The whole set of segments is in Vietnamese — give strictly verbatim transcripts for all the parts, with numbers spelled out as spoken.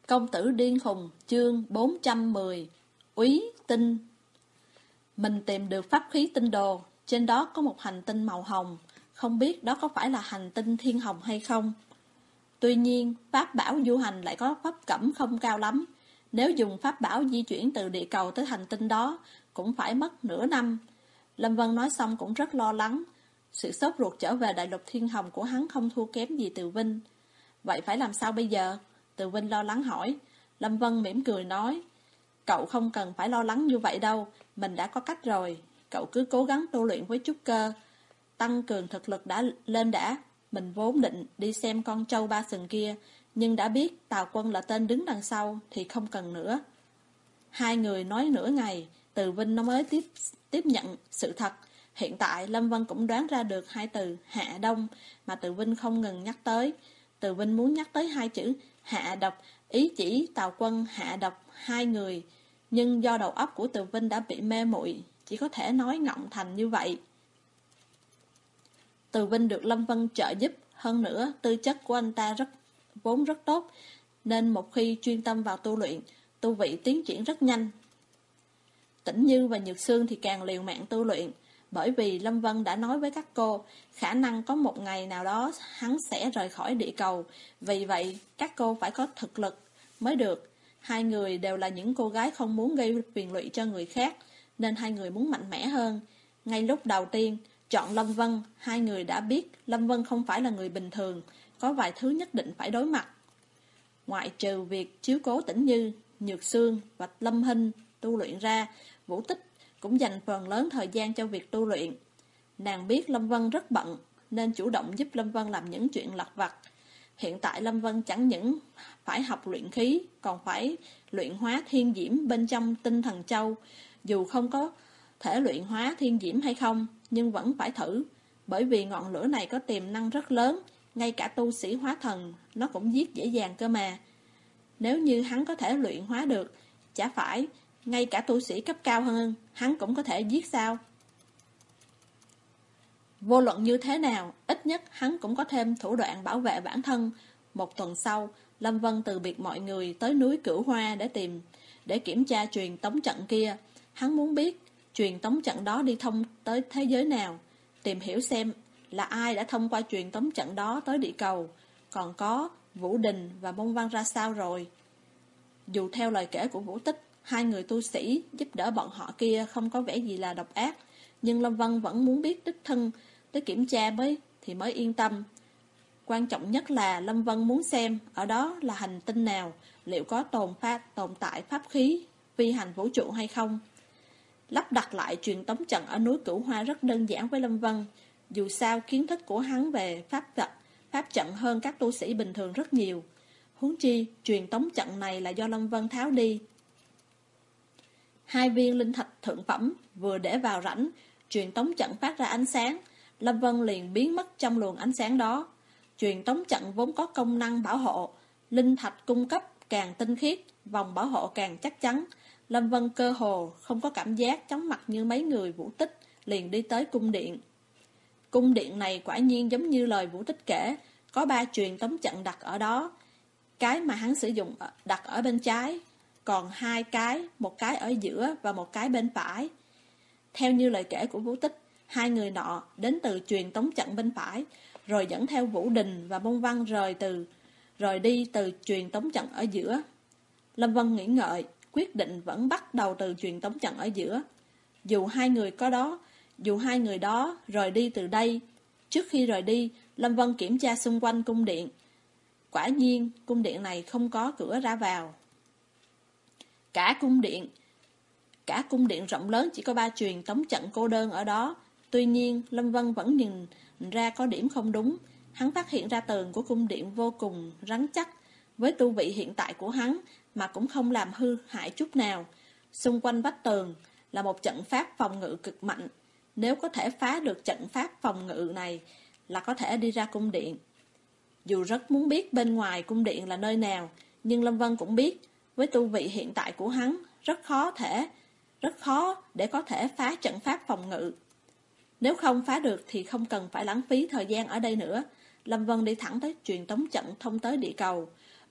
Công tử điên khùng, chương bốn trăm mười. Úy tinh. Mình tìm được pháp khí tinh đồ, trên đó có một hành tinh màu hồng, không biết đó có phải là hành tinh thiên hồng hay không. Tuy nhiên, pháp bảo du hành lại có pháp cẩm không cao lắm. Nếu dùng pháp bảo di chuyển từ địa cầu tới hành tinh đó, cũng phải mất nửa năm. Lâm Vân nói xong cũng rất lo lắng. Sự sốt ruột trở về đại lục thiên hồng của hắn không thua kém gì Từ Vinh. Vậy phải làm sao bây giờ? Từ Vinh lo lắng hỏi. Lâm Vân mỉm cười nói, cậu không cần phải lo lắng như vậy đâu, mình đã có cách rồi. Cậu cứ cố gắng tu luyện với trúc cơ, tăng cường thực lực đã lên đã. Mình vốn định đi xem con trâu ba sừng kia, nhưng đã biết Tào Quân là tên đứng đằng sau thì không cần nữa. Hai người nói nửa ngày, Từ Vinh nó mới tiếp tiếp nhận sự thật. Hiện tại Lâm Vân cũng đoán ra được hai từ hạ đông mà Từ Vinh không ngừng nhắc tới. Từ Vinh muốn nhắc tới hai chữ hạ độc, ý chỉ Tào Quân hạ độc hai người, nhưng do đầu óc của Từ Vinh đã bị mê muội, chỉ có thể nói ngọng thành như vậy. Từ Vinh được Lâm Vân trợ giúp, hơn nữa tư chất của anh ta rất vốn rất tốt, nên một khi chuyên tâm vào tu luyện, tu vị tiến triển rất nhanh. Tĩnh Như và Nhược Sương thì càng liều mạng tu luyện, bởi vì Lâm Vân đã nói với các cô, khả năng có một ngày nào đó hắn sẽ rời khỏi địa cầu, vì vậy các cô phải có thực lực mới được. Hai người đều là những cô gái không muốn gây phiền lụy cho người khác, nên hai người muốn mạnh mẽ hơn. Ngay lúc đầu tiên chọn Lâm Vân, hai người đã biết Lâm Vân không phải là người bình thường, có vài thứ nhất định phải đối mặt. Ngoại trừ việc chiếu cố Tĩnh Như, Nhược Sương và Lâm Hinh tu luyện ra, Vũ Tích cũng dành phần lớn thời gian cho việc tu luyện. Nàng biết Lâm Vân rất bận, nên chủ động giúp Lâm Vân làm những chuyện lặt vặt. Hiện tại Lâm Vân chẳng những phải học luyện khí, còn phải luyện hóa thiên diễm bên trong tinh thần châu. Dù không có thể luyện hóa thiên diễm hay không, nhưng vẫn phải thử, bởi vì ngọn lửa này có tiềm năng rất lớn, ngay cả tu sĩ hóa thần nó cũng giết dễ dàng cơ mà. Nếu như hắn có thể luyện hóa được, chả phải ngay cả tu sĩ cấp cao hơn hắn cũng có thể giết sao? Vô luận như thế nào, ít nhất hắn cũng có thêm thủ đoạn bảo vệ bản thân. Một tuần sau, Lâm Vân từ biệt mọi người tới núi Cửu Hoa để tìm để kiểm tra truyền tống trận kia. Hắn muốn biết truyền tống trận đó đi thông tới thế giới nào, tìm hiểu xem là ai đã thông qua truyền tống trận đó tới địa cầu, còn có Vũ Đình và Mông Văn ra sao rồi. Dù theo lời kể của Vũ Tích, hai người tu sĩ giúp đỡ bọn họ kia không có vẻ gì là độc ác, nhưng Lâm Vân vẫn muốn biết đích thân tới kiểm tra mới thì mới yên tâm. Quan trọng nhất là Lâm Vân muốn xem ở đó là hành tinh nào, liệu có tồn phát tồn tại pháp khí phi hành vũ trụ hay không. Lắp đặt lại truyền tống trận ở núi Cửu Hoa rất đơn giản với Lâm Vân, dù sao kiến thức của hắn về pháp trận, pháp trận hơn các tu sĩ bình thường rất nhiều. Huống chi truyền tống trận này là do Lâm Vân tháo đi. Hai viên linh thạch thượng phẩm vừa để vào rãnh, truyền tống trận phát ra ánh sáng, Lâm Vân liền biến mất trong luồng ánh sáng đó. Truyền tống trận vốn có công năng bảo hộ, linh thạch cung cấp càng tinh khiết, vòng bảo hộ càng chắc chắn. Lâm Vân cơ hồ không có cảm giác chóng mặt như mấy người Vũ Tích, liền đi tới cung điện. Cung điện này quả nhiên giống như lời Vũ Tích kể, có ba truyền tống trận đặt ở đó. Cái mà hắn sử dụng đặt ở bên trái, còn hai cái, một cái ở giữa và một cái bên phải. Theo như lời kể của Vũ Tích, hai người nọ đến từ truyền tống trận bên phải, rồi dẫn theo Vũ Đình và Mông Văn rời từ rồi đi từ truyền tống trận ở giữa. Lâm Vân nghĩ ngợi, quyết định vẫn bắt đầu từ truyền tống trận ở giữa. Dù hai người có đó, dù hai người đó rời đi từ đây, trước khi rời đi, Lâm Vân kiểm tra xung quanh cung điện. Quả nhiên, cung điện này không có cửa ra vào. Cả cung điện, cả cung điện rộng lớn chỉ có ba truyền tống trận cô đơn ở đó. Tuy nhiên, Lâm Vân vẫn nhìn ra có điểm không đúng. Hắn phát hiện ra tường của cung điện vô cùng rắn chắc, với tu vị hiện tại của hắn mà cũng không làm hư hại chút nào. Xung quanh vách tường là một trận pháp phòng ngự cực mạnh. Nếu có thể phá được trận pháp phòng ngự này là có thể đi ra cung điện. Dù rất muốn biết bên ngoài cung điện là nơi nào, nhưng Lâm Vân cũng biết, với tu vị hiện tại của hắn, rất khó thể, rất khó để có thể phá trận pháp phòng ngự. Nếu không phá được thì không cần phải lãng phí thời gian ở đây nữa. Lâm Vân đi thẳng tới truyền tống trận thông tới địa cầu.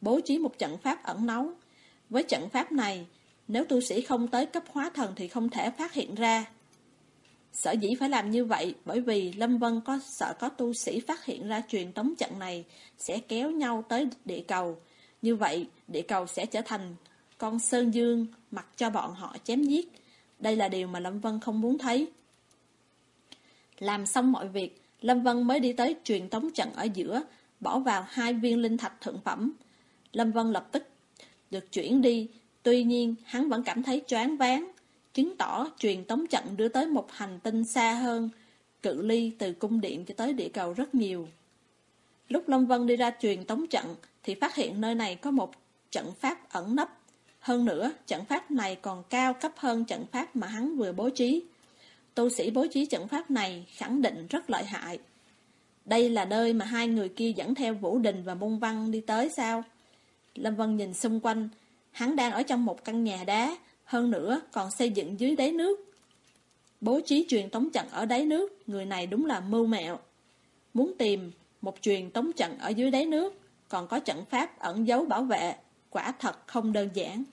bố trí một trận pháp ẩn náu. Với trận pháp này, nếu tu sĩ không tới cấp hóa thần thì không thể phát hiện ra. Sở dĩ phải làm như vậy bởi vì Lâm Vân có sợ có tu sĩ phát hiện ra truyền tống trận này sẽ kéo nhau tới địa cầu. Như vậy, địa cầu sẽ trở thành con sơn dương mặc cho bọn họ chém giết. Đây là điều mà Lâm Vân không muốn thấy. Làm xong mọi việc, Lâm Vân mới đi tới truyền tống trận ở giữa, bỏ vào hai viên linh thạch thượng phẩm. Lâm Vân lập tức được chuyển đi, tuy nhiên hắn vẫn cảm thấy choáng váng, chứng tỏ truyền tống trận đưa tới một hành tinh xa hơn, cự ly từ cung điện cho tới địa cầu rất nhiều. Lúc Lâm Vân đi ra truyền tống trận thì phát hiện nơi này có một trận pháp ẩn nấp. Hơn nữa, trận pháp này còn cao cấp hơn trận pháp mà hắn vừa bố trí. Tu sĩ bố trí trận pháp này khẳng định rất lợi hại. Đây là nơi mà hai người kia dẫn theo Vũ Đình và Môn Văn đi tới sao? Lâm Vân nhìn xung quanh, hắn đang ở trong một căn nhà đá, hơn nữa còn xây dựng dưới đáy nước. Bố trí truyền tống trận ở đáy nước, người này đúng là mưu mẹo. Muốn tìm một truyền tống trận ở dưới đáy nước, còn có trận pháp ẩn giấu bảo vệ, quả thật không đơn giản.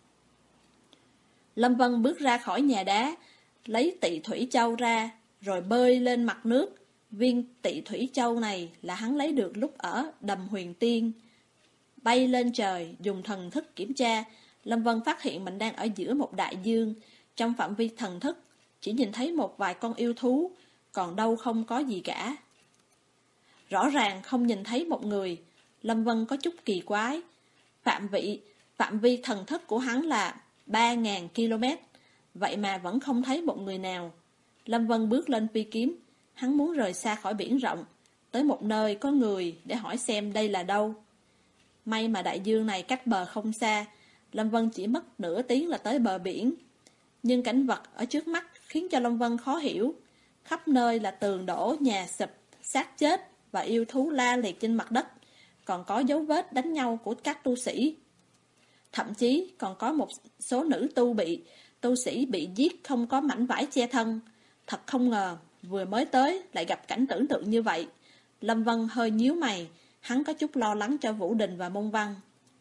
Lâm Vân bước ra khỏi nhà đá, lấy Tị Thủy Châu ra, rồi bơi lên mặt nước. Viên Tị Thủy Châu này là hắn lấy được lúc ở Đầm Huyền Tiên. Bay lên trời, dùng thần thức kiểm tra, Lâm Vân phát hiện mình đang ở giữa một đại dương. Trong phạm vi thần thức, chỉ nhìn thấy một vài con yêu thú, còn đâu không có gì cả. Rõ ràng không nhìn thấy một người. Lâm Vân có chút kỳ quái. Phạm vị, phạm vi thần thức của hắn là ba nghìn ki lô mét, vậy mà vẫn không thấy một người nào. Lâm Vân bước lên phi kiếm, hắn muốn rời xa khỏi biển rộng, tới một nơi có người để hỏi xem đây là đâu. May mà đại dương này cách bờ không xa, Lâm Vân chỉ mất nửa tiếng là tới bờ biển. Nhưng cảnh vật ở trước mắt khiến cho Lâm Vân khó hiểu. Khắp nơi là tường đổ, nhà sụp, xác chết và yêu thú la liệt trên mặt đất. Còn có dấu vết đánh nhau của các tu sĩ. Thậm chí còn có một số nữ tu bị tu sĩ bị giết không có mảnh vải che thân. Thật không ngờ, vừa mới tới lại gặp cảnh tưởng tượng như vậy. Lâm Vân hơi nhíu mày, hắn có chút lo lắng cho Vũ Đình và Môn Văn.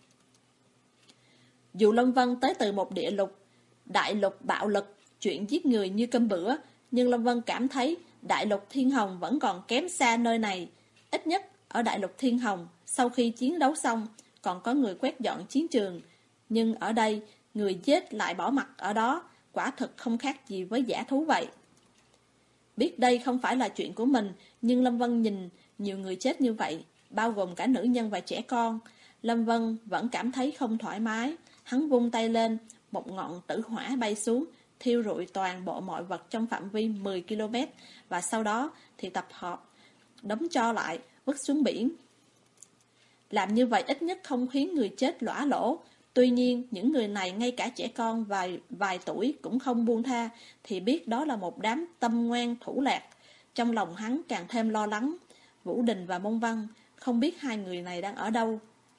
Dù Lâm Vân tới từ một địa lục, đại lục bạo lực, chuyện giết người như cơm bữa, nhưng Lâm Vân cảm thấy đại lục Thiên Hồng vẫn còn kém xa nơi này. Ít nhất ở đại lục Thiên Hồng, sau khi chiến đấu xong, còn có người quét dọn chiến trường. Nhưng ở đây, người chết lại bỏ mặc ở đó, quả thực không khác gì với dã thú vậy. Biết đây không phải là chuyện của mình, nhưng Lâm Vân nhìn nhiều người chết như vậy, bao gồm cả nữ nhân và trẻ con. Lâm Vân vẫn cảm thấy không thoải mái. Hắn vung tay lên, một ngọn tử hỏa bay xuống, thiêu rụi toàn bộ mọi vật trong phạm vi mười ki lô mét, và sau đó thì tập hợp, đóng cho lại, vứt xuống biển. Làm như vậy ít nhất không khiến người chết lõa lỗ. Tuy nhiên, những người này ngay cả trẻ con vài, vài tuổi cũng không buông tha, thì biết đó là một đám tâm ngoan thủ lạc. Trong lòng hắn càng thêm lo lắng. Vũ Đình và Môn Văn không biết hai người này đang ở đâu.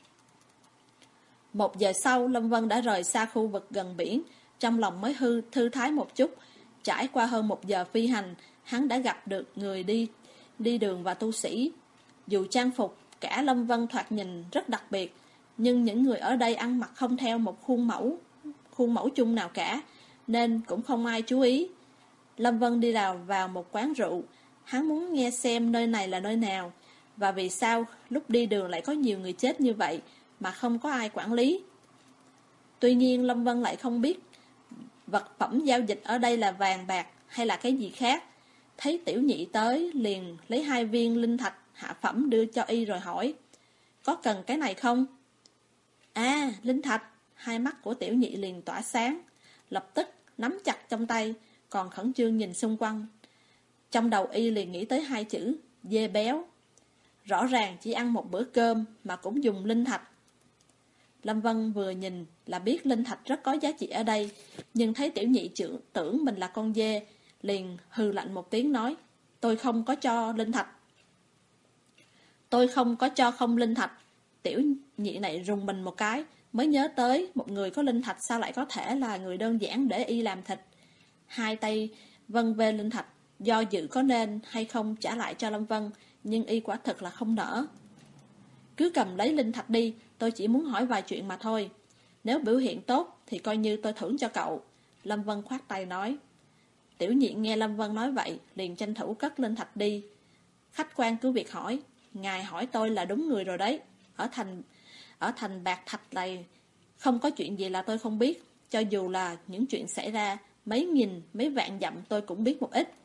Một giờ sau, Lâm Vân đã rời xa khu vực gần biển, trong lòng mới hư thư thái một chút. Trải qua hơn một giờ phi hành, hắn đã gặp được người đi đi đường và tu sĩ. Dù trang phục cả Lâm Vân thoạt nhìn rất đặc biệt, nhưng những người ở đây ăn mặc không theo một khuôn mẫu khuôn mẫu chung nào cả, nên cũng không ai chú ý. Lâm Vân đi vào vào một quán rượu. Hắn muốn nghe xem nơi này là nơi nào, và vì sao lúc đi đường lại có nhiều người chết như vậy mà không có ai quản lý. Tuy nhiên Lâm Vân lại không biết vật phẩm giao dịch ở đây là vàng bạc hay là cái gì khác. Thấy Tiểu Nhị tới, liền lấy hai viên linh thạch hạ phẩm đưa cho y rồi hỏi: có cần cái này không? À, linh thạch. Hai mắt của Tiểu Nhị liền tỏa sáng, lập tức nắm chặt trong tay, còn khẩn trương nhìn xung quanh. Trong đầu y liền nghĩ tới hai chữ dê béo. Rõ ràng chỉ ăn một bữa cơm mà cũng dùng linh thạch. Lâm Vân vừa nhìn là biết linh thạch rất có giá trị ở đây, nhưng thấy Tiểu Nhị trưởng tưởng mình là con dê, liền hừ lạnh một tiếng nói: tôi không có cho linh thạch. Tôi không có cho không linh thạch. Tiểu Nhị này rùng mình một cái, mới nhớ tới một người có linh thạch sao lại có thể là người đơn giản để y làm thịt. Hai tay vân về linh thạch, do dự có nên hay không trả lại cho Lâm Vân, nhưng y quả thực là không nỡ. Cứ cầm lấy linh thạch đi, tôi chỉ muốn hỏi vài chuyện mà thôi. Nếu biểu hiện tốt thì coi như tôi thưởng cho cậu. Lâm Vân khoát tay nói. Tiểu Nhị nghe Lâm Vân nói vậy, liền tranh thủ cất lên thạch đi. Khách quan cứ việc hỏi, ngài hỏi tôi là đúng người rồi đấy. Ở thành ở thành Bạc Thạch này không có chuyện gì là tôi không biết. Cho dù là những chuyện xảy ra mấy nghìn, mấy vạn dặm tôi cũng biết một ít.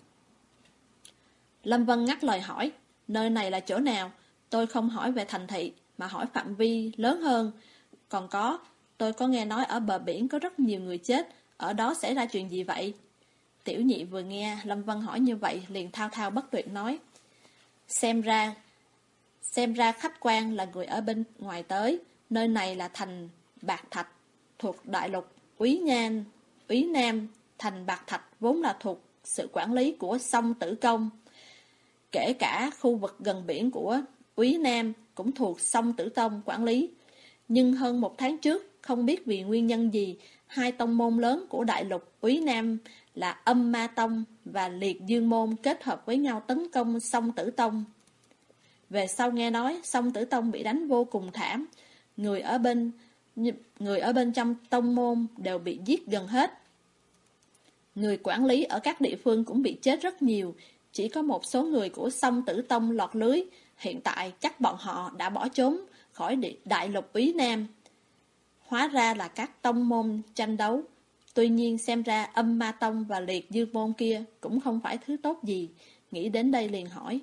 Lâm Vân ngắt lời hỏi, nơi này là chỗ nào? Tôi không hỏi về thành thị, mà hỏi phạm vi lớn hơn. Còn có, tôi có nghe nói ở bờ biển có rất nhiều người chết, ở đó xảy ra chuyện gì vậy? Tiểu Nhị vừa nghe Lâm Vân hỏi như vậy, liền thao thao bất tuyệt nói. Xem ra, xem ra khách quan là người ở bên ngoài tới, nơi này là thành Bạc Thạch, thuộc đại lục Úy Nhan, Úy Nam. Thành Bạc Thạch vốn là thuộc sự quản lý của Song Tử Công. Kể cả khu vực gần biển của Úy Nam cũng thuộc Song Tử Tông quản lý. Nhưng hơn một tháng trước, không biết vì nguyên nhân gì, hai tông môn lớn của đại lục Úy Nam là Âm Ma Tông và Liệt Dương Môn kết hợp với nhau tấn công Song Tử Tông. Về sau nghe nói Song Tử Tông bị đánh vô cùng thảm, người ở bên người ở bên trong tông môn đều bị giết gần hết. Người quản lý ở các địa phương cũng bị chết rất nhiều, chỉ có một số người của Song Tử Tông lọt lưới, hiện tại chắc bọn họ đã bỏ trốn khỏi đại lục Úy Nam. Hóa ra là các tông môn tranh đấu. Tuy nhiên xem ra Âm Ma Tông và Liệt Dương Môn kia cũng không phải thứ tốt gì. Nghĩ đến đây liền hỏi.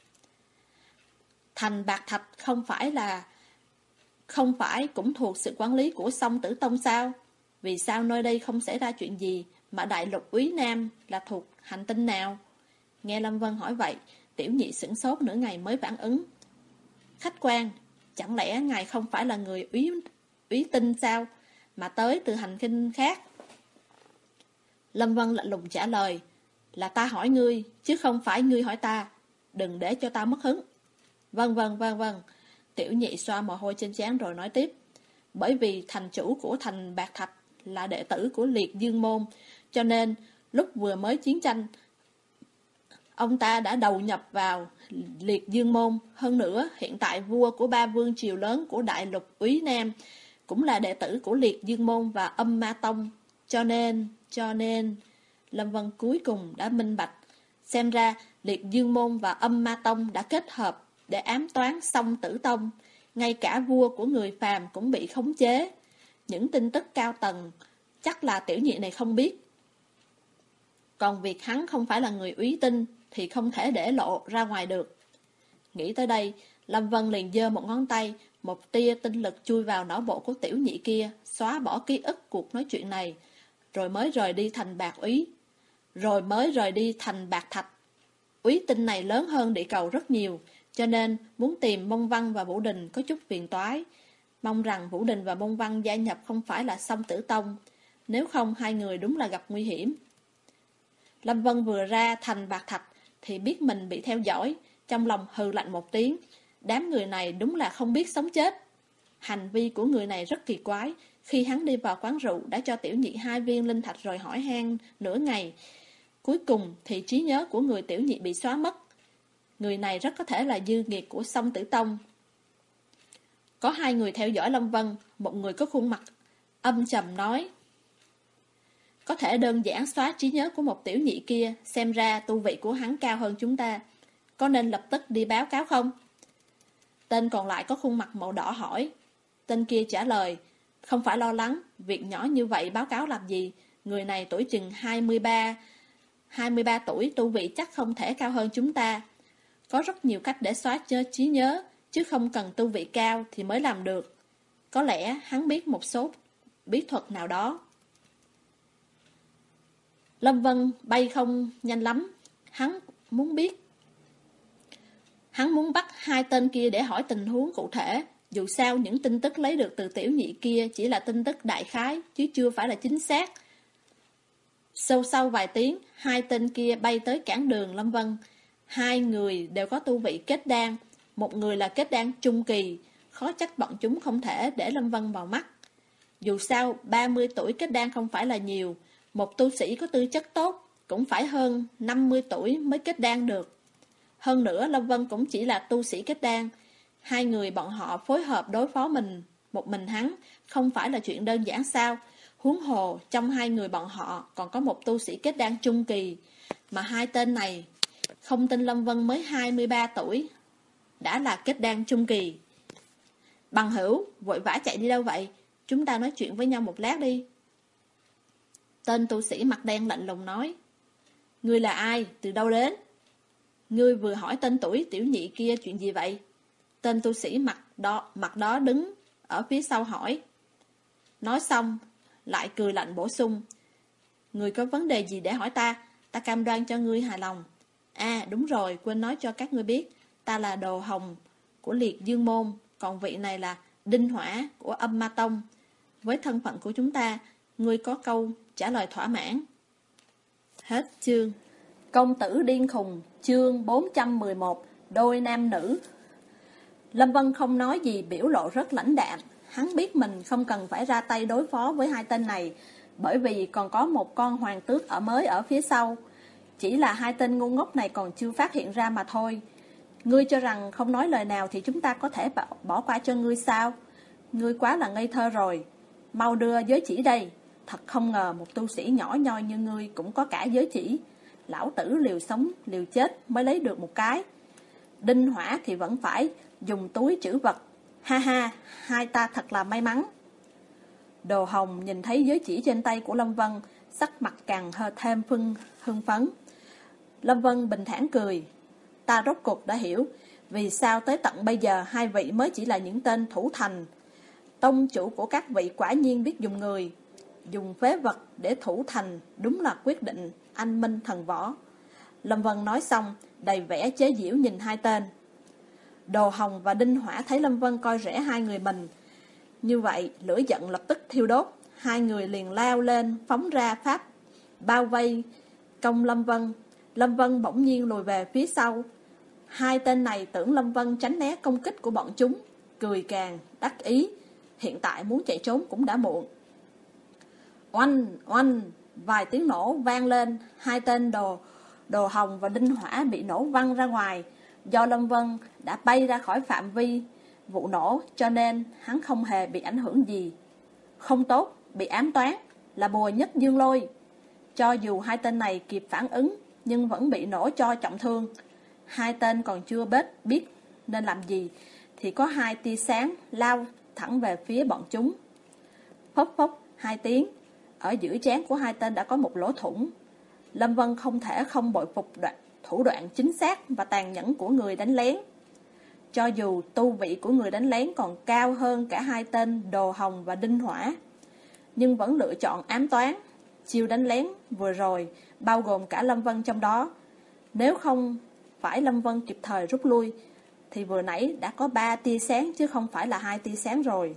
Thành Bạc Thạch không phải là Không phải cũng thuộc sự quản lý của Song Tử Tông sao? Vì sao nơi đây không xảy ra chuyện gì, mà đại lục Úy Nam là thuộc hành tinh nào? Nghe Lâm Vân hỏi vậy, Tiểu Nhị sửng sốt nửa ngày mới phản ứng. Khách quan, chẳng lẽ ngài không phải là người úy, úy tinh sao, mà tới từ hành tinh khác? Lâm Vân lạnh lùng trả lời, là ta hỏi ngươi, chứ không phải ngươi hỏi ta. Đừng để cho ta mất hứng. Vâng vâng vâng vâng. Tiểu Nhị xoa mồ hôi trên trán rồi nói tiếp. Bởi vì thành chủ của thành Bạc Thạch là đệ tử của Liệt Dương Môn, cho nên lúc vừa mới chiến tranh, ông ta đã đầu nhập vào Liệt Dương Môn. Hơn nữa, hiện tại vua của ba vương triều lớn của đại lục Úy Nam cũng là đệ tử của Liệt Dương Môn và Âm Ma Tông. Cho nên, cho nên, Lâm Vân cuối cùng đã minh bạch. Xem ra, Liệt Dương Môn và Âm Ma Tông đã kết hợp để ám toán Song Tử Tông. Ngay cả vua của người phàm cũng bị khống chế. Những tin tức cao tầng chắc là Tiểu Nhị này không biết. Còn việc hắn không phải là người úy tinh thì không thể để lộ ra ngoài được. Nghĩ tới đây, Lâm Vân liền giơ một ngón tay, một tia tinh lực chui vào não bộ của Tiểu Nhị kia, xóa bỏ ký ức cuộc nói chuyện này, rồi mới rời đi thành Bạc Úy. Rồi mới rời đi thành Bạc Thạch. Úy tinh này lớn hơn địa cầu rất nhiều, cho nên muốn tìm Mông Văn và Vũ Đình có chút phiền toái. Mong rằng Vũ Đình và Mông Văn gia nhập không phải là Song Tử Tông, nếu không hai người đúng là gặp nguy hiểm. Lâm Vân vừa ra thành Bạc Thạch thì biết mình bị theo dõi, trong lòng hừ lạnh một tiếng. Đám người này đúng là không biết sống chết. Hành vi của người này rất kỳ quái. Khi hắn đi vào quán rượu đã cho Tiểu Nhị hai viên linh thạch rồi hỏi han nửa ngày. Cuối cùng thì trí nhớ của người Tiểu Nhị bị xóa mất. Người này rất có thể là dư nghiệt của Song Tử Tông. Có hai người theo dõi Lâm Vân. Một người có khuôn mặt âm trầm nói, có thể đơn giản xóa trí nhớ của một Tiểu Nhị kia. Xem ra tu vị của hắn cao hơn chúng ta. Có nên lập tức đi báo cáo không? Tên còn lại có khuôn mặt màu đỏ hỏi. Tên kia trả lời, không phải lo lắng, việc nhỏ như vậy báo cáo làm gì? Người này tuổi chừng hai mươi ba, hai mươi ba tuổi, tu vị chắc không thể cao hơn chúng ta. Có rất nhiều cách để xóa trí nhớ, chứ không cần tu vị cao thì mới làm được. Có lẽ hắn biết một số bí thuật nào đó. Lâm Vân bay không nhanh lắm. Hắn muốn biết Hắn muốn bắt hai tên kia để hỏi tình huống cụ thể. Dù sao những tin tức lấy được từ Tiểu Nhị kia chỉ là tin tức đại khái, chứ chưa phải là chính xác. Sâu sau vài tiếng, hai tên kia bay tới cản đường Lâm Vân. Hai người đều có tu vị kết đan. Một người là kết đan trung kỳ. Khó trách bọn chúng không thể để Lâm Vân vào mắt. Dù sao ba mươi tuổi kết đan không phải là nhiều. Một tu sĩ có tư chất tốt cũng phải hơn năm mươi tuổi mới kết đan được. Hơn nữa Lâm Vân cũng chỉ là tu sĩ kết đan. Hai người bọn họ phối hợp đối phó mình, một mình hắn, không phải là chuyện đơn giản sao? Huống hồ, trong hai người bọn họ còn có một tu sĩ kết đan trung kỳ, mà hai tên này, không tin Lâm Vân mới hai mươi ba tuổi, đã là kết đan trung kỳ. Bằng hữu, vội vã chạy đi đâu vậy? Chúng ta nói chuyện với nhau một lát đi. Tên tu sĩ mặt đen lạnh lùng nói. Ngươi là ai? Từ đâu đến? Ngươi vừa hỏi tên tuổi tiểu nhị kia chuyện gì vậy? Tên tu sĩ mặt đó, mặt đó đứng ở phía sau hỏi. Nói xong, lại cười lạnh bổ sung. Ngươi có vấn đề gì để hỏi ta? Ta cam đoan cho ngươi hài lòng. À đúng rồi, quên nói cho các ngươi biết. Ta là Đồ Hồng của Liệt Dương Môn, còn vị này là Đinh Hỏa của Âm Ma Tông. Với thân phận của chúng ta, ngươi có câu trả lời thỏa mãn. Hết chương. Công tử điên khùng, chương bốn trăm mười một, đôi nam nữ. Lâm Vân không nói gì, biểu lộ rất lãnh đạm. Hắn biết mình không cần phải ra tay đối phó với hai tên này, bởi vì còn có một con hoàng tước ở mới ở phía sau. Chỉ là hai tên ngu ngốc này còn chưa phát hiện ra mà thôi. Ngươi cho rằng không nói lời nào thì chúng ta có thể bỏ, bỏ qua cho ngươi sao? Ngươi quá là ngây thơ rồi. Mau đưa giới chỉ đây. Thật không ngờ một tu sĩ nhỏ nhoi như ngươi cũng có cả giới chỉ. Lão tử liều sống, liều chết mới lấy được một cái. Đinh Hỏa thì vẫn phải dùng túi trữ vật. Ha ha, hai ta thật là may mắn. Đồ Hồng nhìn thấy giới chỉ trên tay của Lâm Vân, sắc mặt càng hơi thêm phân hưng phấn. Lâm Vân bình thản cười. Ta rốt cuộc đã hiểu vì sao tới tận bây giờ hai vị mới chỉ là những tên thủ thành. Tông chủ của các vị quả nhiên biết dùng người, dùng phế vật để thủ thành, đúng là quyết định anh minh thần võ. Lâm Vân nói xong, đầy vẻ chế giễu nhìn hai tên. Đồ Hồng và Đinh Hỏa thấy Lâm Vân coi rẻ hai người mình. Như vậy, lửa giận lập tức thiêu đốt. Hai người liền lao lên, phóng ra pháp, bao vây, công Lâm Vân. Lâm Vân bỗng nhiên lùi về phía sau. Hai tên này tưởng Lâm Vân tránh né công kích của bọn chúng, cười càng đắc ý. Hiện tại muốn chạy trốn cũng đã muộn. Oanh, oanh, vài tiếng nổ vang lên. Hai tên đồ, đồ Hồng và Đinh Hỏa bị nổ văng ra ngoài. Do Lâm Vân đã bay ra khỏi phạm vi vụ nổ, cho nên hắn không hề bị ảnh hưởng gì. Không tốt, bị ám toán, là bùa nhất dương lôi. Cho dù hai tên này kịp phản ứng, nhưng vẫn bị nổ cho trọng thương. Hai tên còn chưa biết, biết nên làm gì, thì có hai tia sáng lao thẳng về phía bọn chúng. Phốc phốc hai tiếng, ở giữa trán của hai tên đã có một lỗ thủng. Lâm Vân không thể không bội phục đoạn, thủ đoạn chính xác và tàn nhẫn của người đánh lén. Cho dù tu vị của người đánh lén còn cao hơn cả hai tên Đồ Hồng và Đinh Hỏa, nhưng vẫn lựa chọn ám toán. Chiêu đánh lén vừa rồi bao gồm cả Lâm Vân trong đó. Nếu không phải Lâm Vân kịp thời rút lui, thì vừa nãy đã có ba tia sáng chứ không phải là hai tia sáng rồi.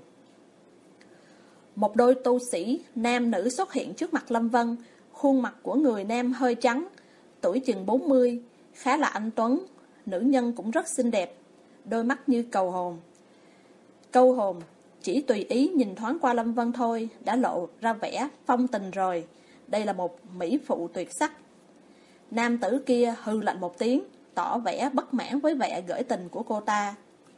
Một đôi tu sĩ nam nữ xuất hiện trước mặt Lâm Vân. Khuôn mặt của người nam hơi trắng, tuổi chừng bốn mươi, khá là anh tuấn. Nữ nhân cũng rất xinh đẹp, đôi mắt như cầu hồn. Câu hồn chỉ tùy ý nhìn thoáng qua Lâm Vân thôi đã lộ ra vẻ phong tình rồi. Đây là một mỹ phụ tuyệt sắc. Nam tử kia hừ lạnh một tiếng, tỏ vẻ bất mãn với vẻ gởi tình của cô ta.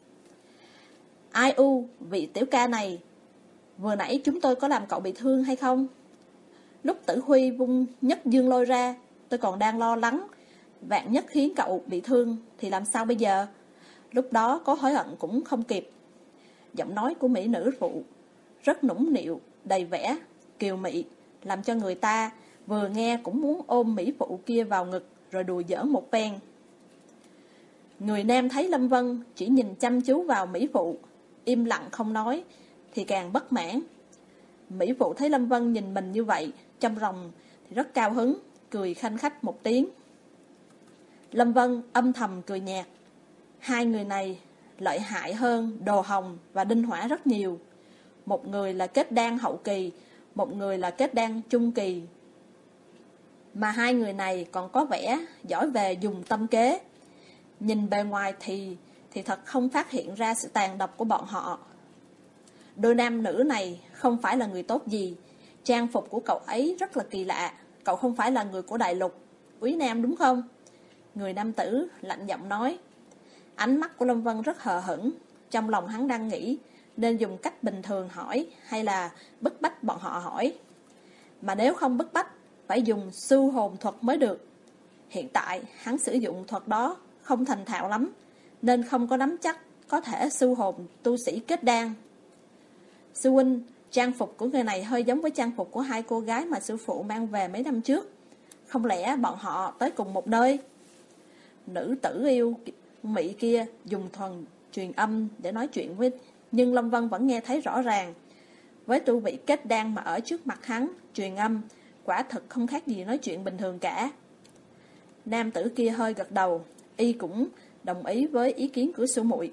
Ai u, vị tiểu ca này, vừa nãy chúng tôi có làm cậu bị thương hay không? Lúc Tử Huy vung nhất dương lôi ra, tôi còn đang lo lắng, vạn nhất khiến cậu bị thương thì làm sao bây giờ? Lúc đó có hối hận cũng không kịp. Giọng nói của mỹ nữ phụ rất nũng nịu, đầy vẻ kiều mị, làm cho người ta vừa nghe cũng muốn ôm mỹ phụ kia vào ngực rồi đùa giỡn một phen. Người nam thấy Lâm Vân chỉ nhìn chăm chú vào mỹ phụ, im lặng không nói, thì càng bất mãn. Mỹ phụ thấy Lâm Vân nhìn mình như vậy, trong lòng thì rất cao hứng, cười khanh khách một tiếng. Lâm Vân âm thầm cười nhạt. Hai người này lợi hại hơn Đồ Hồng và Đinh Hỏa rất nhiều. Một người là kết đan hậu kỳ, một người là kết đan trung kỳ. Mà hai người này còn có vẻ giỏi về dùng tâm kế. Nhìn bề ngoài thì thì thật không phát hiện ra sự tàn độc của bọn họ. Đôi nam nữ này không phải là người tốt gì. Trang phục của cậu ấy rất là kỳ lạ. Cậu không phải là người của đại lục Úy Nam đúng không? Người nam tử lạnh giọng nói. Ánh mắt của Lâm Vân rất hờ hững. trong lòng hắn đang nghĩ nên dùng cách bình thường hỏi hay là bức bách bọn họ hỏi. Mà nếu không bức bách, phải dùng sưu hồn thuật mới được. Hiện tại hắn sử dụng thuật đó không thành thạo lắm, nên không có nắm chắc có thể sưu hồn tu sĩ kết đan. Sư huynh, trang phục của người này hơi giống với trang phục của hai cô gái mà sư phụ mang về mấy năm trước. Không lẽ bọn họ tới cùng một nơi? Nữ tử yêu Mỹ kia dùng thuần truyền âm để nói chuyện với, nhưng Lâm Vân vẫn nghe thấy rõ ràng. Với tu vị kết đan mà ở trước mặt hắn truyền âm, quả thực không khác gì nói chuyện bình thường cả. Nam tử kia hơi gật đầu, y cũng đồng ý với ý kiến của sư muội.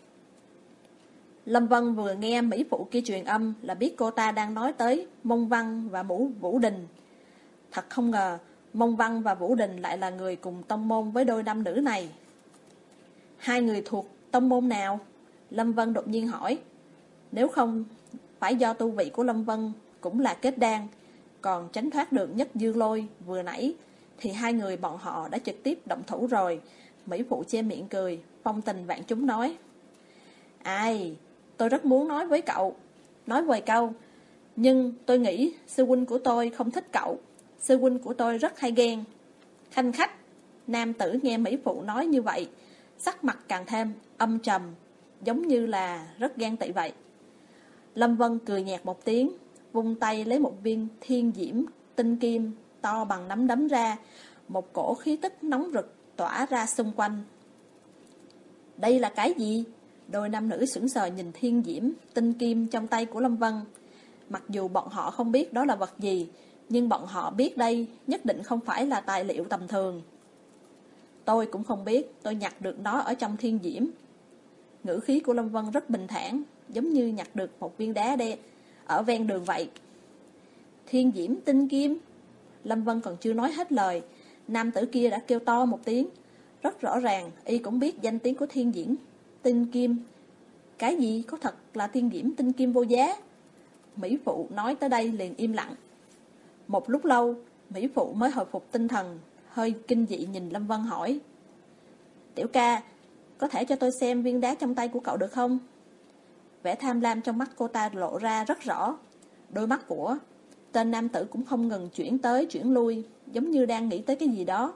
Lâm Vân vừa nghe mỹ phụ kia truyền âm là biết cô ta đang nói tới Mông Văn và Mũ Vũ Đình. Thật không ngờ Mông Văn và Vũ Đình lại là người cùng tông môn với đôi nam nữ này. Hai người thuộc tông môn nào? Lâm Vân đột nhiên hỏi. Nếu không phải do tu vị của Lâm Vân cũng là kết đan, còn tránh thoát được Nhất Dương Lôi vừa nãy, thì hai người bọn họ đã trực tiếp động thủ rồi. Mỹ phụ che miệng cười, phong tình vạn chúng nói. Ai, tôi rất muốn nói với cậu, nói vài câu, nhưng tôi nghĩ sư huynh của tôi không thích cậu. Sư huynh của tôi rất hay ghen. Khanh khách. Nam tử nghe mỹ phụ nói như vậy, sắc mặt càng thêm âm trầm, giống như là rất ghen tị vậy. Lâm Vân cười nhạt một tiếng, vung tay lấy một viên thiên diễm tinh kim to bằng nắm đấm ra, một cổ khí tức nóng rực tỏa ra xung quanh. Đây là cái gì? Đôi nam nữ sững sờ nhìn thiên diễm tinh kim trong tay của Lâm Vân. Mặc dù bọn họ không biết đó là vật gì, nhưng bọn họ biết đây nhất định không phải là tài liệu tầm thường. Tôi cũng không biết, tôi nhặt được nó ở trong thiên diễm. Ngữ khí của Lâm Vân rất bình thản, giống như nhặt được một viên đá đen ở ven đường vậy. Thiên diễm tinh kim. Lâm Vân còn chưa nói hết lời, nam tử kia đã kêu to một tiếng. Rất rõ ràng, y cũng biết danh tiếng của thiên diễm tinh kim. Cái gì có thật là thiên diễm tinh kim vô giá? Mỹ phụ nói tới đây liền im lặng. Một lúc lâu, Mỹ phụ mới hồi phục tinh thần, hơi kinh dị nhìn Lâm Vân hỏi. Tiểu ca, có thể cho tôi xem viên đá trong tay của cậu được không? Vẻ tham lam trong mắt cô ta lộ ra rất rõ. Đôi mắt của tên nam tử cũng không ngừng chuyển tới chuyển lui, giống như đang nghĩ tới cái gì đó.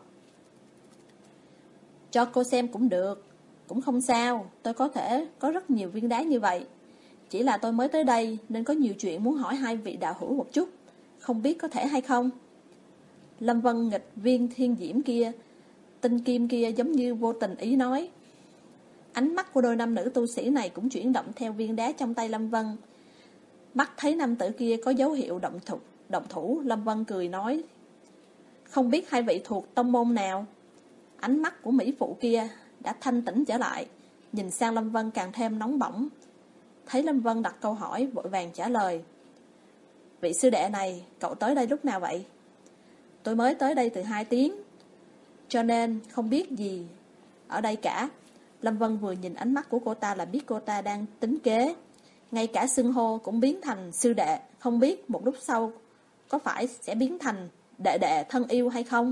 Cho cô xem cũng được, cũng không sao, tôi có thể có rất nhiều viên đá như vậy. Chỉ là tôi mới tới đây nên có nhiều chuyện muốn hỏi hai vị đạo hữu một chút, không biết có thể hay không? Lâm Vân nghịch viên thiên diễm kia, tinh kim kia giống như vô tình ý nói. Ánh mắt của đôi nam nữ tu sĩ này cũng chuyển động theo viên đá trong tay Lâm Vân. Mắt thấy nam tử kia có dấu hiệu động thủ, động thủ, Lâm Vân cười nói. Không biết hai vị thuộc tông môn nào? Ánh mắt của mỹ phụ kia đã thanh tĩnh trở lại, nhìn sang Lâm Vân càng thêm nóng bỏng. Thấy Lâm Vân đặt câu hỏi, vội vàng trả lời. Vị sư đệ này, cậu tới đây lúc nào vậy? Tôi mới tới đây từ hai tiếng, cho nên không biết gì ở đây cả. Lâm Vân vừa nhìn ánh mắt của cô ta là biết cô ta đang tính kế. Ngay cả xưng hô cũng biến thành sư đệ, không biết một lúc sau có phải sẽ biến thành đệ đệ thân yêu hay không?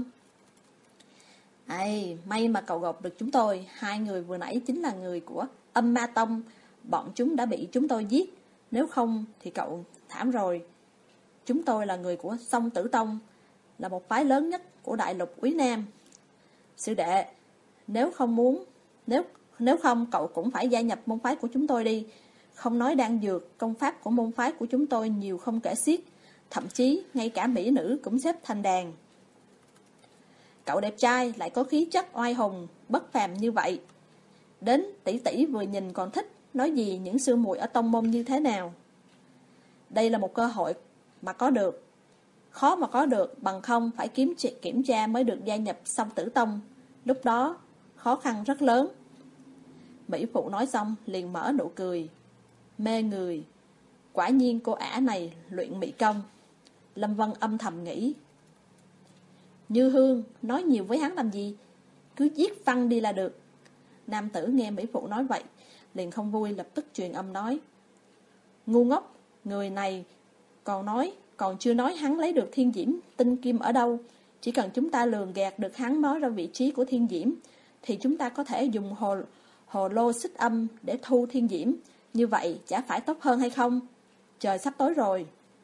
Ai, may mà cậu gặp được chúng tôi. Hai người vừa nãy chính là người của Âm Ma Tông. Bọn chúng đã bị chúng tôi giết, nếu không thì cậu thảm rồi. Chúng tôi là người của Song Tử Tông, là một phái lớn nhất của đại lục Úy Nam. Sư đệ, nếu không muốn Nếu nếu không cậu cũng phải gia nhập môn phái của chúng tôi đi. Không nói đan dược, công pháp của môn phái của chúng tôi nhiều không kể xiết, thậm chí ngay cả mỹ nữ cũng xếp thành đàn. Cậu đẹp trai lại có khí chất oai hùng bất phàm như vậy, đến tỷ tỷ vừa nhìn còn thích, nói gì những sư muội ở tông môn như thế nào. Đây là một cơ hội mà có được, khó mà có được, bằng không phải kiếm kiểm tra mới được gia nhập Song Tử Tông. Lúc đó khó khăn rất lớn. Mỹ phụ nói xong liền mở nụ cười mê người. Quả nhiên cô ả này luyện mỹ công. Lâm Vân âm thầm nghĩ. Như Hương nói nhiều với hắn làm gì, cứ giết phăng đi là được. Nam tử nghe mỹ phụ nói vậy liền không vui, lập tức truyền âm nói. Ngu ngốc, người này còn nói Còn chưa nói hắn lấy được thiên diễm tinh kim ở đâu. Chỉ cần chúng ta lường gạt được hắn nói ra vị trí của thiên diễm, thì chúng ta có thể dùng hồ, hồ lô xích âm để thu thiên diễm, như vậy chả phải tốt hơn hay không? Trời sắp tối rồi.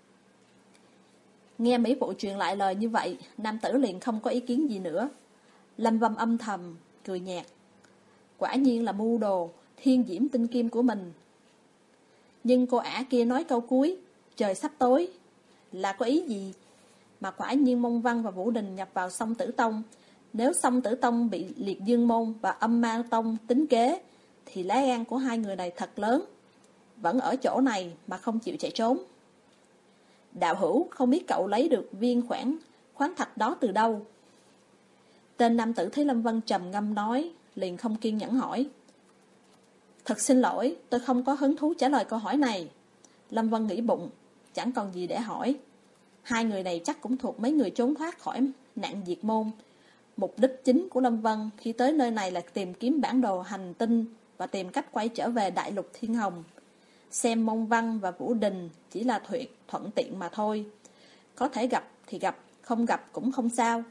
Nghe Mỹ Phụ truyền lại lời như vậy, nam tử liền không có ý kiến gì nữa. Lâm Vân âm thầm, cười nhạt. Quả nhiên là mưu đồ, thiên diễm tinh kim của mình. Nhưng cô ả kia nói câu cuối, trời sắp tối, là có ý gì? Mà quả nhiên Mông Văn và Vũ Đình nhập vào Song Tử Tông. Nếu Song Tử Tông bị Liệt Dương Môn và Âm Ma Tông tính kế, thì lá gan của hai người này thật lớn. Vẫn ở chỗ này mà không chịu chạy trốn. Đạo hữu, không biết cậu lấy được viên khoản khoáng thạch đó từ đâu? Tên nam tử thấy Lâm Vân trầm ngâm nói, liền không kiên nhẫn hỏi. Thật xin lỗi, tôi không có hứng thú trả lời câu hỏi này. Lâm Vân nghĩ bụng, chẳng còn gì để hỏi. Hai người này chắc cũng thuộc mấy người trốn thoát khỏi nạn diệt môn. Mục đích chính của Lâm Vân khi tới nơi này là tìm kiếm bản đồ hành tinh và tìm cách quay trở về đại lục Thiên Hồng. Xem Mông Văn và Vũ Đình chỉ là thuận, thuận tiện mà thôi. Có thể gặp thì gặp, không gặp cũng không sao.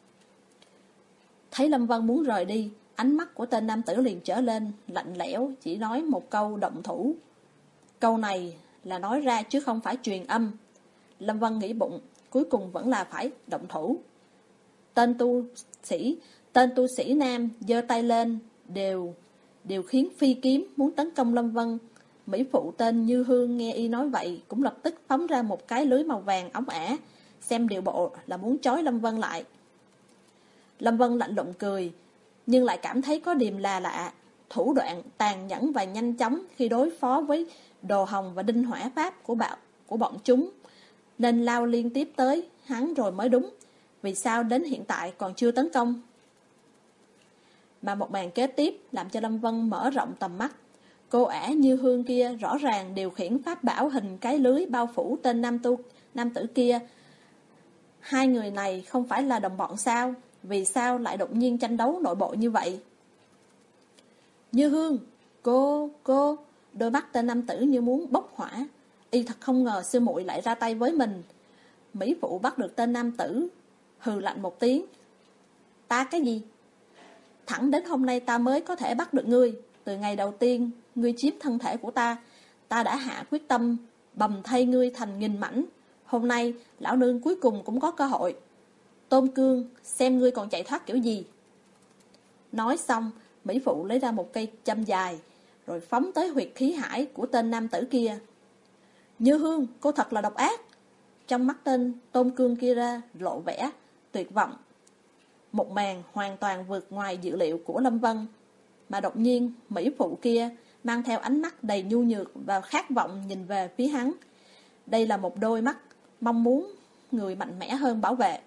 Thấy Lâm Vân muốn rời đi, ánh mắt của tên nam tử liền trở lên, lạnh lẽo, chỉ nói một câu động thủ. Câu này là nói ra chứ không phải truyền âm. Lâm Vân nghĩ bụng, cuối cùng vẫn là phải động thủ. Tên tu sĩ, tên tu sĩ nam giơ tay lên, đều, đều khiến phi kiếm muốn tấn công Lâm Vân. Mỹ phụ tên Như Hương nghe y nói vậy, cũng lập tức phóng ra một cái lưới màu vàng óng ả, xem điều bộ là muốn trói Lâm Vân lại. Lâm Vân lạnh lùng cười, nhưng lại cảm thấy có điềm là lạ, thủ đoạn tàn nhẫn và nhanh chóng khi đối phó với đồ hồng và đinh hỏa pháp của bạo của bọn chúng, nên lao liên tiếp tới hắn rồi mới đúng. Vì sao đến hiện tại còn chưa tấn công? Mà một màn kế tiếp làm cho Lâm Vân mở rộng tầm mắt. Cô ả Như Hương kia rõ ràng điều khiển pháp bảo hình cái lưới bao phủ tên nam tu nam tử kia. Hai người này không phải là đồng bọn sao? Vì sao lại đột nhiên tranh đấu nội bộ như vậy? Như Hương, cô, cô, đôi mắt tên nam tử như muốn bốc hỏa. Y thật không ngờ sư muội lại ra tay với mình. Mỹ phụ bắt được tên nam tử, hừ lạnh một tiếng. Ta cái gì? Thẳng đến hôm nay ta mới có thể bắt được ngươi. Từ ngày đầu tiên ngươi chiếm thân thể của ta, ta đã hạ quyết tâm bầm thay ngươi thành nghìn mảnh. Hôm nay lão nương cuối cùng cũng có cơ hội. Tôn Cương, xem ngươi còn chạy thoát kiểu gì. Nói xong, Mỹ phụ lấy ra một cây châm dài, rồi phóng tới huyệt khí hải của tên nam tử kia. Như Hương, cô thật là độc ác. Trong mắt tên Tôn Cương kia ra lộ vẻ tuyệt vọng. Một màn hoàn toàn vượt ngoài dự liệu của Lâm Vân. Mà đột nhiên Mỹ phụ kia mang theo ánh mắt đầy nhu nhược và khát vọng nhìn về phía hắn. Đây là một đôi mắt mong muốn người mạnh mẽ hơn bảo vệ.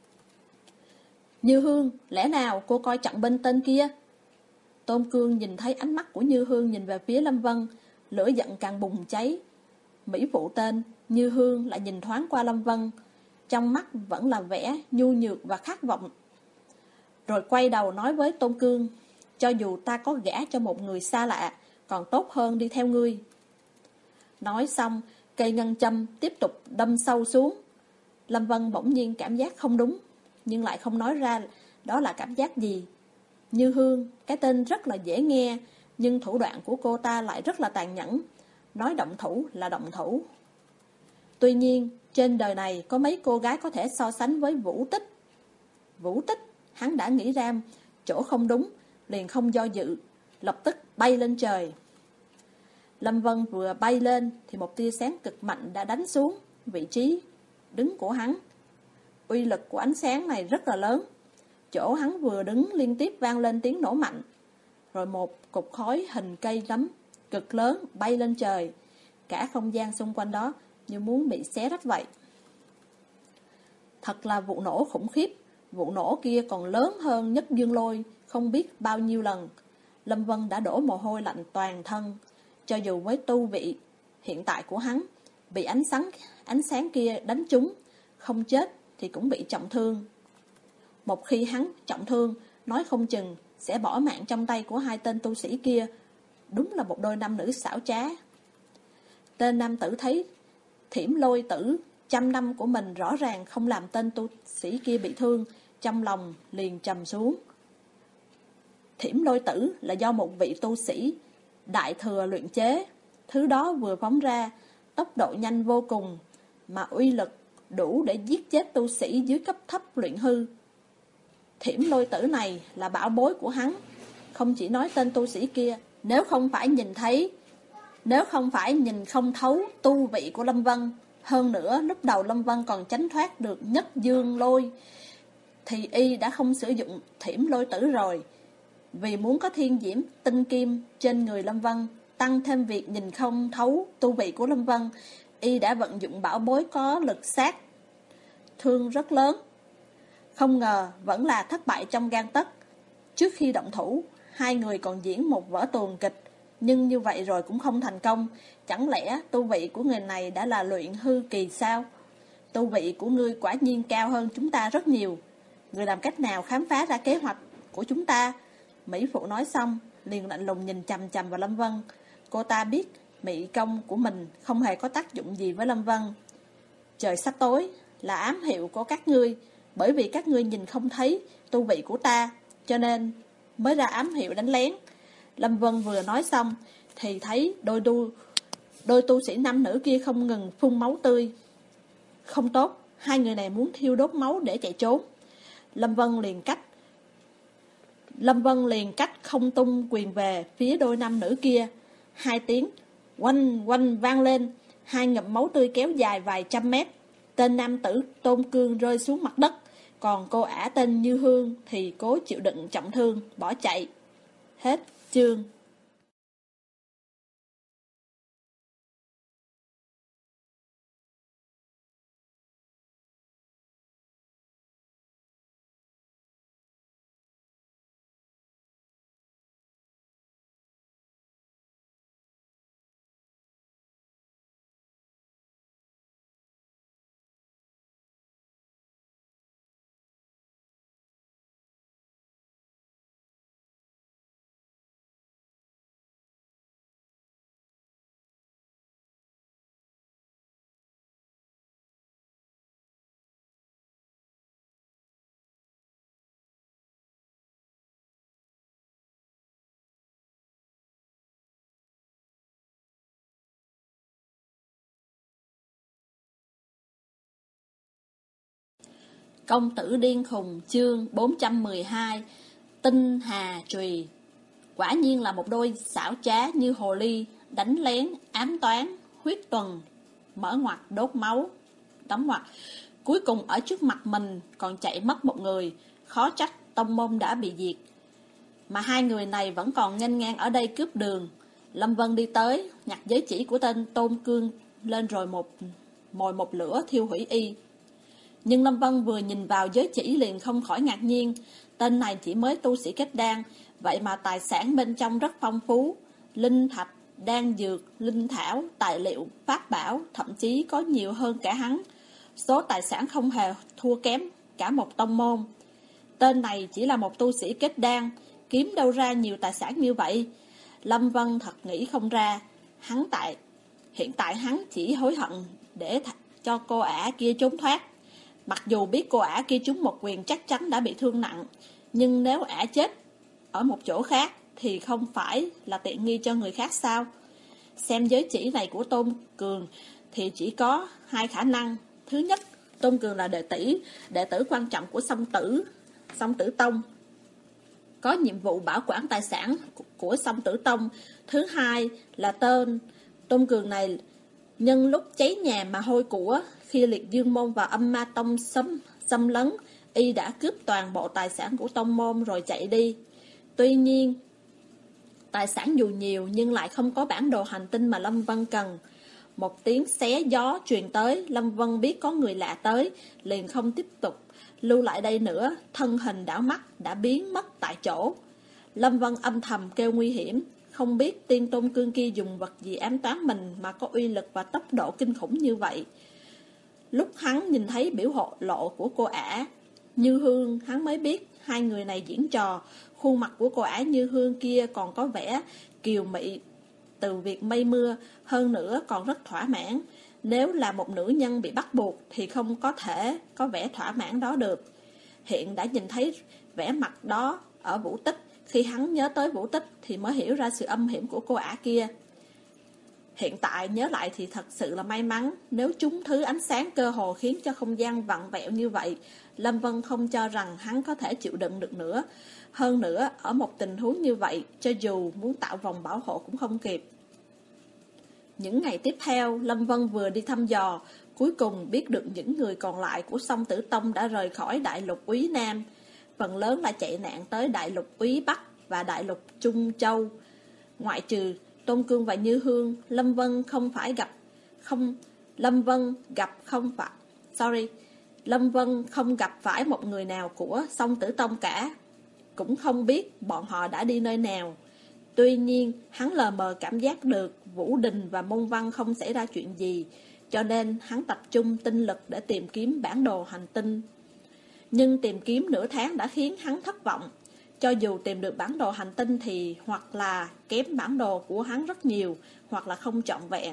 Như Hương, lẽ nào cô coi trọng bên tên kia? Tôn Cương nhìn thấy ánh mắt của Như Hương nhìn về phía Lâm Vân, lửa giận càng bùng cháy. Mỹ phụ tên Như Hương lại nhìn thoáng qua Lâm Vân, trong mắt vẫn là vẻ nhu nhược và khát vọng. Rồi quay đầu nói với Tôn Cương, cho dù ta có gả cho một người xa lạ, còn tốt hơn đi theo ngươi. Nói xong, cây ngân châm tiếp tục đâm sâu xuống. Lâm Vân bỗng nhiên cảm giác không đúng, nhưng lại không nói ra đó là cảm giác gì. Như Hương, cái tên rất là dễ nghe, nhưng thủ đoạn của cô ta lại rất là tàn nhẫn. Nói động thủ là động thủ. Tuy nhiên, trên đời này có mấy cô gái có thể so sánh với Vũ Tích. Vũ Tích, hắn đã nghĩ ra chỗ không đúng, liền không do dự, lập tức bay lên trời. Lâm Vân vừa bay lên thì một tia sáng cực mạnh đã đánh xuống vị trí đứng của hắn. Uy lực của ánh sáng này rất là lớn. Chỗ hắn vừa đứng liên tiếp vang lên tiếng nổ mạnh. Rồi một cục khói hình cây nấm cực lớn bay lên trời. Cả không gian xung quanh đó như muốn bị xé rách vậy. Thật là vụ nổ khủng khiếp. Vụ nổ kia còn lớn hơn Nhất Dương Lôi không biết bao nhiêu lần. Lâm Vân đã đổ mồ hôi lạnh toàn thân. Cho dù với tu vị hiện tại của hắn, bị ánh sáng, ánh sáng kia đánh trúng, không chết thì cũng bị trọng thương. Một khi hắn trọng thương, nói không chừng sẽ bỏ mạng trong tay của hai tên tu sĩ kia. Đúng là một đôi nam nữ xảo trá. Tên nam tử thấy Thiểm Lôi tử trăm năm của mình rõ ràng không làm tên tu sĩ kia bị thương, trong lòng liền trầm xuống. Thiểm lôi tử là do một vị tu sĩ đại thừa luyện chế. Thứ đó vừa phóng ra, tốc độ nhanh vô cùng, mà uy lực đủ để giết chết tu sĩ dưới cấp thấp luyện hư. Thiểm lôi tử này là bảo bối của hắn. Không chỉ nói tên tu sĩ kia, nếu không phải nhìn thấy, nếu không phải nhìn không thấu tu vị của Lâm Vân, hơn nữa lúc đầu Lâm Vân còn tránh thoát được nhất dương lôi, thì y đã không sử dụng thiểm lôi tử rồi. Vì muốn có thiên diễm tinh kim trên người Lâm Vân, tăng thêm việc nhìn không thấu tu vị của Lâm Vân, y đã vận dụng bảo bối có lực sát thương rất lớn. Không ngờ vẫn là thất bại trong gang tấc. Trước khi động thủ, hai người còn diễn một vở tuồng kịch, nhưng như vậy rồi cũng không thành công. Chẳng lẽ tu vị của người này đã là luyện hư kỳ sao? Tu vị của ngươi quả nhiên cao hơn chúng ta rất nhiều. Ngươi làm cách nào khám phá ra kế hoạch của chúng ta? Mỹ phụ nói xong, liền lạnh lùng nhìn chằm chằm vào Lâm Vân. Cô ta biết mị công của mình không hề có tác dụng gì với Lâm Vân. Trời sắp tối là ám hiệu của các ngươi, bởi vì các ngươi nhìn không thấy tu vị của ta, cho nên mới ra ám hiệu đánh lén. Lâm Vân vừa nói xong thì thấy đôi tu, đôi tu sĩ nam nữ kia không ngừng phun máu tươi. Không tốt, hai người này muốn thiêu đốt máu để chạy trốn. Lâm Vân liền cách Lâm Vân liền cách không tung quyền về phía đôi nam nữ kia. Hai tiếng oanh oanh vang lên, hai ngụm máu tươi kéo dài vài trăm mét. Tên nam tử Tôn Cương rơi xuống mặt đất, còn cô ả tên Như Hương thì cố chịu đựng trọng thương, bỏ chạy. Hết chương. Công tử điên khùng chương bốn trăm mười hai. Tinh hà trùy. Quả nhiên là một đôi xảo trá như hồ ly, đánh lén, ám toán, huyết tuần, mở ngoặt đốt máu, đóng ngoặt. Cuối cùng ở trước mặt mình còn chạy mất một người, khó trách tông môn đã bị diệt. Mà hai người này vẫn còn nghênh ngang ở đây cướp đường. Lâm Vân đi tới, nhặt giới chỉ của tên Tôn Cương lên rồi một mồi một lửa thiêu hủy y. Nhưng Lâm Vân vừa nhìn vào giới chỉ liền không khỏi ngạc nhiên. Tên này chỉ mới tu sĩ kết đan, vậy mà tài sản bên trong rất phong phú. Linh thạch, đan dược, linh thảo, tài liệu, pháp bảo, thậm chí có nhiều hơn cả hắn. Số tài sản không hề thua kém cả một tông môn. Tên này chỉ là một tu sĩ kết đan, kiếm đâu ra nhiều tài sản như vậy. Lâm Vân thật nghĩ không ra. Hắn tại Hiện tại hắn chỉ hối hận để cho cô ả kia trốn thoát. Mặc dù biết cô ả kia trúng một quyền chắc chắn đã bị thương nặng, nhưng nếu ả chết ở một chỗ khác thì không phải là tiện nghi cho người khác sao? Xem giới chỉ này của Tôn Cường thì chỉ có hai khả năng. Thứ nhất, Tôn Cường là đệ tử, đệ tử quan trọng của Song Tử, Song Tử Tông, có nhiệm vụ bảo quản tài sản của Song Tử Tông. Thứ hai là tên Tôn Cường này nhân lúc cháy nhà mà hôi của, khi Liệt Dương Môn và Âm Ma Tông xâm, xâm lấn, y đã cướp toàn bộ tài sản của tông môn rồi chạy đi. Tuy nhiên, tài sản dù nhiều nhưng lại không có bản đồ hành tinh mà Lâm Vân cần. Một tiếng xé gió truyền tới, Lâm Vân biết có người lạ tới, liền không tiếp tục lưu lại đây nữa, thân hình đảo mắt đã biến mất tại chỗ. Lâm Vân âm thầm kêu nguy hiểm, không biết tiên Tôn Cương kia dùng vật gì ám toán mình mà có uy lực và tốc độ kinh khủng như vậy. Lúc hắn nhìn thấy biểu hộ lộ của cô ả Như Hương, hắn mới biết hai người này diễn trò. Khuôn mặt của cô ả Như Hương kia còn có vẻ kiều mị từ việc mây mưa, hơn nữa còn rất thỏa mãn. Nếu là một nữ nhân bị bắt buộc thì không có thể có vẻ thỏa mãn đó được. Hiện đã nhìn thấy vẻ mặt đó ở Vũ Tích, Khi hắn nhớ tới Vũ Tích thì mới hiểu ra sự âm hiểm của cô ả kia. Hiện tại nhớ lại thì thật sự là may mắn. Nếu chúng thứ ánh sáng cơ hồ khiến cho không gian vặn vẹo như vậy, Lâm Vân không cho rằng hắn có thể chịu đựng được nữa. Hơn nữa, ở một tình huống như vậy, cho dù muốn tạo vòng bảo hộ cũng không kịp. Những ngày tiếp theo, Lâm Vân vừa đi thăm dò, cuối cùng biết được những người còn lại của Song Tử Tông đã rời khỏi Đại Lục Úy Nam. Phần lớn là chạy nạn tới Đại Lục Úy Bắc và Đại Lục Trung Châu. Ngoại trừ Tôn Cương và Như Hương, Lâm Vân không phải gặp không Lâm Vân gặp không phải sorry Lâm Vân không gặp phải một người nào của Song Tử Tông cả, cũng không biết bọn họ đã đi nơi nào. Tuy nhiên, hắn lờ mờ cảm giác được Vũ Đình và Môn Văn không xảy ra chuyện gì, cho nên hắn tập trung tinh lực để tìm kiếm bản đồ hành tinh. Nhưng tìm kiếm nửa tháng đã khiến hắn thất vọng. Cho dù tìm được bản đồ hành tinh thì hoặc là kém bản đồ của hắn rất nhiều, hoặc là không trọn vẹn.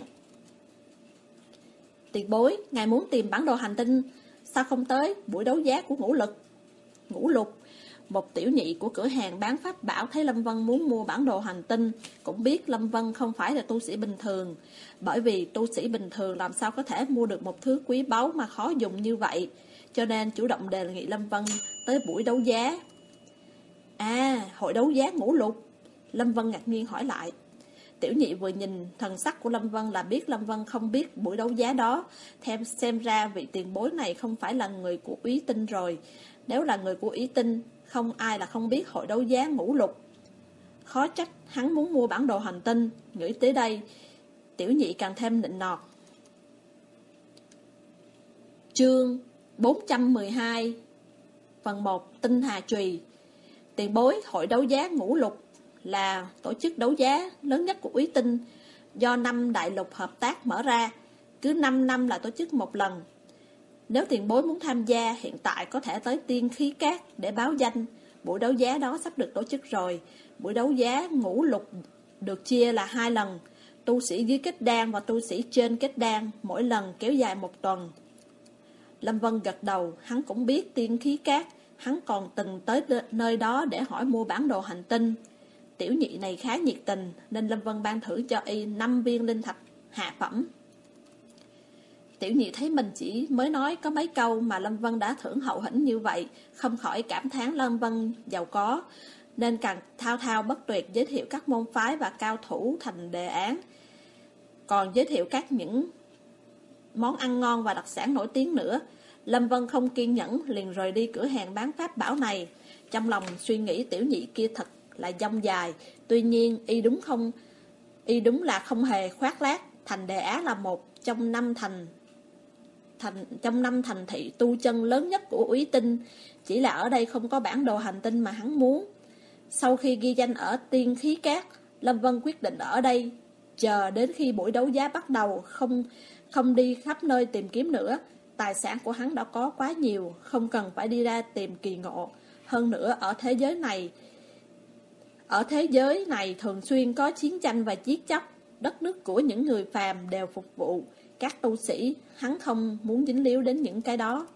Tiền bối, ngài muốn tìm bản đồ hành tinh, sao không tới buổi đấu giá của Ngũ Lực? Ngũ Lục, một tiểu nhị của cửa hàng bán pháp bảo thấy Lâm Vân muốn mua bản đồ hành tinh, cũng biết Lâm Vân không phải là tu sĩ bình thường, bởi vì tu sĩ bình thường làm sao có thể mua được một thứ quý báu mà khó dùng như vậy, cho nên chủ động đề nghị Lâm Vân tới buổi đấu giá. À, hội đấu giá Ngũ Lục? Lâm Vân ngạc nhiên hỏi lại. Tiểu nhị vừa nhìn thần sắc của Lâm Vân là biết Lâm Vân không biết buổi đấu giá đó. Thêm xem ra vị tiền bối này không phải là người của Úy Tinh rồi. Nếu là người của Úy Tinh, không ai là không biết hội đấu giá Ngũ Lục. Khó trách hắn muốn mua bản đồ hành tinh. Nghĩ tới đây, tiểu nhị càng thêm nịnh nọt. Chương bốn trăm mười hai, phần một, Tinh Hà Chùy. Tiền bối, hội đấu giá Ngũ Lục là tổ chức đấu giá lớn nhất của Úy Tinh, do năm đại lục hợp tác mở ra, cứ năm năm là tổ chức một lần. Nếu tiền bối muốn tham gia, hiện tại có thể tới Tiên Khí Cát để báo danh. Buổi đấu giá đó sắp được tổ chức rồi. Buổi đấu giá Ngũ Lục được chia là hai lần, tu sĩ dưới kết đan và tu sĩ trên kết đan, mỗi lần kéo dài một tuần. Lâm Vân gật đầu, hắn cũng biết Tiên Khí Cát, hắn còn từng tới nơi đó để hỏi mua bản đồ hành tinh. Tiểu nhị này khá nhiệt tình, nên Lâm Vân ban thử cho y năm viên linh thạch hạ phẩm. Tiểu nhị thấy mình chỉ mới nói có mấy câu mà Lâm Vân đã thưởng hậu hĩnh như vậy, không khỏi cảm thán Lâm Vân giàu có, nên càng thao thao bất tuyệt giới thiệu các môn phái và cao thủ thành đề án. Còn giới thiệu các những món ăn ngon và đặc sản nổi tiếng nữa. Lâm Vân không kiên nhẫn, liền rời đi cửa hàng bán pháp bảo này. Trong lòng suy nghĩ tiểu nhị kia thật là dông dài. Tuy nhiên y đúng không y đúng là không hề khoác lác. Thành Đề Á là một trong năm thành thành trong năm thành thị tu chân lớn nhất của Úy Tinh, chỉ là ở đây không có bản đồ hành tinh mà hắn muốn. Sau khi ghi danh ở Tiên Khí Cát, Lâm Vân quyết định ở đây chờ đến khi buổi đấu giá bắt đầu, không không đi khắp nơi tìm kiếm nữa. Tài sản của hắn đã có quá nhiều, không cần phải đi ra tìm kỳ ngộ. Hơn nữa ở thế giới này Ở thế giới này thường xuyên có chiến tranh và giết chóc. Đất nước của những người phàm đều phục vụ các tu sĩ, hắn không muốn dính líu đến những cái đó.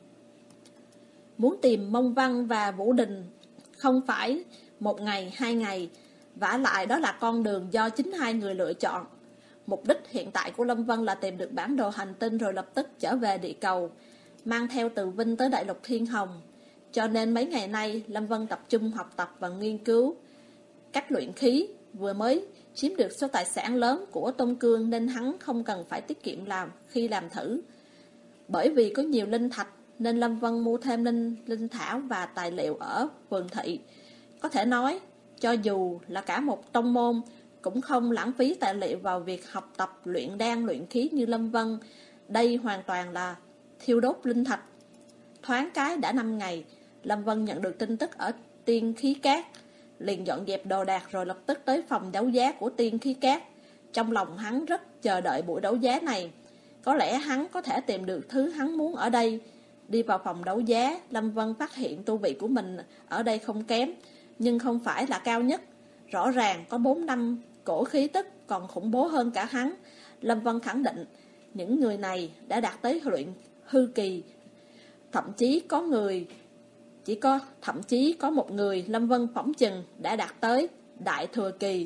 Muốn tìm Mông Văn và Vũ Đình không phải một ngày, hai ngày, vả lại đó là con đường do chính hai người lựa chọn. Mục đích hiện tại của Lâm Vân là tìm được bản đồ hành tinh rồi lập tức trở về địa cầu, mang theo Từ Vinh tới Đại Lục Thiên Hồng. Cho nên mấy ngày nay Lâm Vân tập trung học tập và nghiên cứu cách luyện khí. Vừa mới chiếm được số tài sản lớn của Tôn Cương nên hắn không cần phải tiết kiệm làm khi làm thử. Bởi vì có nhiều linh thạch nên Lâm Vân mua thêm linh, linh thảo và tài liệu ở vườn thị. Có thể nói, cho dù là cả một tông môn cũng không lãng phí tài liệu vào việc học tập luyện đan luyện khí như Lâm Vân. Đây hoàn toàn là thiêu đốt linh thạch. Thoáng cái đã năm ngày, Lâm Vân nhận được tin tức ở Tiên Khí Cát, liền dọn dẹp đồ đạc rồi lập tức tới phòng đấu giá của Tiên Khí Cát. Trong lòng hắn rất chờ đợi buổi đấu giá này. Có lẽ hắn có thể tìm được thứ hắn muốn ở đây. Đi vào phòng đấu giá, Lâm Vân phát hiện tu vị của mình ở đây không kém, nhưng không phải là cao nhất. Rõ ràng có bốn năm cổ khí tức còn khủng bố hơn cả hắn. Lâm Vân khẳng định những người này đã đạt tới luyện hư kỳ. Thậm chí có người Chỉ có, thậm chí có một người Lâm Vân phỏng chừng đã đạt tới Đại Thừa Kỳ.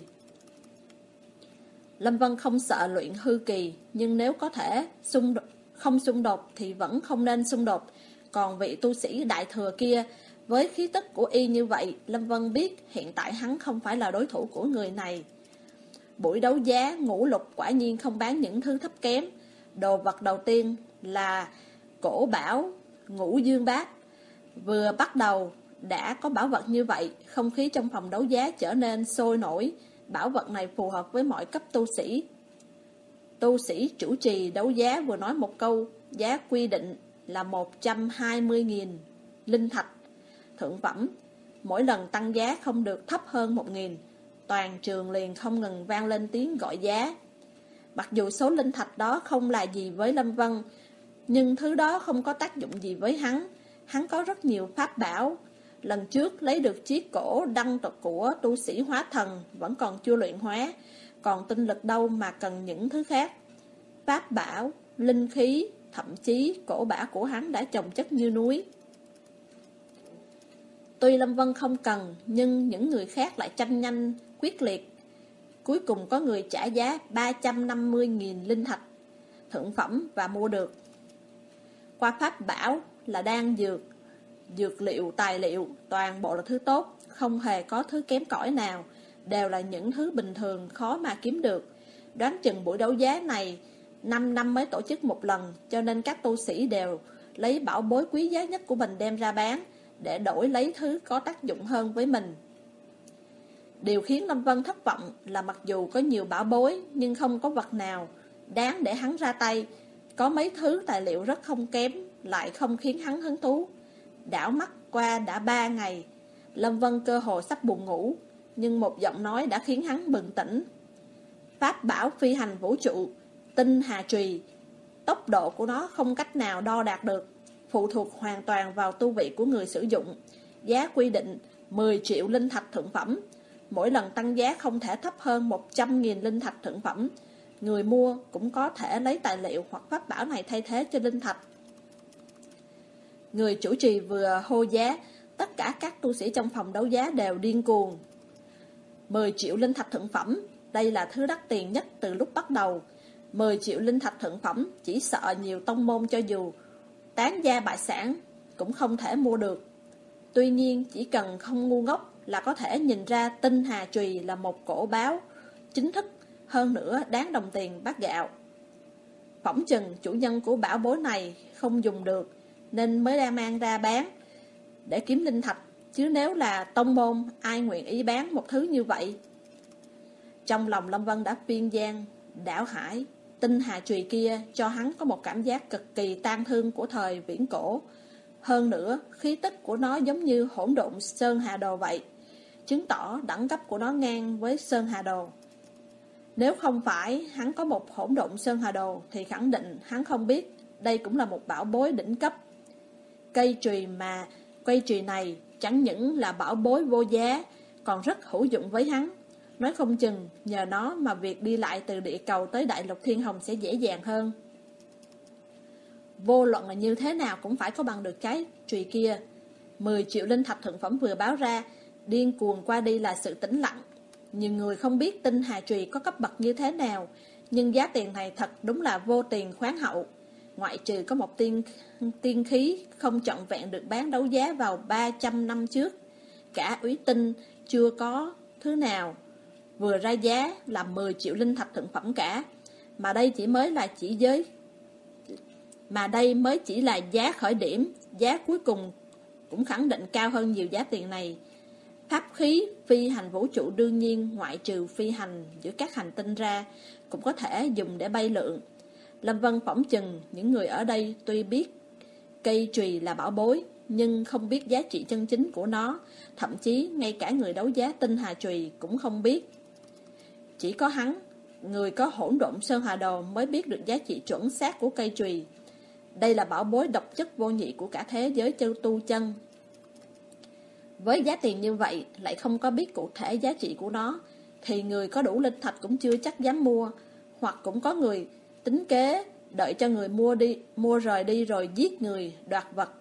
Lâm Vân không sợ luyện hư kỳ, nhưng nếu có thể xung đột, không xung đột thì vẫn không nên xung đột. Còn vị tu sĩ Đại Thừa kia, với khí tức của y như vậy, Lâm Vân biết hiện tại hắn không phải là đối thủ của người này. Buổi đấu giá Ngũ Lục quả nhiên không bán những thứ thấp kém. Đồ vật đầu tiên là cổ bảo Ngũ Dương Bát. Vừa bắt đầu đã có bảo vật như vậy, không khí trong phòng đấu giá trở nên sôi nổi. Bảo vật này phù hợp với mọi cấp tu sĩ. Tu sĩ chủ trì đấu giá vừa nói một câu, giá quy định là một trăm hai mươi nghìn linh thạch thượng phẩm. Mỗi lần tăng giá không được thấp hơn một nghìn. Toàn trường liền không ngừng vang lên tiếng gọi giá. Mặc dù số linh thạch đó không là gì với Lâm Vân, nhưng thứ đó không có tác dụng gì với hắn. Hắn có rất nhiều pháp bảo. Lần trước lấy được chiếc cổ đăng tộc của tu sĩ hóa thần vẫn còn chưa luyện hóa, còn tinh lực đâu mà cần những thứ khác. Pháp bảo, linh khí, thậm chí cổ bảo của hắn đã chồng chất như núi. Tuy Lâm Vân không cần, nhưng những người khác lại tranh nhanh, quyết liệt. Cuối cùng có người trả giá ba trăm năm mươi nghìn linh thạch thượng phẩm và mua được. Qua pháp bảo là đan dược, dược liệu, tài liệu, toàn bộ là thứ tốt, không hề có thứ kém cỏi nào, đều là những thứ bình thường khó mà kiếm được. Đoán chừng buổi đấu giá này năm năm mới tổ chức một lần, cho nên các tu sĩ đều lấy bảo bối quý giá nhất của mình đem ra bán, để đổi lấy thứ có tác dụng hơn với mình. Điều khiến Lâm Vân thất vọng là mặc dù có nhiều bảo bối, nhưng không có vật nào đáng để hắn ra tay. Có mấy thứ tài liệu rất không kém, lại không khiến hắn hứng thú. Đảo mắt qua đã ba ngày, Lâm Vân cơ hồ sắp buồn ngủ, nhưng một giọng nói đã khiến hắn bừng tỉnh. Pháp bảo phi hành vũ trụ, tinh hà trùy. Tốc độ của nó không cách nào đo đạt được, phụ thuộc hoàn toàn vào tu vị của người sử dụng. Giá quy định mười triệu linh thạch thượng phẩm. Mỗi lần tăng giá không thể thấp hơn một trăm nghìn linh thạch thượng phẩm. Người mua cũng có thể lấy tài liệu hoặc pháp bảo này thay thế cho linh thạch. Người chủ trì vừa hô giá, tất cả các tu sĩ trong phòng đấu giá đều điên cuồng. mười triệu linh thạch thượng phẩm, đây là thứ đắt tiền nhất từ lúc bắt đầu. mười triệu linh thạch thượng phẩm, chỉ sợ nhiều tông môn cho dù tán gia bại sản cũng không thể mua được. Tuy nhiên, chỉ cần không ngu ngốc là có thể nhìn ra tinh hà trùy là một cổ báo chính thức, hơn nữa đáng đồng tiền bát gạo. Phỏng chừng chủ nhân của bảo bối này không dùng được, nên mới đang mang ra bán để kiếm linh thạch, chứ nếu là tông môn ai nguyện ý bán một thứ như vậy. Trong lòng Lâm Vân đã phiên gian đảo hải. Tinh hà trùy kia cho hắn có một cảm giác cực kỳ tang thương của thời viễn cổ. Hơn nữa, khí tức của nó giống như hỗn độn Sơn Hà Đồ vậy, chứng tỏ đẳng cấp của nó ngang với Sơn Hà Đồ. Nếu không phải hắn có một hỗn độn Sơn Hà Đồ thì khẳng định hắn không biết đây cũng là một bảo bối đỉnh cấp. Cây trùy mà cây trùy này chẳng những là bảo bối vô giá, còn rất hữu dụng với hắn. Nói không chừng nhờ nó mà việc đi lại từ địa cầu tới Đại Lục Thiên Hồng sẽ dễ dàng hơn. Vô luận là như thế nào cũng phải có bằng được cái trùy kia. Mười triệu linh thạch thượng phẩm vừa báo ra, điên cuồng qua đi là sự tĩnh lặng. Nhiều người không biết tinh hà trùy có cấp bậc như thế nào, nhưng giá tiền này thật đúng là vô tiền khoáng hậu. Ngoại trừ có một tiên, tiên khí không trọn vẹn được bán đấu giá vào ba trăm năm trước, cả úy tinh chưa có thứ nào vừa ra giá là mười triệu linh thạch thượng phẩm cả. Mà đây chỉ mới là chỉ giới Mà đây mới chỉ là giá khởi điểm, giá cuối cùng cũng khẳng định cao hơn nhiều giá tiền này. Pháp khí phi hành vũ trụ đương nhiên ngoại trừ phi hành giữa các hành tinh ra, cũng có thể dùng để bay lượn. Lâm Vân phỏng chừng những người ở đây tuy biết cây trùy là bảo bối, nhưng không biết giá trị chân chính của nó. Thậm chí ngay cả người đấu giá tinh hà trùy cũng không biết. Chỉ có hắn, người có hỗn độn Sơn Hà Đồ, mới biết được giá trị chuẩn xác của cây trùy. Đây là bảo bối độc chất vô nhị của cả thế giới châu tu chân. Với giá tiền như vậy lại không có biết cụ thể giá trị của nó, thì người có đủ linh thạch cũng chưa chắc dám mua. Hoặc cũng có người tính kế đợi cho người mua đi mua rời đi rồi giết người đoạt vật.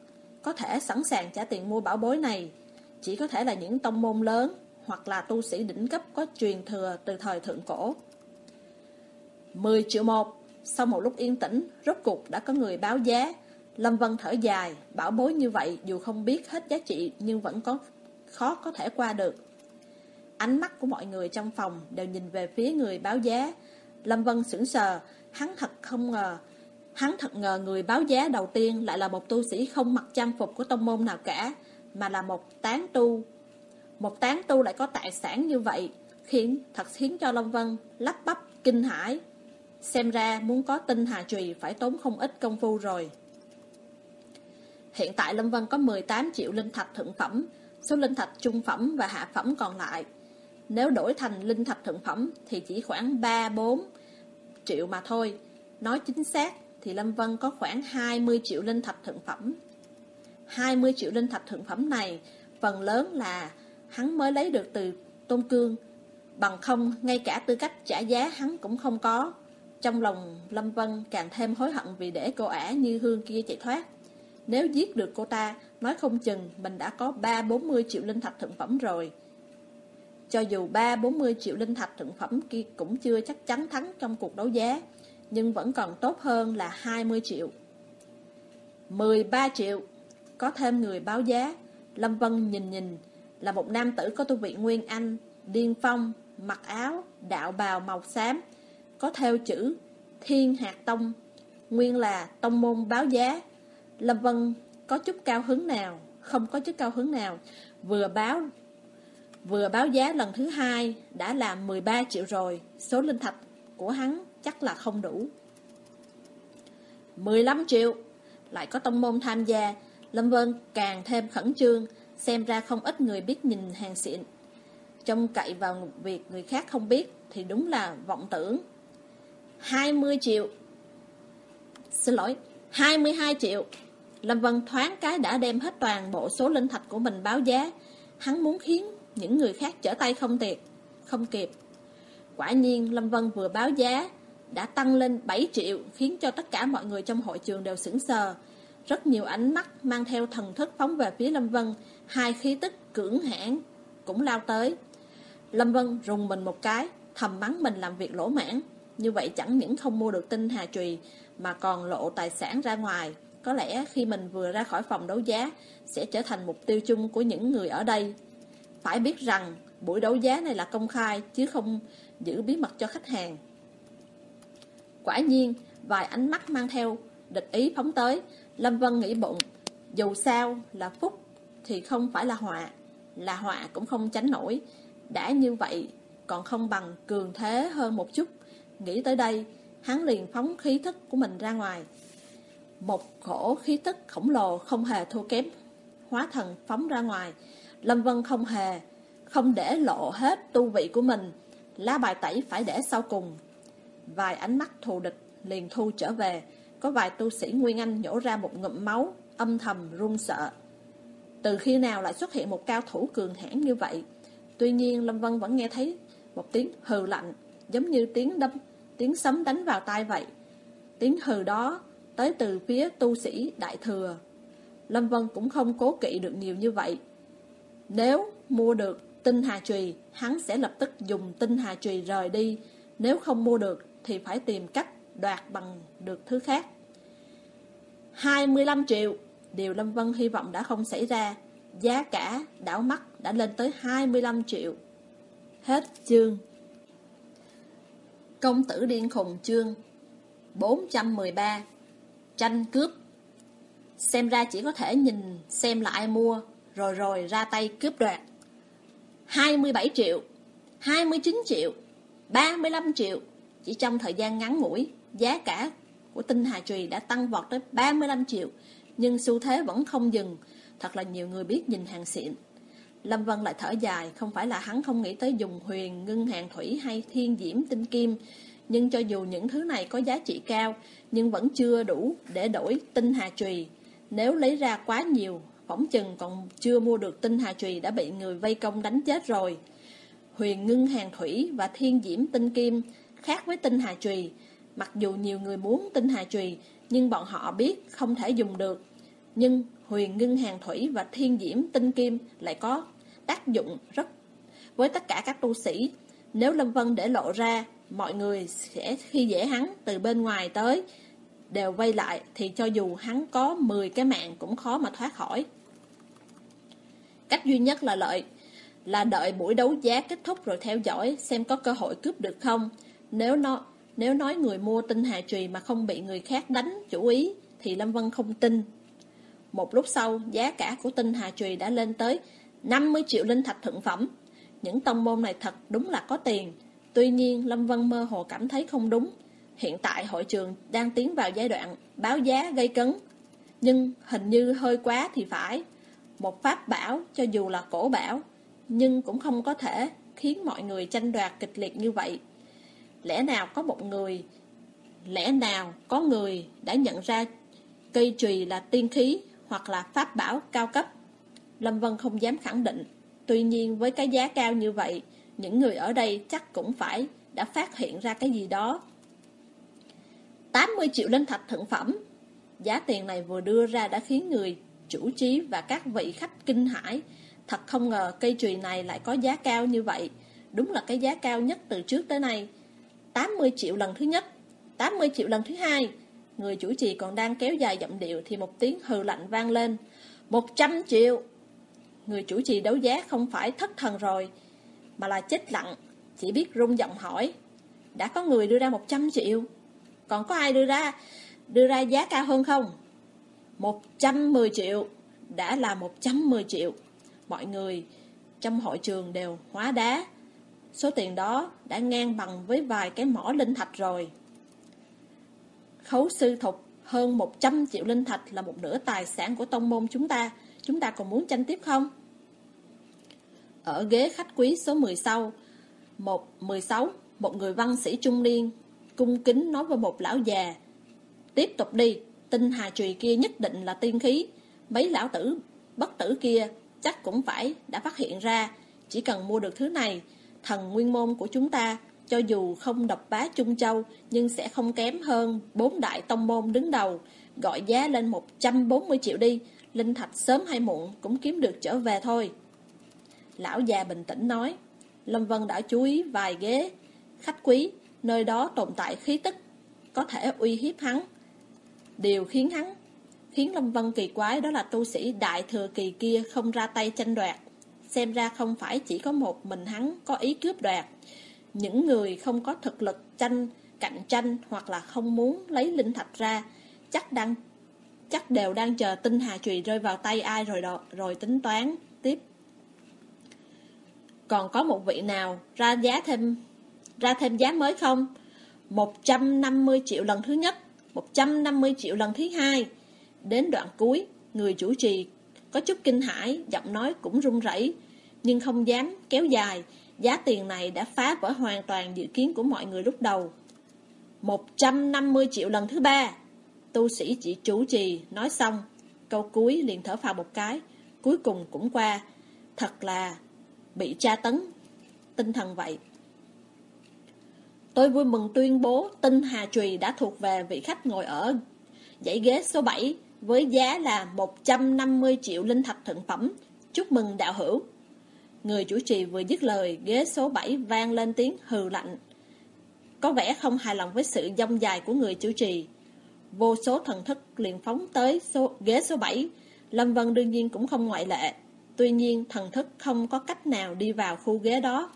có thể sẵn sàng trả tiền mua bảo bối này chỉ có thể là những tông môn lớn hoặc là tu sĩ đỉnh cấp có truyền thừa từ thời thượng cổ. Mười triệu một. Sau một lúc yên tĩnh, rốt cuộc đã có người báo giá. Lâm Vân thở dài, bảo bối như vậy dù không biết hết giá trị nhưng vẫn có khó có thể qua được. Ánh mắt của mọi người trong phòng đều nhìn về phía người báo giá. Lâm Vân sững sờ, hắn thật không ngờ, hắn thật ngờ người báo giá đầu tiên lại là một tu sĩ không mặc trang phục của tông môn nào cả, mà là một tán tu. Một tán tu lại có tài sản như vậy, khiến thật khiến cho Lâm Vân lắp bắp kinh hãi. Xem ra muốn có tinh hà chùy phải tốn không ít công phu rồi. Hiện tại Lâm Vân có mười tám triệu linh thạch thượng phẩm, số linh thạch trung phẩm và hạ phẩm còn lại. Nếu đổi thành linh thạch thượng phẩm thì chỉ khoảng ba bốn triệu mà thôi. Nói chính xác thì Lâm Vân có khoảng hai mươi triệu linh thạch thượng phẩm. hai mươi triệu linh thạch thượng phẩm này phần lớn là hắn mới lấy được từ Tôn Cương, bằng không ngay cả tư cách trả giá hắn cũng không có. Trong lòng Lâm Vân càng thêm hối hận vì để cô ả Như Hương kia chạy thoát. Nếu giết được cô ta, nói không chừng mình đã có ba bốn mươi triệu linh thạch thượng phẩm rồi. Cho dù ba bốn mươi triệu linh thạch thượng phẩm kia cũng chưa chắc chắn thắng trong cuộc đấu giá, nhưng vẫn còn tốt hơn là hai mươi triệu. Mười ba triệu. Có thêm người báo giá. Lâm Vân nhìn nhìn, là một nam tử có tu vị Nguyên Anh, điên phong, mặc áo đạo bào màu xám, có theo chữ Thiên Hạt Tông, nguyên là tông môn báo giá. Lâm Vân có chút cao hứng nào, không có chút cao hứng nào. Vừa báo Vừa báo giá lần thứ hai đã là mười ba triệu rồi. Số linh thạch của hắn chắc là không đủ. Mười lăm triệu. Lại có tông môn tham gia. Lâm Vân càng thêm khẩn trương. Xem ra không ít người biết nhìn hàng xịn. Trông cậy vào việc người khác không biết thì đúng là vọng tưởng. Hai mươi triệu. Xin lỗi, hai mươi hai triệu. Lâm Vân thoáng cái đã đem hết toàn bộ số linh thạch của mình báo giá. Hắn muốn khiến những người khác trở tay không kịp, không kịp. Quả nhiên Lâm Vân vừa báo giá đã tăng lên bảy triệu, khiến cho tất cả mọi người trong hội trường đều sững sờ. Rất nhiều ánh mắt mang theo thần thức phóng về phía Lâm Vân. Hai khí tức cưỡng hãn cũng lao tới. Lâm Vân rùng mình một cái, thầm mắng mình làm việc lỗ mãn. Như vậy chẳng những không mua được tinh hà chùy mà còn lộ tài sản ra ngoài. Có lẽ khi mình vừa ra khỏi phòng đấu giá sẽ trở thành mục tiêu chung của những người ở đây. Phải biết rằng buổi đấu giá này là công khai chứ không giữ bí mật cho khách hàng. Quả nhiên vài ánh mắt mang theo địch ý phóng tới. Lâm Vân nghĩ bụng, dù sao là phúc thì không phải là họa, là họa cũng không tránh nổi. Đã như vậy còn không bằng cường thế hơn một chút. Nghĩ tới đây, hắn liền phóng khí thức của mình ra ngoài. Một khổ khí tức khổng lồ không hề thua kém hóa thần phóng ra ngoài. Lâm Vân không hề Không để lộ hết tu vị của mình. Lá bài tẩy phải để sau cùng. Vài ánh mắt thù địch liền thu trở về. Có vài tu sĩ Nguyên Anh nhổ ra một ngụm máu, âm thầm run sợ. Từ khi nào lại xuất hiện một cao thủ cường hãn như vậy? Tuy nhiên Lâm Vân vẫn nghe thấy một tiếng hừ lạnh, giống như tiếng đâm tiếng sấm đánh vào tai vậy. Tiếng hừ đó tới từ phía tu sĩ Đại Thừa. Lâm Vân cũng không cố kỵ được nhiều như vậy. Nếu mua được tinh hà chùy, hắn sẽ lập tức dùng tinh hà chùy rời đi. Nếu không mua được thì phải tìm cách đoạt bằng được thứ khác. Hai mươi lăm triệu. Điều Lâm Vân hy vọng đã không xảy ra. Giá cả đảo mắt đã lên tới hai mươi lăm triệu. Hết chương. Công tử điên khùng chương bốn trăm mười ba. Tranh cướp. Xem ra chỉ có thể nhìn xem là ai mua, rồi rồi ra tay cướp đoạt. Hai mươi bảy triệu, hai mươi chín triệu, ba mươi lăm triệu. Chỉ trong thời gian ngắn ngủi, giá cả của tinh hà chùy đã tăng vọt tới ba mươi lăm triệu. Nhưng xu thế vẫn không dừng. Thật là nhiều người biết nhìn hàng xịn. Lâm Vân lại thở dài. Không phải là hắn không nghĩ tới dùng huyền ngưng hàng thủy hay thiên diễm tinh kim, nhưng cho dù những thứ này có giá trị cao, nhưng vẫn chưa đủ để đổi tinh hà chùy. Nếu lấy ra quá nhiều, phỏng chừng còn chưa mua được tinh hà chùy đã bị người vây công đánh chết rồi. Huyền ngưng hàng thủy và thiên diễm tinh kim khác với tinh hà chùy. Mặc dù nhiều người muốn tinh hà chùy, nhưng bọn họ biết không thể dùng được. Nhưng huyền ngưng hàng thủy và thiên diễm tinh kim lại có tác dụng rất với tất cả các tu sĩ. Nếu Lâm Vân để lộ ra, mọi người sẽ khi dễ hắn từ bên ngoài tới đều vây lại, thì cho dù hắn có mười cái mạng cũng khó mà thoát khỏi. Cách duy nhất là lợi là đợi buổi đấu giá kết thúc rồi theo dõi xem có cơ hội cướp được không. Nếu nó nếu nói người mua tinh hà trùy mà không bị người khác đánh chủ ý thì Lâm Vân không tin. Một lúc sau, giá cả của tinh hà trùy đã lên tới năm mươi triệu linh thạch thượng phẩm. Những tông môn này thật đúng là có tiền. Tuy nhiên, Lâm Vân mơ hồ cảm thấy không đúng. Hiện tại hội trường đang tiến vào giai đoạn báo giá gây cấn. Nhưng hình như hơi quá thì phải. Một pháp bảo, cho dù là cổ bảo, nhưng cũng không có thể khiến mọi người tranh đoạt kịch liệt như vậy. Lẽ nào có một người, lẽ nào có người đã nhận ra cây chùy là tiên khí hoặc là pháp bảo cao cấp? Lâm Vân không dám khẳng định. Tuy nhiên với cái giá cao như vậy, những người ở đây chắc cũng phải đã phát hiện ra cái gì đó. tám mươi triệu linh thạch thượng phẩm. Giá tiền này vừa đưa ra đã khiến người chủ trí và các vị khách kinh hãi. Thật không ngờ cây chùy này lại có giá cao như vậy. Đúng là cái giá cao nhất từ trước tới nay. tám mươi triệu lần thứ nhất, tám mươi triệu lần thứ hai. Người chủ trì còn đang kéo dài giọng điệu thì một tiếng hừ lạnh vang lên. một trăm triệu. Người chủ trì đấu giá không phải thất thần rồi, mà là chết lặng, chỉ biết rung giọng hỏi. Đã có người đưa ra một trăm triệu, còn có ai đưa ra đưa ra giá cao hơn không? một trăm mười triệu. Đã là một trăm mười triệu. Mọi người trong hội trường đều hóa đá. Số tiền đó đã ngang bằng với vài cái mỏ linh thạch rồi. Khấu sư thục, hơn một trăm triệu linh thạch là một nửa tài sản của tông môn chúng ta. Chúng ta còn muốn tranh tiếp không? Ở ghế khách quý số mười sau, một, mười sáu, một người văn sĩ trung niên cung kính nói với một lão già. Tiếp tục đi, tinh hà trùy kia nhất định là tiên khí. Mấy lão tử bất tử kia chắc cũng phải đã phát hiện ra. Chỉ cần mua được thứ này, thần nguyên môn của chúng ta cho dù không độc bá Trung Châu nhưng sẽ không kém hơn bốn đại tông môn đứng đầu. Gọi giá lên một trăm bốn mươi triệu đi, linh thạch sớm hay muộn cũng kiếm được trở về thôi. Lão già bình tĩnh nói. Lâm Vân đã chú ý vài ghế khách quý, nơi đó tồn tại khí tức có thể uy hiếp hắn. Điều khiến hắn khiến Lâm Vân kỳ quái đó là tu sĩ đại thừa kỳ kia không ra tay tranh đoạt. Xem ra không phải chỉ có một mình hắn có ý cướp đoạt. Những người không có thực lực tranh cạnh tranh hoặc là không muốn lấy linh thạch ra, chắc đang chắc đều đang chờ tinh hà trùy rơi vào tay ai rồi đó, rồi tính toán tiếp. Còn có một vị nào ra giá thêm ra thêm giá mới không? một trăm năm mươi triệu lần thứ nhất, một trăm năm mươi triệu lần thứ hai. Đến đoạn cuối, người chủ trì có chút kinh hãi, giọng nói cũng run rẩy, nhưng không dám kéo dài. Giá tiền này đã phá vỡ hoàn toàn dự kiến của mọi người lúc đầu. một trăm năm mươi triệu lần thứ ba. Tu sĩ chỉ chủ trì nói xong, câu cuối liền thở phào một cái. Cuối cùng cũng qua. Thật là bị tra tấn tinh thần vậy. Tôi vui mừng tuyên bố tinh hà trùy đã thuộc về vị khách ngồi ở dãy ghế số bảy với giá là một trăm năm mươi triệu linh thạch thượng phẩm. Chúc mừng đạo hữu. Người chủ trì vừa dứt lời, ghế số bảy vang lên tiếng hừ lạnh, có vẻ không hài lòng với sự dông dài của người chủ trì. Vô số thần thức liền phóng tới số, ghế số bảy. Lâm Vân đương nhiên cũng không ngoại lệ. Tuy nhiên thần thức không có cách nào đi vào khu ghế đó.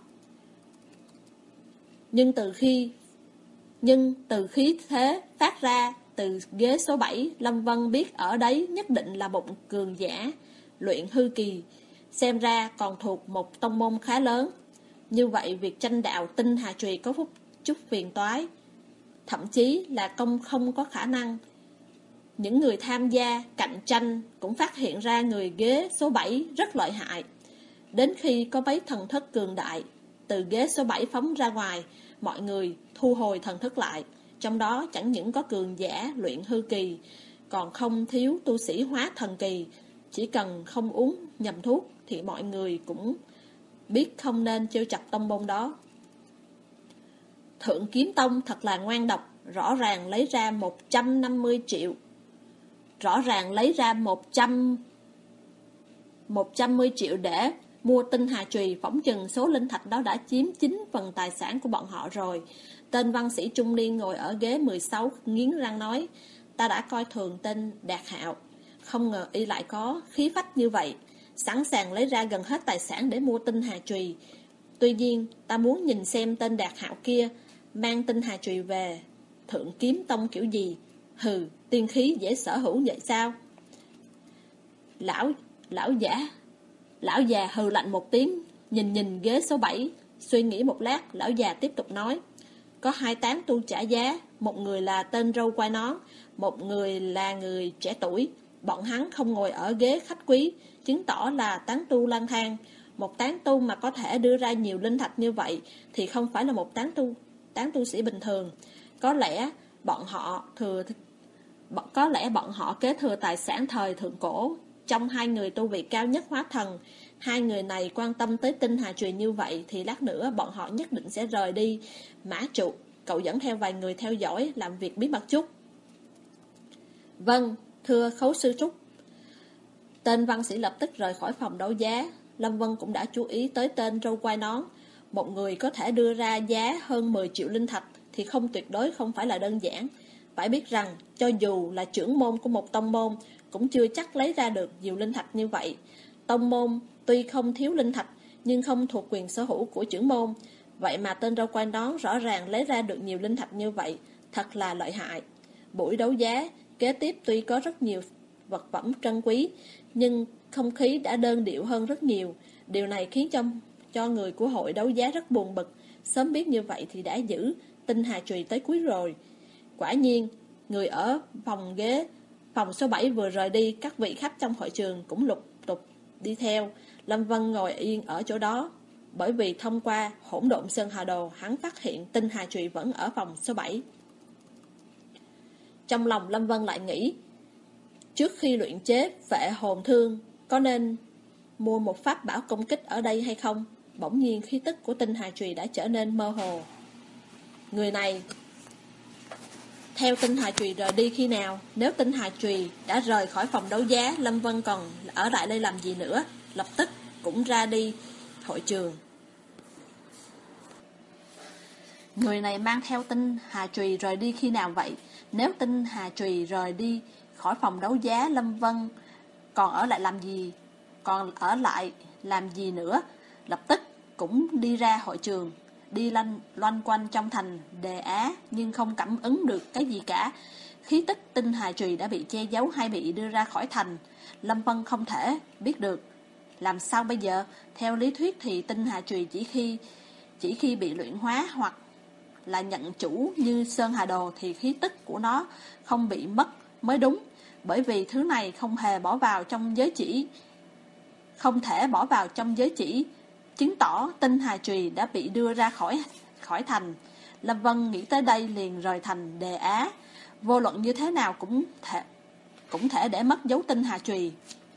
Nhưng từ khi Nhưng từ khí thế phát ra từ ghế số bảy, Lâm Vân biết ở đấy nhất định là một cường giả luyện hư kỳ, xem ra còn thuộc một tông môn khá lớn. Như vậy việc tranh đạo tinh hà trùy có phút chút phiền toái, thậm chí là công không có khả năng. Những người tham gia cạnh tranh cũng phát hiện ra người ghế số bảy rất lợi hại. Đến khi có mấy thần thức cường đại từ ghế số bảy phóng ra ngoài, mọi người thu hồi thần thức lại. Trong đó chẳng những có cường giả luyện hư kỳ, còn không thiếu tu sĩ hóa thần kỳ. Chỉ cần không uống nhầm thuốc thì mọi người cũng biết không nên trêu chọc tông môn đó. Thượng Kiếm Tông thật là ngoan độc, rõ ràng lấy ra một trăm năm mươi triệu. rõ ràng lấy ra một trăm một trăm mươi triệu để mua tinh hà chùy, phỏng chừng số linh thạch đó đã chiếm chín phần tài sản của bọn họ rồi. Tên văn sĩ trung niên ngồi ở ghế mười sáu nghiến răng nói, ta đã coi thường tên Đạt Hạo, không ngờ y lại có khí phách như vậy, sẵn sàng lấy ra gần hết tài sản để mua tinh hà chùy. Tuy nhiên, ta muốn nhìn xem tên Đạt Hạo kia mang tinh hà chùy về Thượng Kiếm Tông kiểu gì. Hừ, tiên khí dễ sở hữu vậy sao? Lão Lão giả Lão già hừ lạnh một tiếng, nhìn nhìn ghế số bảy, suy nghĩ một lát, lão già tiếp tục nói, có hai tán tu trả giá, một người là tên râu quai nón, một người là người trẻ tuổi. Bọn hắn không ngồi ở ghế khách quý, chứng tỏ là tán tu lang thang. Một tán tu mà có thể đưa ra nhiều linh thạch như vậy thì không phải là một tán tu tán tu sĩ bình thường. Có lẽ bọn họ thừa có lẽ bọn họ kế thừa tài sản thời thượng cổ. Trong hai người tu vị cao nhất hóa thần, hai người này quan tâm tới tinh hà chùy như vậy thì lát nữa bọn họ nhất định sẽ rời đi. Mã trụ, cậu dẫn theo vài người theo dõi, làm việc bí mật chút. Vâng, thưa Khấu sư Trúc. Tên văn sĩ lập tức rời khỏi phòng đấu giá. Lâm Vân cũng đã chú ý tới tên râu quai nón. Một người có thể đưa ra giá hơn mười triệu linh thạch thì không tuyệt đối không phải là đơn giản. Phải biết rằng, cho dù là trưởng môn của một tông môn cũng chưa chắc lấy ra được nhiều linh thạch như vậy. Tông môn tuy không thiếu linh thạch nhưng không thuộc quyền sở hữu của trưởng môn. Vậy mà tên râu quai nón rõ ràng lấy ra được nhiều linh thạch như vậy, thật là lợi hại. Buổi đấu giá kế tiếp tuy có rất nhiều vật phẩm trân quý, nhưng không khí đã đơn điệu hơn rất nhiều. Điều này khiến cho, cho người của hội đấu giá rất buồn bực. Sớm biết như vậy thì đã giữ tinh hà chùy tới cuối rồi. Quả nhiên, người ở phòng ghế phòng số bảy vừa rời đi, các vị khách trong hội trường cũng lục tục đi theo. Lâm Vân ngồi yên ở chỗ đó, bởi vì thông qua hỗn độn sơn hà đồ, hắn phát hiện tinh hà chùy vẫn ở phòng số bảy. Trong lòng Lâm Vân lại nghĩ, trước khi luyện chế phệ hồn thương, có nên mua một pháp bảo công kích ở đây hay không? Bỗng nhiên khí tức của tinh hà chùy đã trở nên mơ hồ. Người này theo tinh hà chùy rời đi khi nào? Nếu tinh hà chùy đã rời khỏi phòng đấu giá, Lâm Vân còn ở lại đây làm gì nữa? Lập tức cũng ra đi hội trường. Người này mang theo tinh hà chùy rời đi khi nào vậy? Nếu tinh hà chùy rời đi khỏi phòng đấu giá, Lâm Vân còn ở lại làm gì? Còn ở lại làm gì nữa? Lập tức cũng đi ra hội trường, đi lanh, loanh quanh trong thành Đề Á, nhưng không cảm ứng được cái gì cả. Khí tức tinh hà chùy đã bị che giấu hay bị đưa ra khỏi thành, Lâm Vân không thể biết được. Làm sao bây giờ? Theo lý thuyết thì tinh hà chùy chỉ khi chỉ khi bị luyện hóa hoặc là nhận chủ như Sơn Hà Đồ thì khí tức của nó không bị mất mới đúng. Bởi vì thứ này không hề bỏ vào trong giới chỉ, không thể bỏ vào trong giới chỉ, chứng tỏ tinh hà chùy đã bị đưa ra khỏi khỏi thành. Lâm Vân nghĩ tới đây liền rời thành Đề Á. Vô luận như thế nào cũng thể cũng thể để mất dấu tinh hà chùy.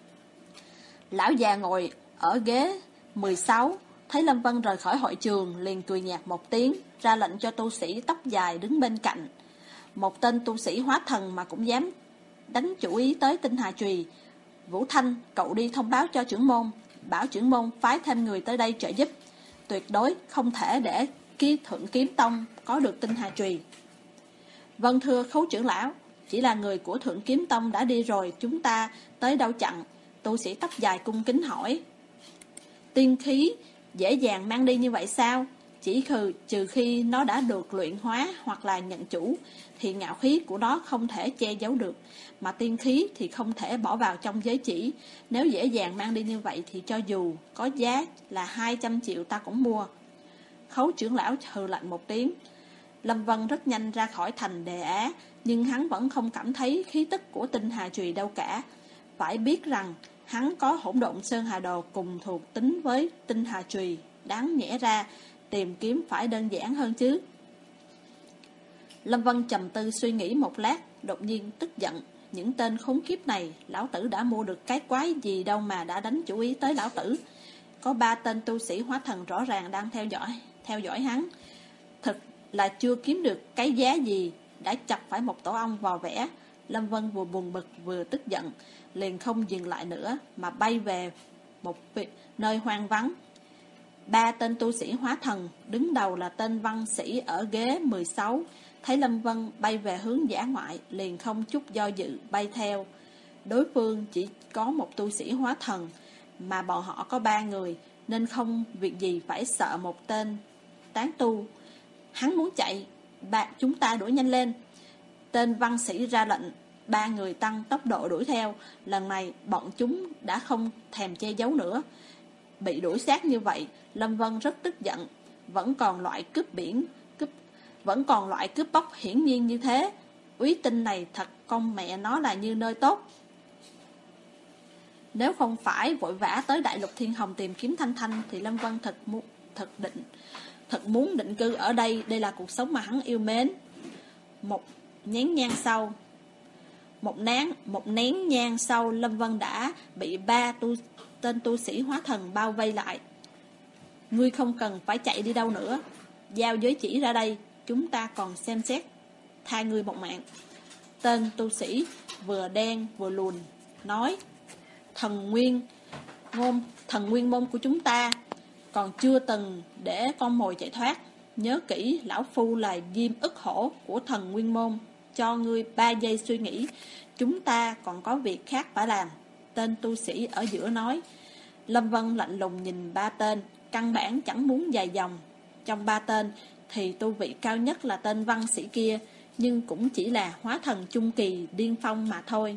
Lão già ngồi ở ghế mười sáu thấy Lâm Vân rời khỏi hội trường liền cười nhạt một tiếng, ra lệnh cho tu sĩ tóc dài đứng bên cạnh. Một tên tu sĩ hóa thần mà cũng dám đánh chủ ý tới tinh hà chùy. Vũ Thanh, cậu đi thông báo cho trưởng môn, bảo trưởng môn phái thêm người tới đây trợ giúp. Tuyệt đối không thể để ký Thượng Kiếm Tông có được tinh hà chùy. Vâng thưa Khấu trưởng lão, chỉ là người của Thượng Kiếm Tông đã đi rồi, chúng ta tới đâu chặn? Tu sĩ tóc dài cung kính hỏi. Tiên khí dễ dàng mang đi như vậy sao? Chỉ khừ, trừ khi nó đã được luyện hóa hoặc là nhận chủ, thì ngạo khí của nó không thể che giấu được. Mà tiên khí thì không thể bỏ vào trong giới chỉ. Nếu dễ dàng mang đi như vậy thì cho dù có giá là hai trăm triệu ta cũng mua. Khấu trưởng lão hừ lạnh một tiếng. Lâm Vân rất nhanh ra khỏi thành Đề Á, nhưng hắn vẫn không cảm thấy khí tức của tinh hà chùy đâu cả. Phải biết rằng hắn có hỗn độn sơn hà đồ cùng thuộc tính với tinh hà chùy, đáng nhẽ ra tìm kiếm phải đơn giản hơn chứ. Lâm Vân trầm tư suy nghĩ một lát, đột nhiên tức giận. Những tên khốn kiếp này, lão tử đã mua được cái quái gì đâu mà đã đánh chủ ý tới lão tử. Có ba tên tu sĩ hóa thần rõ ràng đang theo dõi theo dõi hắn. Thực là chưa kiếm được cái giá gì, đã chặt phải một tổ ong vò vẽ. Lâm Vân vừa buồn bực vừa tức giận, liền không dừng lại nữa mà bay về một nơi hoang vắng. Ba tên tu sĩ hóa thần, đứng đầu là tên văn sĩ ở ghế mười sáu, thấy Lâm Vân bay về hướng dã ngoại, liền không chút do dự bay theo. Đối phương chỉ có một tu sĩ hóa thần, mà bọn họ có ba người, nên không việc gì phải sợ một tên tán tu. Hắn muốn chạy, ba, chúng ta đuổi nhanh lên. Tên văn sĩ ra lệnh, ba người tăng tốc độ đuổi theo. Lần này bọn chúng đã không thèm che giấu nữa. Bị đuổi sát như vậy, Lâm Vân rất tức giận. Vẫn còn loại cướp biển, cướp, vẫn còn loại cướp bóc hiển nhiên như thế. Úy Tinh này thật con mẹ nó là như nơi tốt. Nếu không phải vội vã tới Đại Lục Thiên Hồng tìm kiếm Thanh Thanh, thì Lâm Vân thật muốn, thật định, thật muốn định cư ở đây. Đây là cuộc sống mà hắn yêu mến. Một nén nhang sau, một nén, một nén nhang sau, Lâm Vân đã bị ba tu, tên tu sĩ hóa thần bao vây lại. Ngươi không cần phải chạy đi đâu nữa, giao giới chỉ ra đây, chúng ta còn xem xét tha ngươi một mạng. Tên tu sĩ vừa đen vừa lùn nói, thần nguyên ngôn thần nguyên môn của chúng ta còn chưa từng để con mồi chạy thoát. Nhớ kỹ, lão phu là Diêm Ức Hổ của thần nguyên môn, cho ngươi ba giây suy nghĩ, chúng ta còn có việc khác phải làm. Tên tu sĩ ở giữa nói. Lâm Vân lạnh lùng nhìn ba tên, căn bản chẳng muốn dài dòng. Trong ba tên thì tu vị cao nhất là tên văn sĩ kia, nhưng cũng chỉ là hóa thần trung kỳ điên phong mà thôi.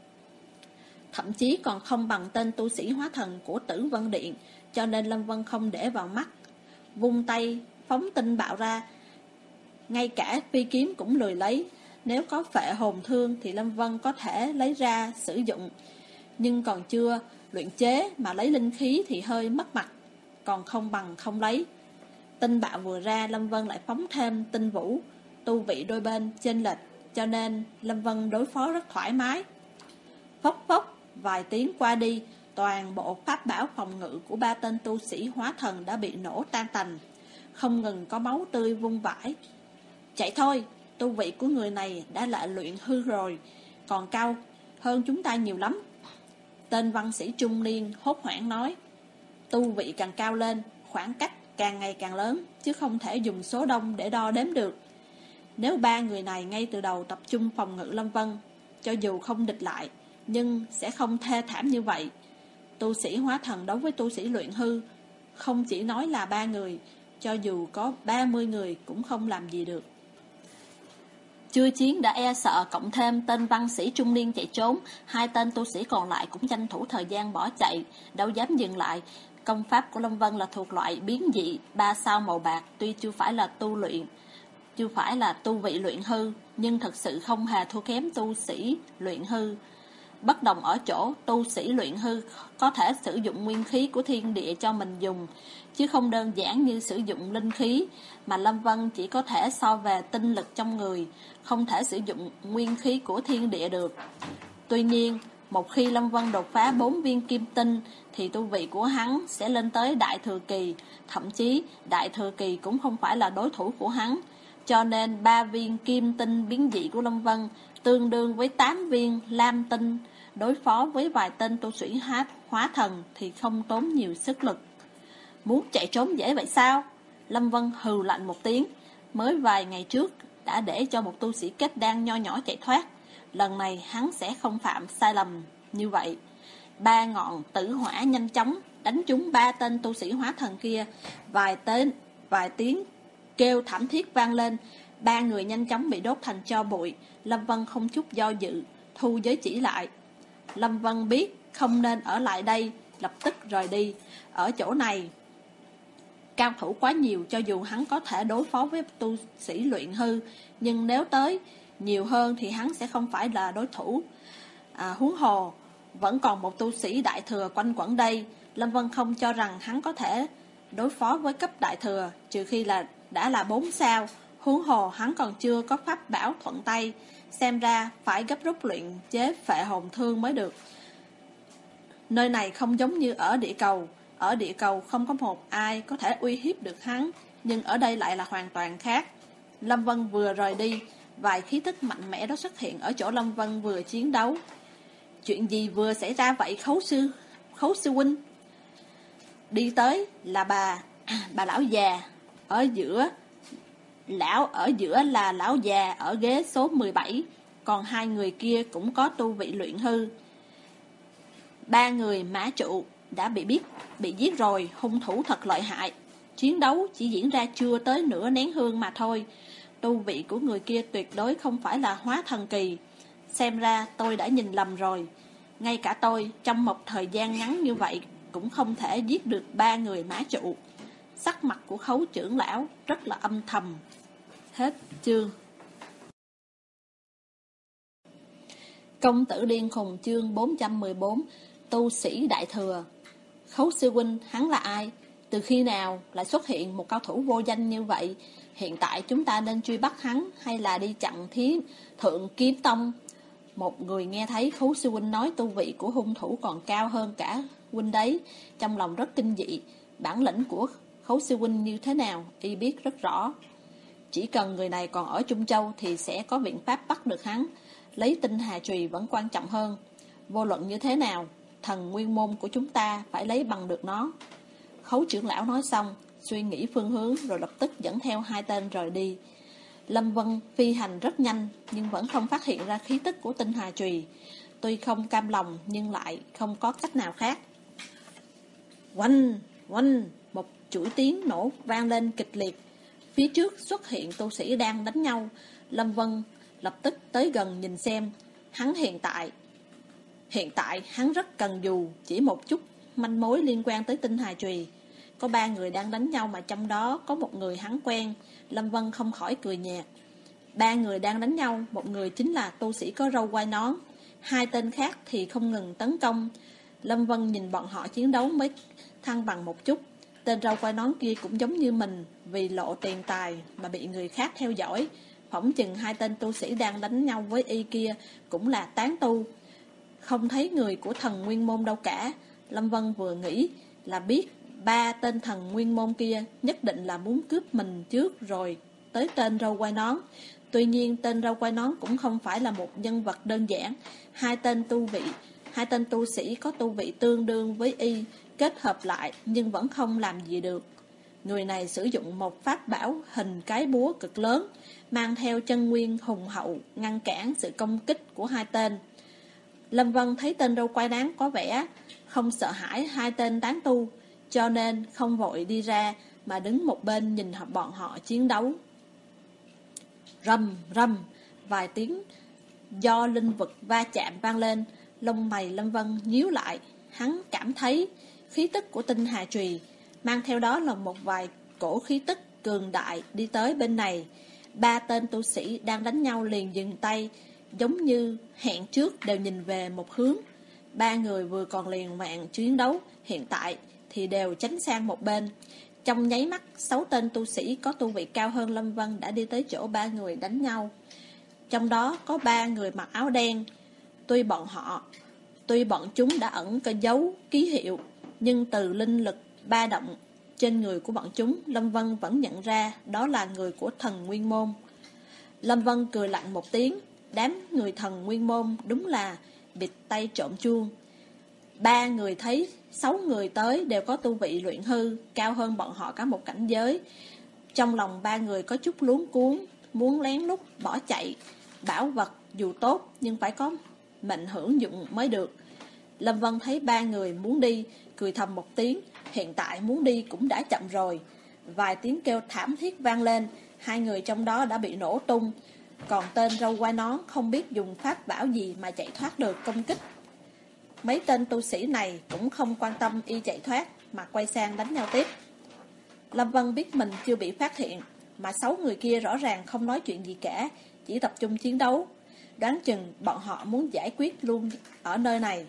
Thậm chí còn không bằng tên tu sĩ hóa thần của Tử Vân Điện, cho nên Lâm Vân không để vào mắt. Vung tay phóng tinh bạo ra, ngay cả phi kiếm cũng lười lấy. Nếu có phệ hồn thương thì Lâm Vân có thể lấy ra sử dụng, nhưng còn chưa luyện chế mà lấy linh khí thì hơi mất mặt, còn không bằng không lấy. Tinh bạo vừa ra, Lâm Vân lại phóng thêm tinh vũ. Tu vị đôi bên chênh lệch, cho nên Lâm Vân đối phó rất thoải mái. Phốc phốc, vài tiếng qua đi, toàn bộ pháp bảo phòng ngự của ba tên tu sĩ hóa thần đã bị nổ tan tành, không ngừng có máu tươi vung vãi. Chạy thôi, tu vị của người này đã là luyện hư rồi, còn cao hơn chúng ta nhiều lắm. Tên văn sĩ trung niên hốt hoảng nói. Tu vị càng cao lên, khoảng cách càng ngày càng lớn, chứ không thể dùng số đông để đo đếm được. Nếu ba người này ngay từ đầu tập trung phòng ngự Lâm Vân, cho dù không địch lại, nhưng sẽ không thê thảm như vậy. Tu sĩ hóa thần đối với tu sĩ luyện hư, không chỉ nói là ba người, cho dù có ba mươi người cũng không làm gì được. Chưa chiến đã e sợ, cộng thêm tên văn sĩ trung niên chạy trốn, hai tên tu sĩ còn lại cũng tranh thủ thời gian bỏ chạy, đâu dám dừng lại. Công pháp của Lâm Vân là thuộc loại biến dị ba sao màu bạc, tuy chưa phải là tu luyện, chưa phải là tu vị luyện hư, nhưng thật sự không hề thua kém tu sĩ luyện hư. Bất đồng ở chỗ, tu sĩ luyện hư có thể sử dụng nguyên khí của thiên địa cho mình dùng, chứ không đơn giản như sử dụng linh khí, mà Lâm Vân chỉ có thể so về tinh lực trong người, không thể sử dụng nguyên khí của thiên địa được. Tuy nhiên, một khi Lâm Vân đột phá bốn viên kim tinh, thì tu vị của hắn sẽ lên tới đại thừa kỳ, thậm chí đại thừa kỳ cũng không phải là đối thủ của hắn. Cho nên ba viên kim tinh biến dị của Lâm Vân tương đương với tám viên lam tinh, đối phó với vài tên tu sĩ hóa thần thì không tốn nhiều sức lực. Muốn chạy trốn dễ vậy sao? Lâm Vân hừ lạnh một tiếng. Mới vài ngày trước đã để cho một tu sĩ kết đan nho nhỏ chạy thoát, lần này hắn sẽ không phạm sai lầm như vậy. Ba ngọn tử hỏa nhanh chóng đánh trúng ba tên tu sĩ hóa thần kia. Vài tên, vài tiếng kêu thảm thiết vang lên, ba người nhanh chóng bị đốt thành tro bụi. Lâm Vân không chút do dự thu giới chỉ lại. Lâm Vân biết không nên ở lại đây, lập tức rời đi. Ở chỗ này cao thủ quá nhiều, cho dù hắn có thể đối phó với tu sĩ luyện hư, nhưng nếu tới nhiều hơn thì hắn sẽ không phải là đối thủ. À, huống hồ vẫn còn một tu sĩ đại thừa quanh quẩn đây. Lâm Vân không cho rằng hắn có thể đối phó với cấp đại thừa, trừ khi là đã là bốn sao. Huống hồ hắn còn chưa có pháp bảo thuận tay, xem ra phải gấp rút luyện chế phệ hồn thương mới được. Nơi này không giống như ở địa cầu. Ở địa cầu không có một ai có thể uy hiếp được hắn, nhưng ở đây lại là hoàn toàn khác. Lâm Vân vừa rời đi, vài khí tức mạnh mẽ đó xuất hiện ở chỗ Lâm Vân vừa chiến đấu. Chuyện gì vừa xảy ra vậy Khấu sư, Khấu sư huynh? Đi tới là bà, bà lão già, ở giữa, lão ở giữa là lão già ở ghế số mười bảy, còn hai người kia cũng có tu vị luyện hư. Ba người mã trụ đã bị biết, bị giết rồi, hung thủ thật lợi hại. Chiến đấu chỉ diễn ra chưa tới nửa nén hương mà thôi. Tu vị của người kia tuyệt đối không phải là hóa thần kỳ. Xem ra tôi đã nhìn lầm rồi. Ngay cả tôi, trong một thời gian ngắn như vậy, cũng không thể giết được ba người mã trụ. Sắc mặt của Khấu trưởng lão rất là âm thầm. Hết chương. Công tử điên khùng chương bốn trăm mười bốn. Tu sĩ đại thừa. Khấu sư huynh, hắn là ai? Từ khi nào lại xuất hiện một cao thủ vô danh như vậy? Hiện tại chúng ta nên truy bắt hắn hay là đi chặn thiến thượng kiếm tông? Một người nghe thấy Khấu sư huynh nói tu vị của hung thủ còn cao hơn cả huynh đấy, trong lòng rất kinh dị. Bản lĩnh của Khấu sư huynh như thế nào, y biết rất rõ. Chỉ cần người này còn ở Trung Châu thì sẽ có biện pháp bắt được hắn. Lấy tinh hà trùy vẫn quan trọng hơn. Vô luận như thế nào, thần nguyên môn của chúng ta phải lấy bằng được nó. Khấu trưởng lão nói xong, suy nghĩ phương hướng rồi lập tức dẫn theo hai tên rời đi. Lâm Vân phi hành rất nhanh nhưng vẫn không phát hiện ra khí tức của tinh hà trùy. Tuy không cam lòng nhưng lại không có cách nào khác. Oanh, oanh, một chuỗi tiếng nổ vang lên kịch liệt. Phía trước xuất hiện tu sĩ đang đánh nhau. Lâm Vân lập tức tới gần nhìn xem. Hắn hiện tại Hiện tại hắn rất cần dù chỉ một chút manh mối liên quan tới tinh hà trùy. Có ba người đang đánh nhau mà trong đó có một người hắn quen. Lâm Vân không khỏi cười nhạt. Ba người đang đánh nhau, một người chính là tu sĩ có râu quai nón, hai tên khác thì không ngừng tấn công. Lâm Vân nhìn bọn họ chiến đấu mới thăng bằng một chút. Tên râu quai nón kia cũng giống như mình, vì lộ tiền tài mà bị người khác theo dõi. Phỏng chừng hai tên tu sĩ đang đánh nhau với y kia cũng là tán tu, không thấy người của thần nguyên môn đâu cả. Lâm Vân vừa nghĩ là biết ba tên thần nguyên môn kia nhất định là muốn cướp mình trước rồi tới tên râu quai nón. Tuy nhiên tên râu quai nón cũng không phải là một nhân vật đơn giản. Hai tên tu vị, hai tên tu sĩ có tu vị tương đương với y kết hợp lại nhưng vẫn không làm gì được. Người này sử dụng một pháp bảo hình cái búa cực lớn, mang theo chân nguyên hùng hậu ngăn cản sự công kích của hai tên. Lâm Vân thấy tên râu quai nón có vẻ không sợ hãi hai tên tán tu, cho nên không vội đi ra mà đứng một bên nhìn bọn họ chiến đấu. Rầm rầm, vài tiếng do linh vực va chạm vang lên, lông mày Lâm Vân nhíu lại. Hắn cảm thấy khí tức của tinh hà trùy, mang theo đó là một vài cổ khí tức cường đại đi tới bên này. Ba tên tu sĩ đang đánh nhau liền dừng tay, giống như hẹn trước đều nhìn về một hướng. Ba người vừa còn liều mạng chiến đấu, hiện tại thì đều tránh sang một bên. Trong nháy mắt, sáu tên tu sĩ có tu vị cao hơn Lâm Vân đã đi tới chỗ ba người đánh nhau. Trong đó có ba người mặc áo đen. Tuy bọn họ, tuy bọn chúng đã ẩn cái dấu ký hiệu, nhưng từ linh lực ba động trên người của bọn chúng, Lâm Vân vẫn nhận ra đó là người của thần nguyên môn. Lâm Vân cười lạnh một tiếng. Đám người thần nguyên môn đúng là bịt tay trộm chuông. Ba người thấy sáu người tới đều có tu vị luyện hư, cao hơn bọn họ cả một cảnh giới. Trong lòng ba người có chút luống cuống, muốn lén lút bỏ chạy. Bảo vật dù tốt nhưng phải có mệnh hưởng dụng mới được. Lâm Vân thấy ba người muốn đi, cười thầm một tiếng. Hiện tại muốn đi cũng đã chậm rồi. Vài tiếng kêu thảm thiết vang lên, hai người trong đó đã bị nổ tung. Còn tên râu quai nón không biết dùng pháp bảo gì mà chạy thoát được công kích. Mấy tên tu sĩ này cũng không quan tâm y chạy thoát mà quay sang đánh nhau tiếp. Lâm Vân biết mình chưa bị phát hiện, mà sáu người kia rõ ràng không nói chuyện gì cả, chỉ tập trung chiến đấu. Đoán chừng bọn họ muốn giải quyết luôn ở nơi này.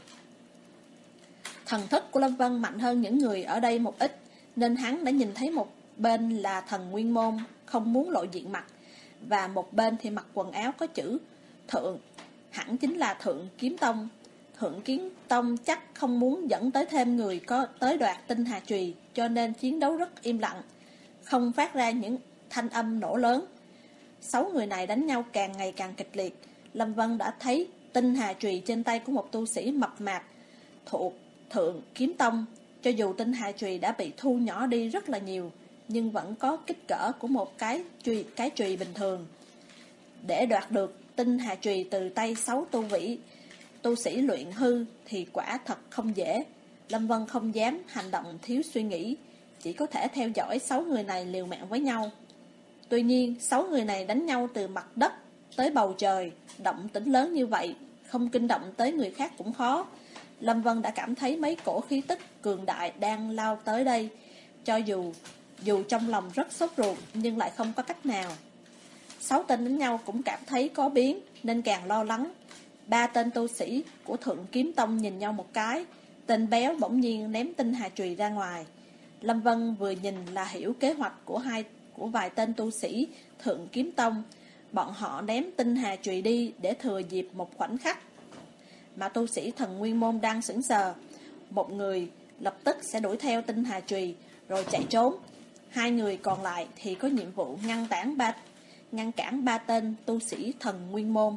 Thần thức của Lâm Vân mạnh hơn những người ở đây một ít, nên hắn đã nhìn thấy một bên là thần nguyên môn không muốn lộ diện mặt, và một bên thì mặc quần áo có chữ thượng, hẳn chính là Thượng Kiếm Tông. Thượng Kiếm Tông chắc không muốn dẫn tới thêm người có tới đoạt tinh hà trùy, cho nên chiến đấu rất im lặng, không phát ra những thanh âm nổ lớn. Sáu người này đánh nhau càng ngày càng kịch liệt. Lâm Vân đã thấy tinh hà chùy trên tay của một tu sĩ mập mạp thuộc Thượng Kiếm Tông. Cho dù tinh hà chùy đã bị thu nhỏ đi rất là nhiều, nhưng vẫn có kích cỡ của một cái chùy, cái chùy bình thường. Để đoạt được tinh hà chùy từ tay sáu tu vĩ tu sĩ luyện hư thì quả thật không dễ. Lâm Vân không dám hành động thiếu suy nghĩ, chỉ có thể theo dõi sáu người này liều mạng với nhau. Tuy nhiên, sáu người này đánh nhau từ mặt đất tới bầu trời, động tĩnh lớn như vậy, không kinh động tới người khác cũng khó. Lâm Vân đã cảm thấy mấy cổ khí tức cường đại đang lao tới đây. Cho dù dù trong lòng rất sốt ruột, nhưng lại không có cách nào. Sáu tên đánh nhau cũng cảm thấy có biến, nên càng lo lắng. Ba tên tu sĩ của Thượng Kiếm Tông nhìn nhau một cái. Tên béo bỗng nhiên ném tinh hà chùy ra ngoài. Lâm Vân vừa nhìn là hiểu kế hoạch của hai của vài tên tu sĩ Thượng Kiếm Tông. Bọn họ ném tinh hà chùy đi để thừa dịp một khoảnh khắc mà tu sĩ Thần Nguyên Môn đang sững sờ. Một người lập tức sẽ đuổi theo tinh hà chùy rồi chạy trốn. Hai người còn lại thì có nhiệm vụ ngăn cản ba ngăn cản ba tên tu sĩ Thần Nguyên Môn.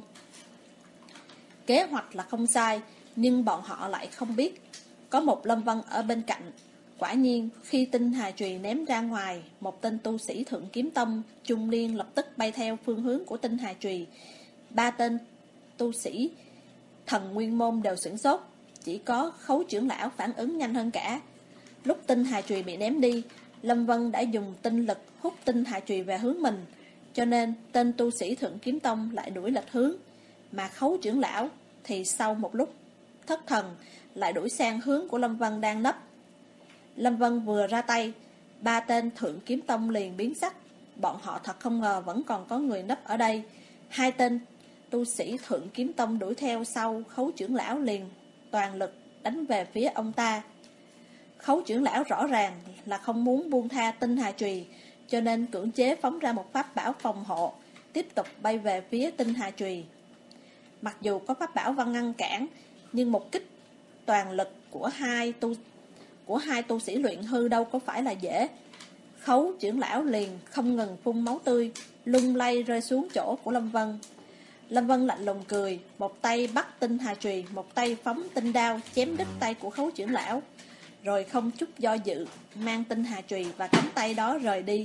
Kế hoạch là không sai, nhưng bọn họ lại không biết có một Lâm Vân ở bên cạnh. Quả nhiên, khi tinh hà chùy ném ra ngoài, một tên tu sĩ Thượng Kiếm Tông trung niên lập tức bay theo phương hướng của tinh hà chùy. Ba tên tu sĩ Thần Nguyên Môn đều sửng sốt, chỉ có Khấu trưởng lão phản ứng nhanh hơn cả. Lúc tinh hà chùy bị ném đi, Lâm Vân đã dùng tinh lực hút tinh hà chùy về hướng mình, cho nên tên tu sĩ Thượng Kiếm Tông lại đuổi lệch hướng, mà Khấu trưởng lão thì sau một lúc thất thần lại đuổi sang hướng của Lâm Vân đang nấp. Lâm Vân vừa ra tay, ba tên Thượng Kiếm Tông liền biến sắc. Bọn họ thật không ngờ vẫn còn có người nấp ở đây. Hai tên tu sĩ Thượng Kiếm Tông đuổi theo sau Khấu trưởng lão liền toàn lực đánh về phía ông ta. Khấu trưởng lão rõ ràng là không muốn buông tha tinh hà chùy, cho nên cưỡng chế phóng ra một pháp bảo phòng hộ, tiếp tục bay về phía tinh hà chùy. Mặc dù có pháp bảo văn ngăn cản, nhưng một kích toàn lực của hai tu của hai tu sĩ luyện hư đâu có phải là dễ. Khấu trưởng lão liền không ngừng phun máu tươi, lung lay rơi xuống chỗ của Lâm Vân. Lâm Vân lạnh lùng cười, một tay bắt tinh hà chùy, một tay phóng tinh đao chém đứt tay của Khấu trưởng lão, rồi không chút do dự mang tinh hà chùy và cánh tay đó rời đi.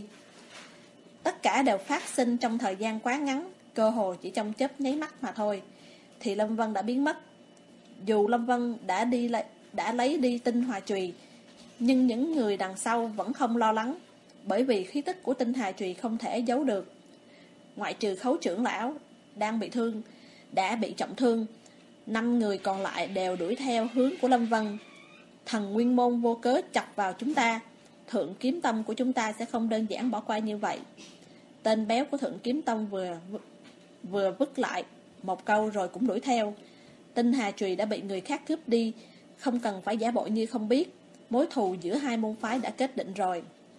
Tất cả đều phát sinh trong thời gian quá ngắn, cơ hồ chỉ trong chớp nháy mắt mà thôi, thì Lâm Vân đã biến mất. Dù Lâm Vân đã đi lấy, đã lấy đi tinh hà chùy, nhưng những người đằng sau vẫn không lo lắng, bởi vì khí tức của tinh hà chùy không thể giấu được. Ngoại trừ Khấu trưởng lão đang bị thương, đã bị trọng thương, năm người còn lại đều đuổi theo hướng của Lâm Vân. Thần Nguyên Môn vô cớ chọc vào chúng ta, Thượng Kiếm Tông của chúng ta sẽ không đơn giản bỏ qua như vậy. Tên béo của Thượng Kiếm Tông vừa vừa vứt lại một câu rồi cũng đuổi theo. Tinh hà chùy đã bị người khác cướp đi, không cần phải giả bộ như không biết. Mối thù giữa hai môn phái đã kết định rồi.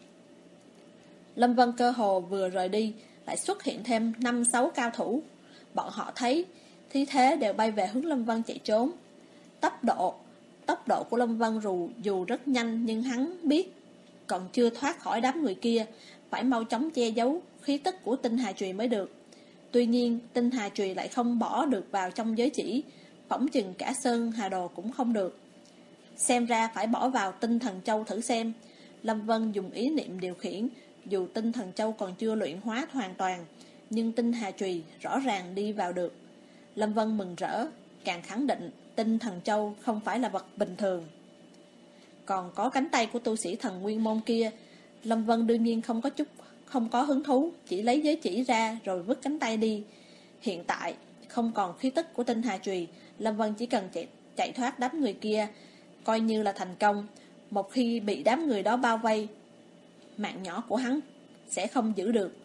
Lâm Vân cơ hồ vừa rời đi, lại xuất hiện thêm năm sáu cao thủ. Bọn họ thấy thi thế đều bay về hướng Lâm Vân chạy trốn. Tốc độ Tốc độ của Lâm Vân dù, dù rất nhanh, nhưng hắn biết còn chưa thoát khỏi đám người kia, phải mau chóng che giấu khí tức của tinh hà chùy mới được. Tuy nhiên tinh hà chùy lại không bỏ được vào trong giới chỉ, phỏng chừng cả Sơn Hà Đồ cũng không được. Xem ra phải bỏ vào tinh thần châu thử xem. Lâm Vân dùng ý niệm điều khiển, dù tinh thần châu còn chưa luyện hóa hoàn toàn, nhưng tinh hà chùy rõ ràng đi vào được. Lâm Vân mừng rỡ, càng khẳng định tinh thần châu không phải là vật bình thường. Còn có cánh tay của tu sĩ Thần Nguyên Môn kia, Lâm Vân đương nhiên không có chút không có hứng thú, chỉ lấy giới chỉ ra rồi vứt cánh tay đi. Hiện tại không còn khí tức của tinh hà chùy, Lâm Vân chỉ cần chạy, chạy thoát đám người kia coi như là thành công. Một khi bị đám người đó bao vây, mạng nhỏ của hắn sẽ không giữ được.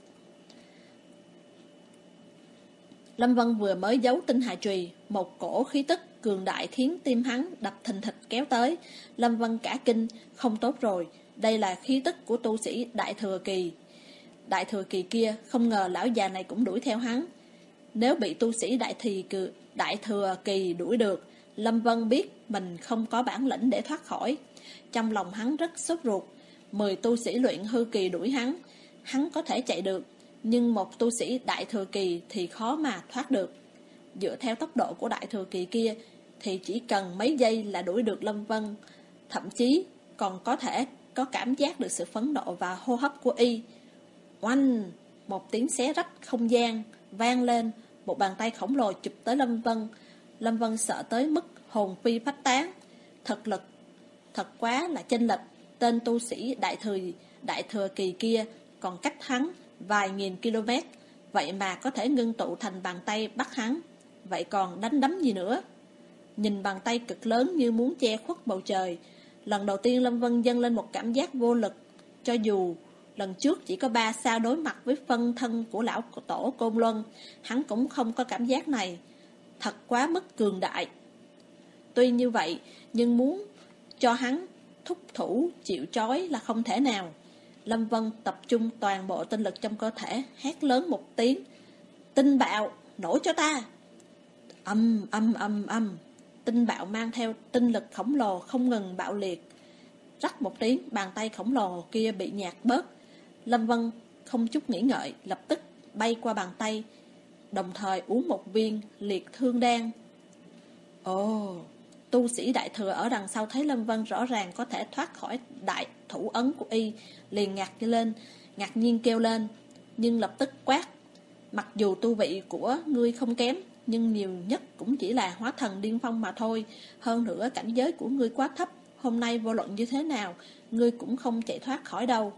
Lâm Vân vừa mới giấu tinh hà chùy, một cổ khí tức cường đại khiến tim hắn đập thình thịch kéo tới. Lâm Vân cả kinh, không tốt rồi, đây là khí tức của tu sĩ Đại Thừa Kỳ. Đại Thừa Kỳ kia, không ngờ lão già này cũng đuổi theo hắn. Nếu bị tu sĩ Đại, thì, đại Thừa Kỳ đuổi được, Lâm Vân biết mình không có bản lĩnh để thoát khỏi. Trong lòng hắn rất sốt ruột. Mười tu sĩ luyện hư kỳ đuổi hắn, hắn có thể chạy được, nhưng một tu sĩ đại thừa kỳ thì khó mà thoát được. Dựa theo tốc độ của đại thừa kỳ kia thì chỉ cần mấy giây là đuổi được Lâm Vân, thậm chí còn có thể có cảm giác được sự phẫn nộ và hô hấp của y. Oanh! Một tiếng xé rách không gian vang lên, một bàn tay khổng lồ chụp tới Lâm Vân. Lâm Vân sợ tới mức hồn phi phách tán. Thật lực, thật quá là chênh lệch. Tên tu sĩ đại thừa đại thừa kỳ kia còn cách hắn vài nghìn km, vậy mà có thể ngưng tụ thành bàn tay bắt hắn. Vậy còn đánh đấm gì nữa? Nhìn bàn tay cực lớn như muốn che khuất bầu trời, lần đầu tiên Lâm Vân dâng lên một cảm giác vô lực. Cho dù lần trước chỉ có ba sao đối mặt với phân thân của lão tổ Côn Luân, hắn cũng không có cảm giác này. Thật quá mức cường đại. Tuy như vậy, nhưng muốn cho hắn thúc thủ chịu trói là không thể nào. Lâm Vân tập trung toàn bộ tinh lực trong cơ thể, hét lớn một tiếng: tinh bạo, nổ cho ta! Âm âm âm âm, tinh bạo mang theo tinh lực khổng lồ không ngừng bạo liệt. Rắc một tiếng, bàn tay khổng lồ kia bị nhạt bớt. Lâm Vân không chút nghĩ ngợi, lập tức bay qua bàn tay, đồng thời uống một viên liệt thương đan. Ồ, tu sĩ đại thừa ở đằng sau thấy Lâm Vân rõ ràng có thể thoát khỏi đại thủ ấn của y, liền ngạc lên, ngạc nhiên kêu lên, nhưng lập tức quát: mặc dù tu vị của ngươi không kém, nhưng nhiều nhất cũng chỉ là hóa thần điên phong mà thôi. Hơn nữa cảnh giới của ngươi quá thấp, hôm nay vô luận như thế nào, ngươi cũng không chạy thoát khỏi đâu.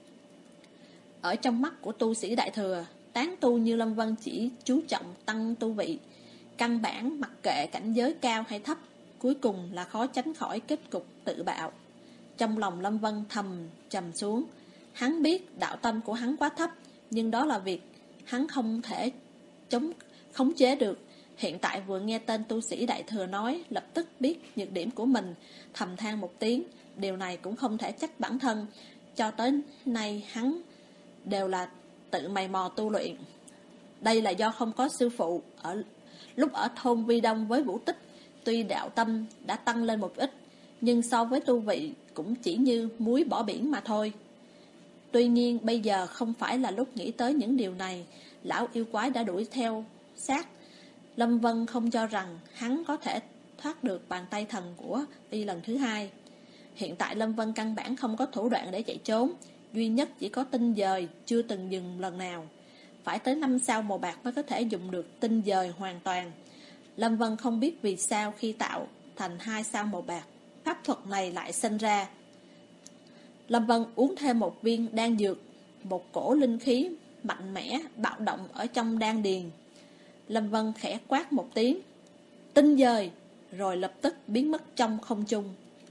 Ở trong mắt của tu sĩ đại thừa, tán tu như Lâm Vân chỉ chú trọng tăng tu vị, căn bản mặc kệ cảnh giới cao hay thấp, cuối cùng là khó tránh khỏi kết cục tự bạo. Trong lòng Lâm Vân thầm trầm xuống. Hắn biết đạo tâm của hắn quá thấp, nhưng đó là việc hắn không thể chống khống chế được. Hiện tại vừa nghe tên tu sĩ đại thừa nói, lập tức biết nhược điểm của mình, thầm than một tiếng. Điều này cũng không thể trách bản thân, cho tới nay hắn đều là tự mày mò tu luyện. Đây là do không có sư phụ. Ở lúc ở thôn Vi Đông với Vũ Tích, tuy đạo tâm đã tăng lên một ít, nhưng so với tu vị cũng chỉ như muối bỏ biển mà thôi. Tuy nhiên bây giờ không phải là lúc nghĩ tới những điều này. Lão yêu quái đã đuổi theo sát. Lâm Vân không cho rằng hắn có thể thoát được bàn tay thần của y lần thứ hai. Hiện tại Lâm Vân căn bản không có thủ đoạn để chạy trốn, duy nhất chỉ có tinh dời, chưa từng dừng lần nào. Phải tới năm sao màu bạc mới có thể dùng được tinh dời hoàn toàn. Lâm Vân không biết vì sao khi tạo thành hai sao màu bạc, pháp thuật này lại sinh ra. Lâm Vân uống thêm một viên đan dược, một cổ linh khí mạnh mẽ bạo động ở trong đan điền. Lâm Vân khẽ quát một tiếng: tinh dời, rồi lập tức biến mất trong không trung.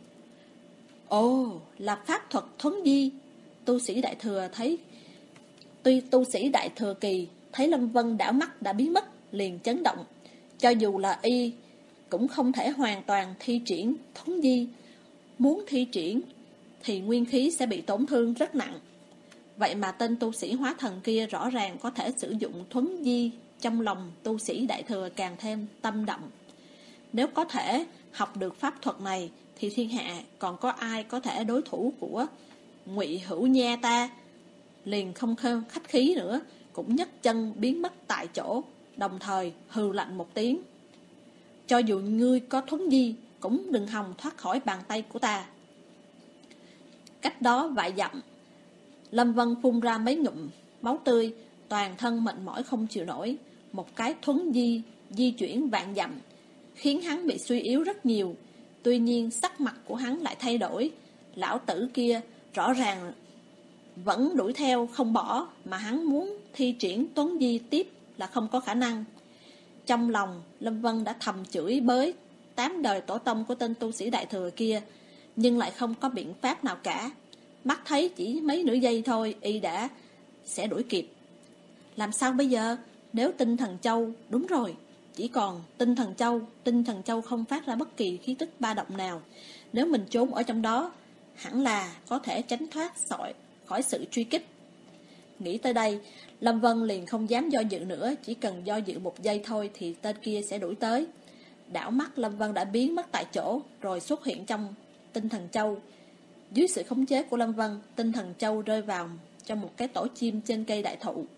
Ồ, là pháp thuật thuấn di. Tu sĩ đại thừa thấy Tuy tu sĩ đại thừa kỳ thấy Lâm Vân đảo mắt đã biến mất, liền chấn động. Cho dù là y cũng không thể hoàn toàn thi triển thuấn di. Muốn thi triển thì nguyên khí sẽ bị tổn thương rất nặng. Vậy mà tên tu sĩ hóa thần kia rõ ràng có thể sử dụng thuấn di. Trong lòng tu sĩ đại thừa càng thêm tâm động. Nếu có thể học được pháp thuật này thì thiên hạ còn có ai có thể đối thủ của Ngụy Hữu Nha ta. Liền không khách khí nữa, cũng nhấc chân biến mất tại chỗ, đồng thời hừ lạnh một tiếng: cho dù ngươi có thuấn di, cũng đừng hòng thoát khỏi bàn tay của ta. Cách đó vài dặm, Lâm Vân phun ra mấy ngụm máu tươi, toàn thân mệt mỏi không chịu nổi. Một cái thuấn di di chuyển vạn dặm khiến hắn bị suy yếu rất nhiều. Tuy nhiên sắc mặt của hắn lại thay đổi. Lão tử kia rõ ràng vẫn đuổi theo không bỏ, mà hắn muốn thi triển tuấn di tiếp là không có khả năng. Trong lòng Lâm Vân đã thầm chửi bới tám đời tổ tông của tên tu sĩ đại thừa kia, nhưng lại không có biện pháp nào cả. Mắt thấy chỉ mấy nửa giây thôi y đã sẽ đuổi kịp. Làm sao bây giờ? Nếu tinh thần châu, đúng rồi, chỉ còn tinh thần châu. Tinh thần châu không phát ra bất kỳ khí tức ba động nào. Nếu mình trốn ở trong đó, hẳn là có thể tránh thoát khỏi, khỏi sự truy kích. Nghĩ tới đây, Lâm Vân liền không dám do dự nữa. Chỉ cần do dự một giây thôi thì tên kia sẽ đuổi tới. Đảo mắt Lâm Vân đã biến mất tại chỗ, rồi xuất hiện trong tinh thần châu. Dưới sự khống chế của Lâm Vân, tinh thần châu rơi vào trong một cái tổ chim trên cây đại thụ.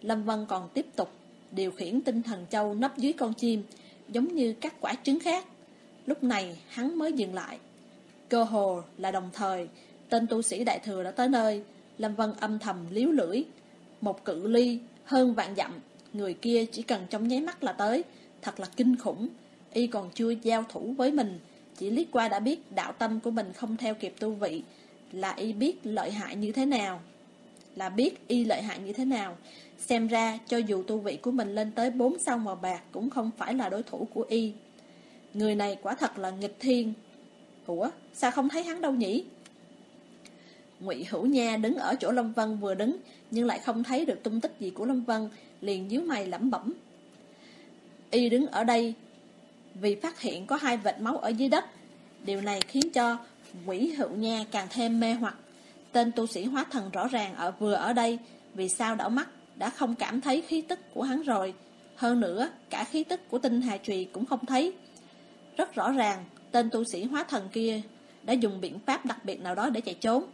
Lâm Vân còn tiếp tục điều khiển tinh thần châu nấp dưới con chim, giống như các quả trứng khác. Lúc này hắn mới dừng lại. Cơ hồ là đồng thời, tên tu sĩ đại thừa đã tới nơi. Lâm Vân âm thầm líu lưỡi. Một cự ly hơn vạn dặm, người kia chỉ cần trong nháy mắt là tới. Thật là kinh khủng. Y còn chưa giao thủ với mình, chỉ liếc qua đã biết đạo tâm của mình không theo kịp tu vị. Là y biết lợi hại như thế nào Là biết y lợi hại như thế nào. Xem ra cho dù tu vị của mình lên tới bốn sao màu bạc cũng không phải là đối thủ của y. Người này quả thật là nghịch thiên. Ủa, sao không thấy hắn đâu nhỉ? Ngụy Hữu Nha đứng ở chỗ Lâm Vân vừa đứng, nhưng lại không thấy được tung tích gì của Lâm Vân, liền nhíu mày lẩm bẩm. Y đứng ở đây vì phát hiện có hai vệt máu ở dưới đất. Điều này khiến cho Ngụy Hữu Nha càng thêm mê hoặc. Tên tu sĩ hóa thần rõ ràng ở vừa ở đây, vì sao đảo mắt đã không cảm thấy khí tức của hắn rồi. Hơn nữa, cả khí tức của tinh hà trùy cũng không thấy. Rất rõ ràng, tên tu sĩ hóa thần kia đã dùng biện pháp đặc biệt nào đó để chạy trốn.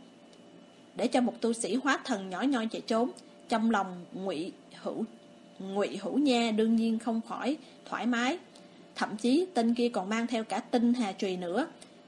Để cho một tu sĩ hóa thần nhỏ nhoi chạy trốn, trong lòng Ngụy Hữu Ngụy Hữu Nha đương nhiên không khỏi thoải mái. Thậm chí tên kia còn mang theo cả tinh hà trùy nữa.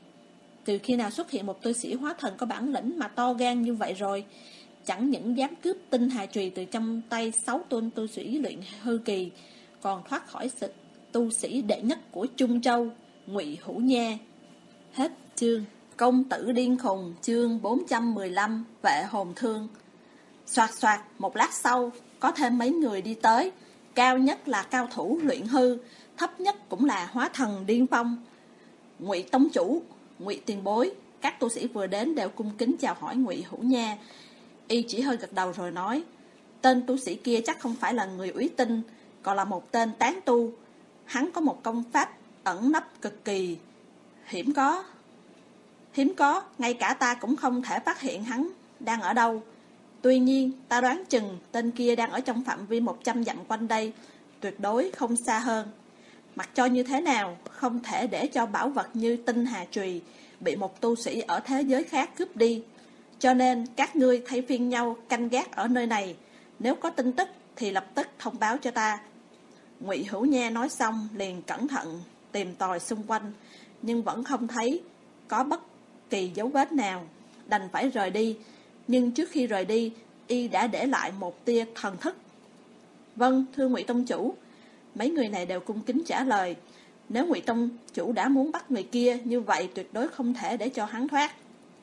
Từ khi nào xuất hiện một tu sĩ hóa thần có bản lĩnh mà to gan như vậy rồi? Chẳng những dám cướp tinh hà trùy từ trong tay sáu tôn tu sĩ luyện hư kỳ, còn thoát khỏi sự tu sĩ đệ nhất của Trung Châu, Ngụy Hữu Nha. Hết chương. Công tử điên khùng, chương bốn trăm mười lăm, vệ hồn thương. Soạt soạt, một lát sau, có thêm mấy người đi tới. Cao nhất là cao thủ luyện hư, thấp nhất cũng là hóa thần điên phong. Ngụy tông chủ, Ngụy tiền bối, các tu sĩ vừa đến đều cung kính chào hỏi Ngụy Hữu Nha. Y chỉ hơi gật đầu rồi nói, tên tu sĩ kia chắc không phải là người úy tinh, còn là một tên tán tu. Hắn có một công pháp ẩn nấp cực kỳ hiểm có. Hiếm có, ngay cả ta cũng không thể phát hiện hắn đang ở đâu. Tuy nhiên, ta đoán chừng tên kia đang ở trong phạm vi một trăm dặm quanh đây, tuyệt đối không xa hơn. Mặc cho như thế nào, không thể để cho bảo vật như tinh hà trùy bị một tu sĩ ở thế giới khác cướp đi. Cho nên, các ngươi thay phiên nhau canh gác ở nơi này. Nếu có tin tức thì lập tức thông báo cho ta. Ngụy Hữu Nha nói xong liền cẩn thận tìm tòi xung quanh, nhưng vẫn không thấy có bất kỳ dấu vết nào, đành phải rời đi. Nhưng trước khi rời đi, y đã để lại một tia thần thức. Vâng, thưa Ngụy tông chủ. Mấy người này đều cung kính trả lời. Nếu Ngụy tông chủ đã muốn bắt người kia, như vậy tuyệt đối không thể để cho hắn thoát.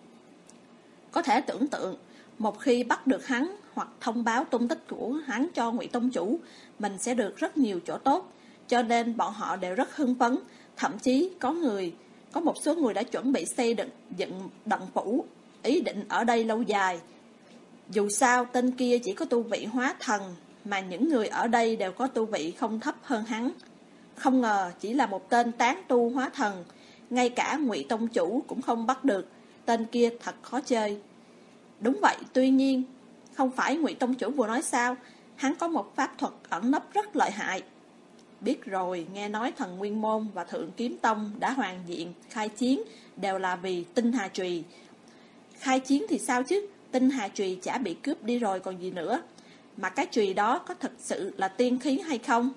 Có thể tưởng tượng, một khi bắt được hắn hoặc thông báo tung tích của hắn cho Ngụy tông chủ, mình sẽ được rất nhiều chỗ tốt. Cho nên bọn họ đều rất hưng phấn. Thậm chí có người Có một số người đã chuẩn bị xây dựng, dựng động phủ, ý định ở đây lâu dài. Dù sao tên kia chỉ có tu vị hóa thần, mà những người ở đây đều có tu vị không thấp hơn hắn. Không ngờ chỉ là một tên tán tu hóa thần, ngay cả Ngụy tông chủ cũng không bắt được. Tên kia thật khó chơi. Đúng vậy, tuy nhiên không phải Ngụy tông chủ vừa nói sao, hắn có một pháp thuật ẩn nấp rất lợi hại. Biết rồi, nghe nói Thần Nguyên Môn và Thượng Kiếm Tông đã hoàn diện khai chiến đều là vì tinh hà trùy. Khai chiến thì sao chứ, tinh hà trùy chả bị cướp đi rồi còn gì nữa. Mà cái trùy đó có thực sự là tiên khí hay không?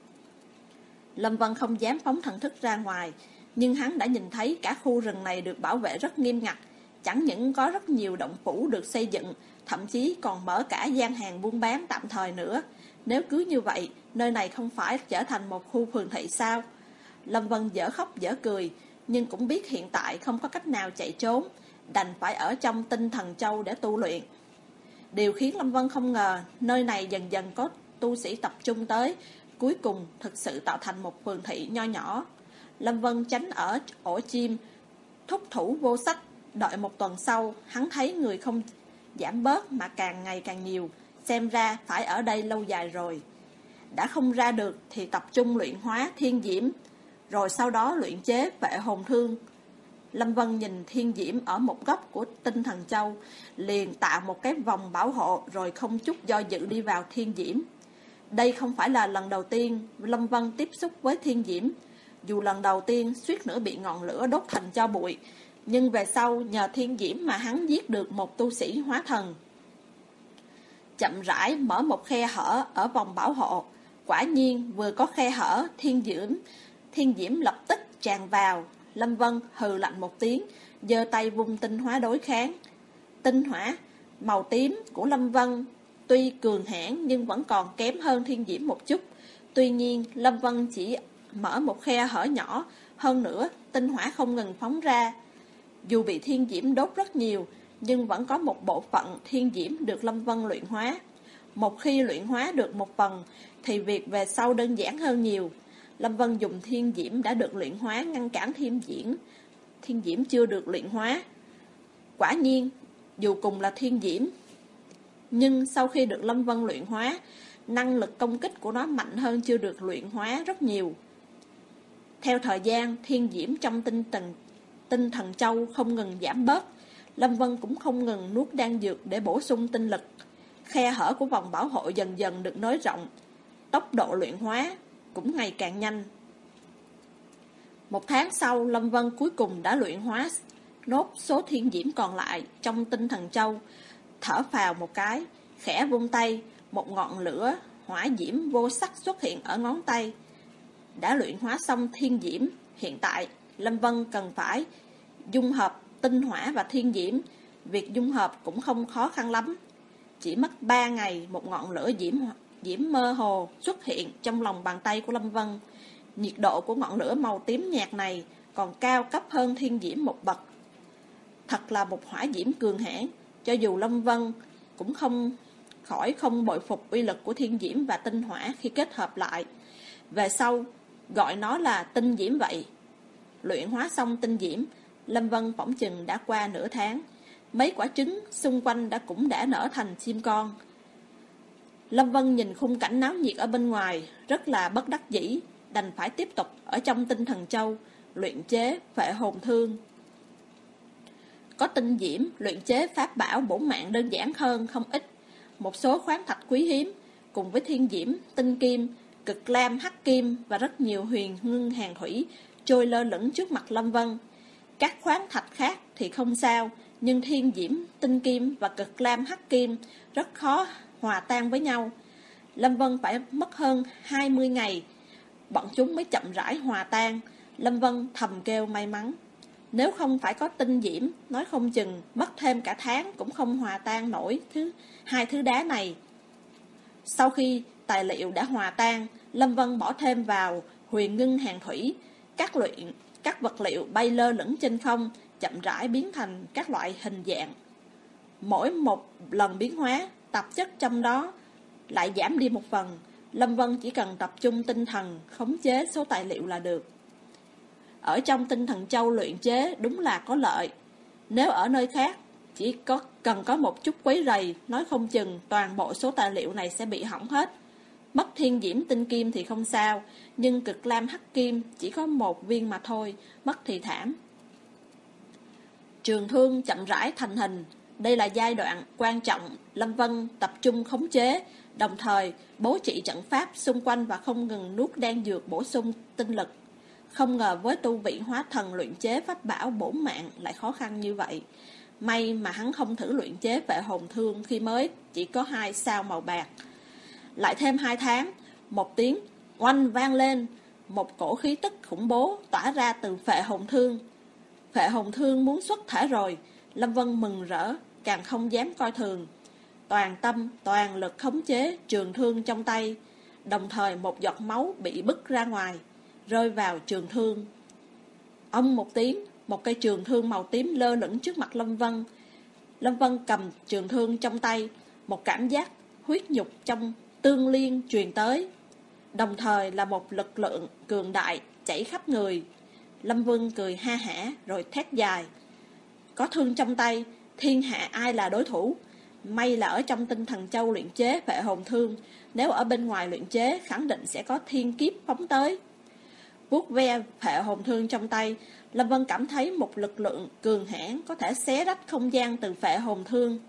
Lâm Vân không dám phóng thần thức ra ngoài, nhưng hắn đã nhìn thấy cả khu rừng này được bảo vệ rất nghiêm ngặt. Chẳng những có rất nhiều động phủ được xây dựng, thậm chí còn mở cả gian hàng buôn bán tạm thời nữa. Nếu cứ như vậy, nơi này không phải trở thành một khu phường thị sao? Lâm Vân dở khóc dở cười, nhưng cũng biết hiện tại không có cách nào chạy trốn, đành phải ở trong tinh thần châu để tu luyện. Điều khiến Lâm Vân không ngờ, nơi này dần dần có tu sĩ tập trung tới, cuối cùng thực sự tạo thành một phường thị nho nhỏ. Lâm Vân tránh ở ổ chim, thúc thủ vô sách, đợi một tuần sau, hắn thấy người không giảm bớt mà càng ngày càng nhiều, xem ra phải ở đây lâu dài rồi. Đã không ra được thì tập trung luyện hóa thiên diễm, rồi sau đó luyện chế vệ hồn thương. Lâm Vân nhìn thiên diễm ở một góc của tinh thần châu, liền tạo một cái vòng bảo hộ, rồi không chút do dự đi vào thiên diễm. Đây không phải là lần đầu tiên Lâm Vân tiếp xúc với thiên diễm. Dù lần đầu tiên suýt nữa bị ngọn lửa đốt thành tro bụi, nhưng về sau nhờ thiên diễm mà hắn giết được một tu sĩ hóa thần. chậm rãi mở một khe hở ở vòng bảo hộ. Quả nhiên vừa có khe hở, thiên diễm, thiên diễm lập tức tràn vào. Lâm Vân hừ lạnh một tiếng, giơ tay vung tinh hóa đối kháng. Tinh hỏa màu tím của Lâm Vân tuy cường hãn nhưng vẫn còn kém hơn thiên diễm một chút. Tuy nhiên Lâm Vân chỉ mở một khe hở nhỏ, hơn nữa tinh hỏa không ngừng phóng ra. Dù bị thiên diễm đốt rất nhiều, nhưng vẫn có một bộ phận thiên diễm được Lâm Vân luyện hóa. Một khi luyện hóa được một phần, thì việc về sau đơn giản hơn nhiều. Lâm Vân dùng thiên diễm đã được luyện hóa ngăn cản thiên diễm, thiên diễm chưa được luyện hóa. Quả nhiên, dù cùng là thiên diễm, nhưng sau khi được Lâm Vân luyện hóa, năng lực công kích của nó mạnh hơn chưa được luyện hóa rất nhiều. Theo thời gian, thiên diễm trong tinh thần, tinh thần châu không ngừng giảm bớt. Lâm Vân cũng không ngừng nuốt đan dược để bổ sung tinh lực. Khe hở của vòng bảo hộ dần dần được nới rộng, tốc độ luyện hóa cũng ngày càng nhanh. Một tháng sau, Lâm Vân cuối cùng đã luyện hóa nốt số thiên diễm còn lại trong tinh thần châu. Thở phào một cái, khẽ vung tay, một ngọn lửa hỏa diễm vô sắc xuất hiện ở ngón tay. Đã luyện hóa xong thiên diễm, hiện tại Lâm Vân cần phải dung hợp tinh hỏa và thiên diễm. Việc dung hợp cũng không khó khăn lắm. Chỉ mất ba ngày, một ngọn lửa diễm, diễm mơ hồ xuất hiện trong lòng bàn tay của Lâm Vân. Nhiệt độ của ngọn lửa màu tím nhạt này còn cao cấp hơn thiên diễm một bậc. Thật là một hỏa diễm cường hãn, cho dù Lâm Vân cũng không khỏi không bội phục uy lực của thiên diễm và tinh hỏa khi kết hợp lại. Về sau, gọi nó là tinh diễm vậy. Luyện hóa xong tinh diễm, Lâm Vân phỏng chừng đã qua nửa tháng. Mấy quả trứng xung quanh đã cũng đã nở thành chim con. Lâm Vân nhìn khung cảnh náo nhiệt ở bên ngoài, rất là bất đắc dĩ, đành phải tiếp tục ở trong tinh thần châu, luyện chế phệ hồn thương. Có tinh diễm, luyện chế pháp bảo bổn mạng đơn giản hơn không ít. Một số khoáng thạch quý hiếm, cùng với thiên diễm, tinh kim, cực lam, hắc kim và rất nhiều huyền ngưng hàng thủy trôi lơ lửng trước mặt Lâm Vân. Các khoáng thạch khác thì không sao, nhưng thiên diễm, tinh kim và cực lam, hắc kim rất khó hòa tan với nhau. Lâm Vân phải mất hơn hai mươi ngày, bọn chúng mới chậm rãi hòa tan. Lâm Vân thầm kêu may mắn. Nếu không phải có tinh diễm, nói không chừng mất thêm cả tháng cũng không hòa tan nổi thứ hai thứ đá này. Sau khi tài liệu đã hòa tan, Lâm Vân bỏ thêm vào huyền ngưng hàng thủy, các luyện các vật liệu bay lơ lửng trên không, chậm rãi biến thành các loại hình dạng. Mỗi một lần biến hóa, tạp chất trong đó lại giảm đi một phần. Lâm Vân chỉ cần tập trung tinh thần khống chế số tài liệu là được. Ở trong tinh thần châu luyện chế đúng là có lợi. Nếu ở nơi khác, chỉ có cần có một chút quấy rầy, nói không chừng toàn bộ số tài liệu này sẽ bị hỏng hết. Mất thiên diễm tinh kim thì không sao, nhưng cực lam hắc kim chỉ có một viên mà thôi, mất thì thảm. Trường thương chậm rãi thành hình. Đây là giai đoạn quan trọng. Lâm Vân tập trung khống chế, đồng thời bố trí trận pháp xung quanh và không ngừng nuốt đan dược bổ sung tinh lực. Không ngờ với tu vị hóa thần luyện chế pháp bảo bổn mạng lại khó khăn như vậy. May mà hắn không thử luyện chế phệ hồn thương khi mới chỉ có hai sao màu bạc. Lại thêm hai tháng, một tiếng oanh vang lên, một cổ khí tức khủng bố tỏa ra từ phệ hồn thương. Phệ hồn thương muốn xuất thể rồi. Lâm Vân mừng rỡ, càng không dám coi thường. Toàn tâm, toàn lực khống chế trường thương trong tay. Đồng thời một giọt máu bị bứt ra ngoài, rơi vào trường thương. Ông một tiếng, một cây trường thương màu tím lơ lửng trước mặt Lâm Vân. Lâm Vân cầm trường thương trong tay, một cảm giác huyết nhục trong tương liên truyền tới. Đồng thời là một lực lượng cường đại chảy khắp người. Lâm Vân cười ha hả rồi thét dài. Có thương trong tay, thiên hạ ai là đối thủ. May là ở trong tinh thần châu luyện chế phệ hồn thương, nếu ở bên ngoài luyện chế khẳng định sẽ có thiên kiếp phóng tới. Vuốt ve phệ hồn thương trong tay, Lâm Vân cảm thấy một lực lượng cường hãn có thể xé rách không gian từ phệ hồn thương.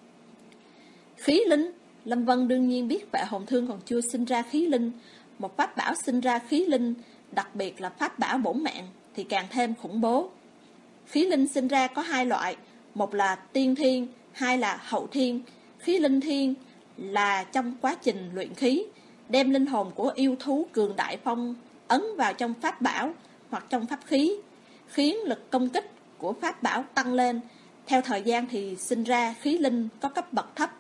Khí linh. Lâm Vân đương nhiên biết phệ hồn thương còn chưa sinh ra khí linh. Một pháp bảo sinh ra khí linh, đặc biệt là pháp bảo bổn mạng, thì càng thêm khủng bố. Khí linh sinh ra có hai loại, một là tiên thiên, hai là hậu thiên. Khí linh thiên là trong quá trình luyện khí, đem linh hồn của yêu thú cường đại phong ấn vào trong pháp bảo hoặc trong pháp khí, khiến lực công kích của pháp bảo tăng lên. Theo thời gian thì sinh ra khí linh có cấp bậc thấp.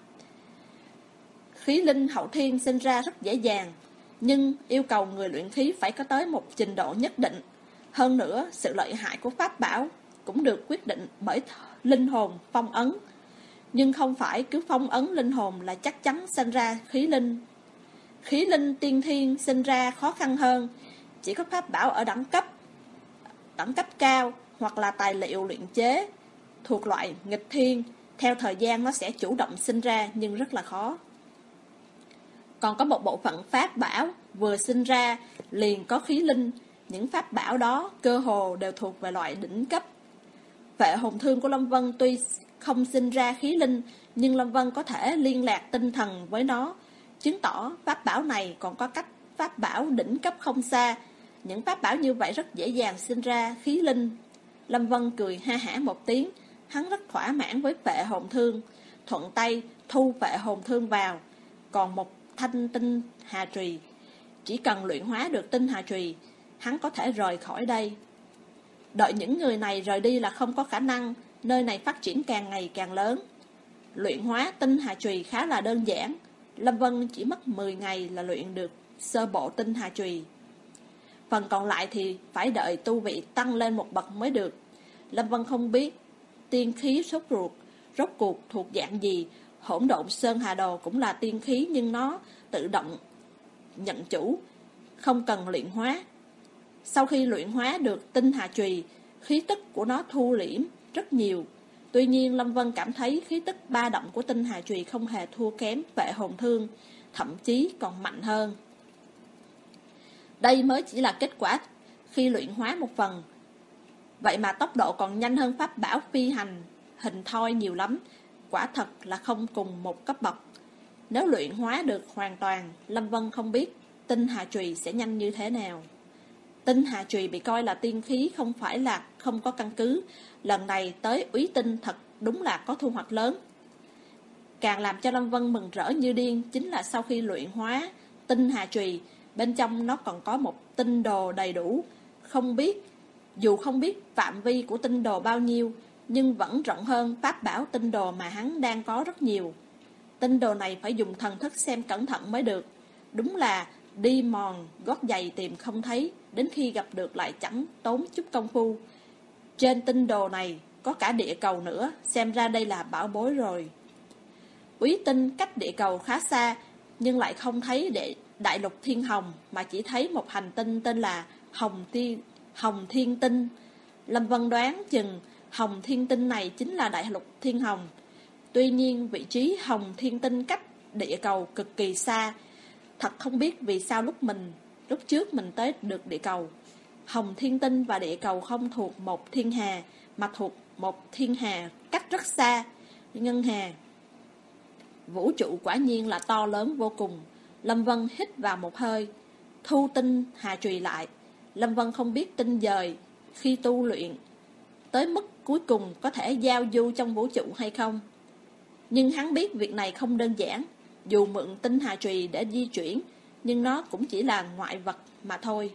Khí linh hậu thiên sinh ra rất dễ dàng, nhưng yêu cầu người luyện khí phải có tới một trình độ nhất định. Hơn nữa, sự lợi hại của pháp bảo cũng được quyết định bởi linh hồn phong ấn. Nhưng không phải cứ phong ấn linh hồn là chắc chắn sinh ra khí linh. Khí linh tiên thiên sinh ra khó khăn hơn, chỉ có pháp bảo ở đẳng cấp đẳng cấp cao hoặc là tài liệu luyện chế thuộc loại nghịch thiên, theo thời gian nó sẽ chủ động sinh ra nhưng rất là khó. Còn có một bộ phận pháp bảo vừa sinh ra liền có khí linh, những pháp bảo đó cơ hồ đều thuộc về loại đỉnh cấp. Vệ hồn thương của Lâm Vân tuy không sinh ra khí linh, nhưng Lâm Vân có thể liên lạc tinh thần với nó, chứng tỏ pháp bảo này còn có cách pháp bảo đỉnh cấp không xa. Những pháp bảo như vậy rất dễ dàng sinh ra khí linh. Lâm Vân cười ha hả một tiếng, hắn rất thỏa mãn với vệ hồn thương, thuận tay thu vệ hồn thương vào. Còn một thanh tinh hà trùy, chỉ cần luyện hóa được tinh hà trùy, hắn có thể rời khỏi đây. Đợi những người này rời đi là không có khả năng, nơi này phát triển càng ngày càng lớn. Luyện hóa tinh hà trùy khá là đơn giản, Lâm Vân chỉ mất mười ngày là luyện được sơ bộ tinh hà trùy. Phần còn lại thì phải đợi tu vị tăng lên một bậc mới được. Lâm Vân không biết tiên khí sốt ruột rốt cuộc thuộc dạng gì. Hỗn độn sơn hà đồ cũng là tiên khí, nhưng nó tự động nhận chủ, không cần luyện hóa. Sau khi luyện hóa được tinh hà trùy, khí tức của nó thu liễm rất nhiều. Tuy nhiên Lâm Vân cảm thấy khí tức ba động của tinh hà trùy không hề thua kém vệ hồn thương, thậm chí còn mạnh hơn. Đây mới chỉ là kết quả khi luyện hóa một phần. Vậy mà tốc độ còn nhanh hơn pháp bảo phi hành hình thoi nhiều lắm. Quả thật là không cùng một cấp bậc. Nếu luyện hóa được hoàn toàn, Lâm Vân không biết tinh hà trùy sẽ nhanh như thế nào. Tinh hà trùy bị coi là tiên khí không phải là không có căn cứ. Lần này tới úy tinh thật đúng là có thu hoạch lớn. Càng làm cho Lâm Vân mừng rỡ như điên chính là sau khi luyện hóa tinh hà trùy, bên trong nó còn có một tinh đồ đầy đủ. Không biết, dù không biết phạm vi của tinh đồ bao nhiêu, nhưng vẫn rộng hơn pháp bảo tinh đồ mà hắn đang có rất nhiều. Tinh đồ này phải dùng thần thức xem cẩn thận mới được. Đúng là đi mòn gót giày tìm không thấy, đến khi gặp được lại chẳng tốn chút công phu. Trên tinh đồ này có cả địa cầu nữa, xem ra đây là bảo bối rồi. Úy tinh cách địa cầu khá xa, nhưng lại không thấy để đại lục thiên hồng, mà chỉ thấy một hành tinh tên là Hồng, Thiên, Hồng Thiên Tinh. Lâm Vân đoán chừng Hồng Thiên Tinh này chính là đại lục thiên hồng. Tuy nhiên vị trí Hồng Thiên Tinh cách địa cầu cực kỳ xa. Thật không biết vì sao lúc mình lúc trước mình tới được địa cầu. Hồng Thiên Tinh và địa cầu không thuộc một thiên hà, mà thuộc một thiên hà cách rất xa, ngân hà. Vũ trụ quả nhiên là to lớn vô cùng. Lâm Vân hít vào một hơi, thu tinh hà trùy lại. Lâm Vân không biết tinh dời khi tu luyện tới mức cuối cùng có thể giao du trong vũ trụ hay không. Nhưng hắn biết việc này không đơn giản. Dù mượn tinh hà trùy để di chuyển, nhưng nó cũng chỉ là ngoại vật mà thôi.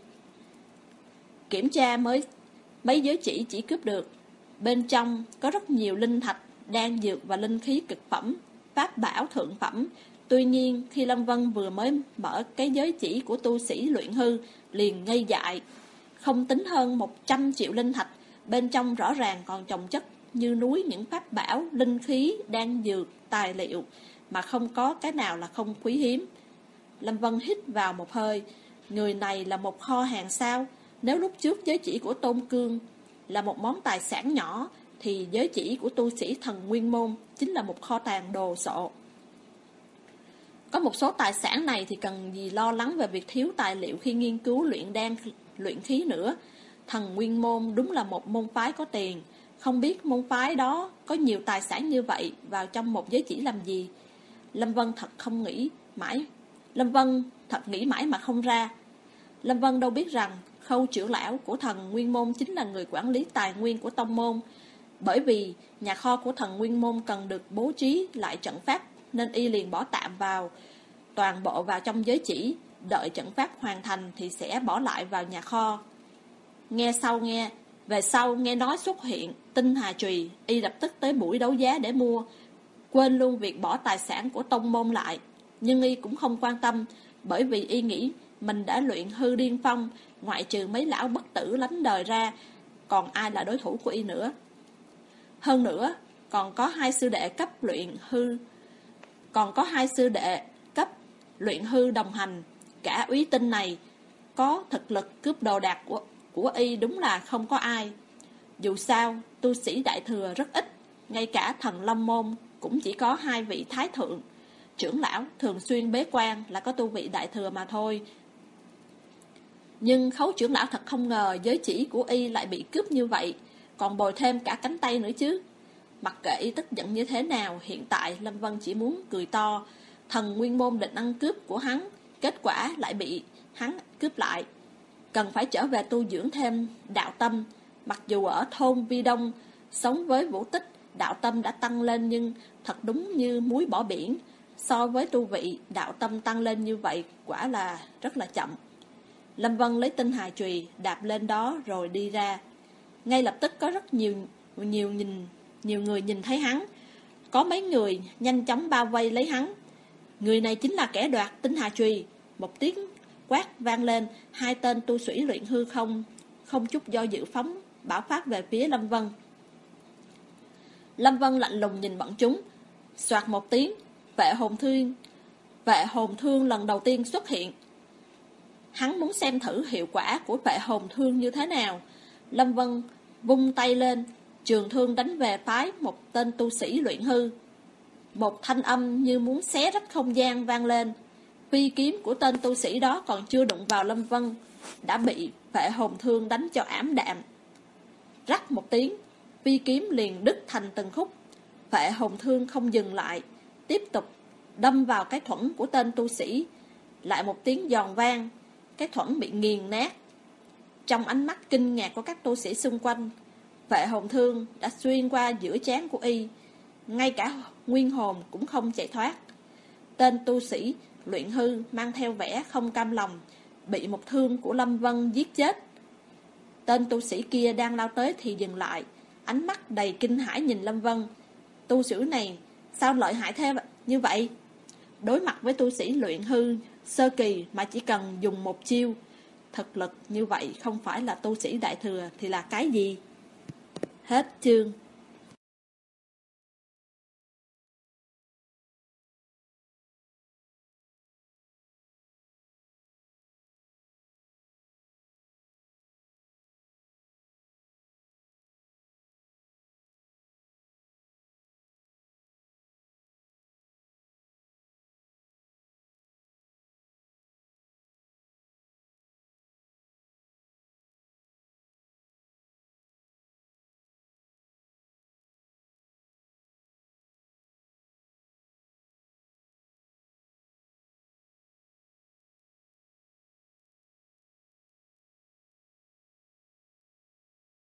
Kiểm tra mới mấy giới chỉ chỉ cướp được. Bên trong có rất nhiều linh thạch, đan dược và linh khí cực phẩm, pháp bảo thượng phẩm. Tuy nhiên khi Lâm Vân vừa mới mở cái giới chỉ của tu sĩ luyện hư, liền ngây dại. Không tính hơn một trăm triệu linh thạch, bên trong rõ ràng còn chồng chất như núi những pháp bảo, linh khí, đan dược, tài liệu, mà không có cái nào là không quý hiếm. Lâm Vân hít vào một hơi. Người này là một kho hàng sao? Nếu lúc trước giới chỉ của Tôn Cương là một món tài sản nhỏ, thì giới chỉ của tu sĩ thần Nguyên Môn chính là một kho tàng đồ sộ. Có một số tài sản này thì cần gì lo lắng về việc thiếu tài liệu khi nghiên cứu luyện đan, luyện khí nữa. Thần Nguyên Môn đúng là một môn phái có tiền. Không biết môn phái đó có nhiều tài sản như vậy vào trong một giới chỉ làm gì. Lâm Vân thật không nghĩ mãi. Lâm Vân thật nghĩ mãi mà không ra. Lâm Vân đâu biết rằng Khâu trưởng lão của thần Nguyên Môn chính là người quản lý tài nguyên của tông môn. Bởi vì nhà kho của thần Nguyên Môn cần được bố trí lại trận pháp nên y liền bỏ tạm vào toàn bộ vào trong giới chỉ, đợi trận pháp hoàn thành thì sẽ bỏ lại vào nhà kho. Nghe sau nghe, về sau nghe nói xuất hiện tinh hà chùy, y lập tức tới buổi đấu giá để mua, quên luôn việc bỏ tài sản của tông môn lại. Nhưng y cũng không quan tâm, bởi vì y nghĩ mình đã luyện hư điên phong, ngoại trừ mấy lão bất tử lánh đời ra, còn ai là đối thủ của y nữa. Hơn nữa, còn có hai sư đệ cấp luyện hư, còn có hai sư đệ cấp luyện hư đồng hành. Cả úy tinh này có thực lực cướp đồ đạc của, của y đúng là không có ai. Dù sao, tu sĩ đại thừa rất ít, ngay cả thần Long Môn cũng chỉ có hai vị thái thượng trưởng lão thường xuyên bế quan là có tu vị đại thừa mà thôi. Nhưng Khấu trưởng lão thật không ngờ giới chỉ của y lại bị cướp như vậy, còn bồi thêm cả cánh tay nữa chứ. Mặc kệ y tức giận như thế nào, hiện tại Lâm Vân chỉ muốn cười to. Thần Nguyên Môn định ăn cướp của hắn, kết quả lại bị hắn cướp lại. Cần phải trở về tu dưỡng thêm đạo tâm. Mặc dù ở thôn Vi Đông sống với Vũ Tích, đạo tâm đã tăng lên, nhưng thật đúng như muối bỏ biển. So với tu vị, đạo tâm tăng lên như vậy quả là rất là chậm. Lâm Vân lấy tinh hà chùy đạp lên đó rồi đi ra. Ngay lập tức có rất nhiều nhiều nhìn nhiều người nhìn thấy hắn. Có mấy người nhanh chóng bao vây lấy hắn. Người này chính là kẻ đoạt tinh hà chùy. Một tiếng quát vang lên, hai tên tu sĩ luyện hư không không chút do dự phóng bão phát về phía Lâm Vân. Lâm Vân lạnh lùng nhìn bọn chúng. Soạt một tiếng, vệ hồn thương vệ hồn thương lần đầu tiên xuất hiện. Hắn muốn xem thử hiệu quả của vệ hồn thương như thế nào. Lâm Vân vung tay lên, trường thương đánh về phái một tên tu sĩ luyện hư. Một thanh âm như muốn xé rách không gian vang lên. Phi kiếm của tên tu sĩ đó còn chưa đụng vào Lâm Vân đã bị vệ hồn thương đánh cho ảm đạm. Rắc một tiếng, phi kiếm liền đứt thành từng khúc. Vệ hồn thương không dừng lại, tiếp tục đâm vào cái thuẫn của tên tu sĩ. Lại một tiếng giòn vang, cái thuẫn bị nghiền nát. Trong ánh mắt kinh ngạc của các tu sĩ xung quanh, vệ hồn thương đã xuyên qua giữa trán của y, ngay cả nguyên hồn cũng không chạy thoát. Tên tu sĩ luyện hư mang theo vẻ không cam lòng, bị một thương của Lâm Vân giết chết. Tên tu sĩ kia đang lao tới thì dừng lại, ánh mắt đầy kinh hãi nhìn Lâm Vân. Tu sĩ này sao lợi hại thế như vậy? Đối mặt với tu sĩ luyện hư sơ kỳ mà chỉ cần dùng một chiêu, thực lực như vậy không phải là tu sĩ đại thừa thì là cái gì? Hết chương.